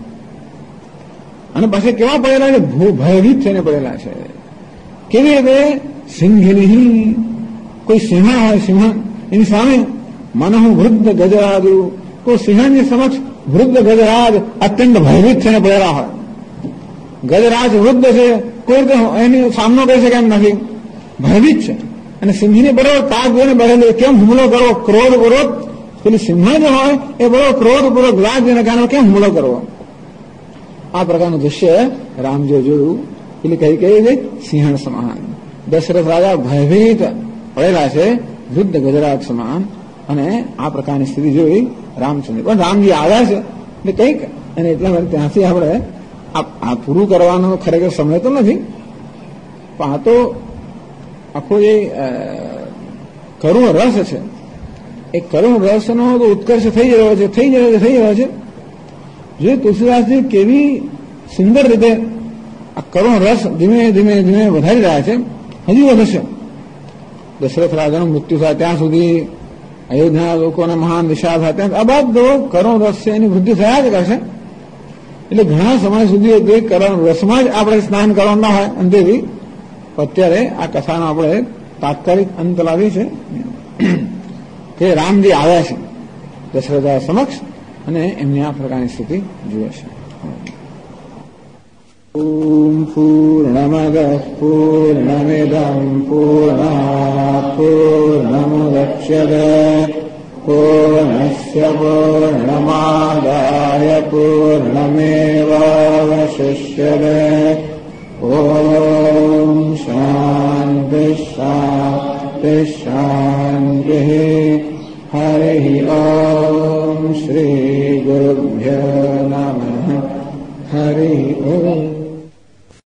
અને પાછા કેવા પડેલા છે, ભયભીત થઈને પડેલા છે. કેવી રીતે સિંહિની, કોઈ સિંહા હોય, સિંહ એની સામે મનહુ વૃદ્ધ ગજરાજુ, કોઈ સિંહની સમક્ષ વૃદ્ધ ગજરાજ અત્યંત ભયભીત થઈને પડેલા હોય. ગજરાજ વૃદ્ધ છે, કોઈ રીતે એની સામનો કરી શકે એમ નથી, ભયભીત છે. અને સિંહની બરોબર તાક જોઈને બેઠેલી, કેમ હુમલો કરવો, ક્રોધપૂર્વક. પેલી સિંહ જે હોય એ બરોબર ક્રોધપૂર્વક લાગ જેના કારણે કેમ હુમલો કરવો. આ પ્રકારનું દ્રશ્ય રામજીએ જોયું. એટલે કઈ સિંહણ સમાન. દશરથ રાજા ભયભીત પડેલા છે, વૃદ્ધ ગજરાજ સમાન. અને આ પ્રકારની સ્થિતિ જોઈ રામચંદ્ર. પણ રામજી આવ્યા છે એટલે કંઈક, અને એટલા માટે ત્યાંથી આપણે આ પૂરું કરવાનો ખરેખર સમય તો નથી, પણ આ તો આખો જે કરુણ રસ છે, એ કરુણ રસનો તો ઉત્કર્ષ થઈ રહ્યો છે. જે તુલસીદાસજી કેવી સુંદર રીતે આ કરુણ રસ ધીમે ધીમે ધીમે વધારી રહ્યા છે, હજુ વધશે. દશરથ રાજાનું મૃત્યુ થાય ત્યાં સુધી અયોધ્યાના લોકોને મહાન વિષાદ થાય ત્યાં આ બધો કરુણ રસ છે, એની વૃદ્ધિ થયા જ કરશે. એટલે ઘણા સમય સુધી તે કરુણ રસમાં જ આપણે સ્નાન કરવાનું ના હોય અંતેથી. અત્યારે આ કથાનો આપણે તાત્કાલિક અંત લાવી છે કે રામજી આવ્યા છે દશરથ સમક્ષ, અને એમની આ પ્રકારની સ્થિતિ જુએ છે. ઓમ પૂર્ણમદ પૂર્ણમિદં પૂર્ણાત પૂર્ણમુદચ્યતે પૂર્ણસ્ય પૂર્ણમાદાય પૂર્ણમેવાવશિષ્યતે. ઓમ શાંતિ શાંતિ શાંતિ. હરિ ઓમ શ્રી ગુરુભ્યો નમઃ. હરિ ઓમ.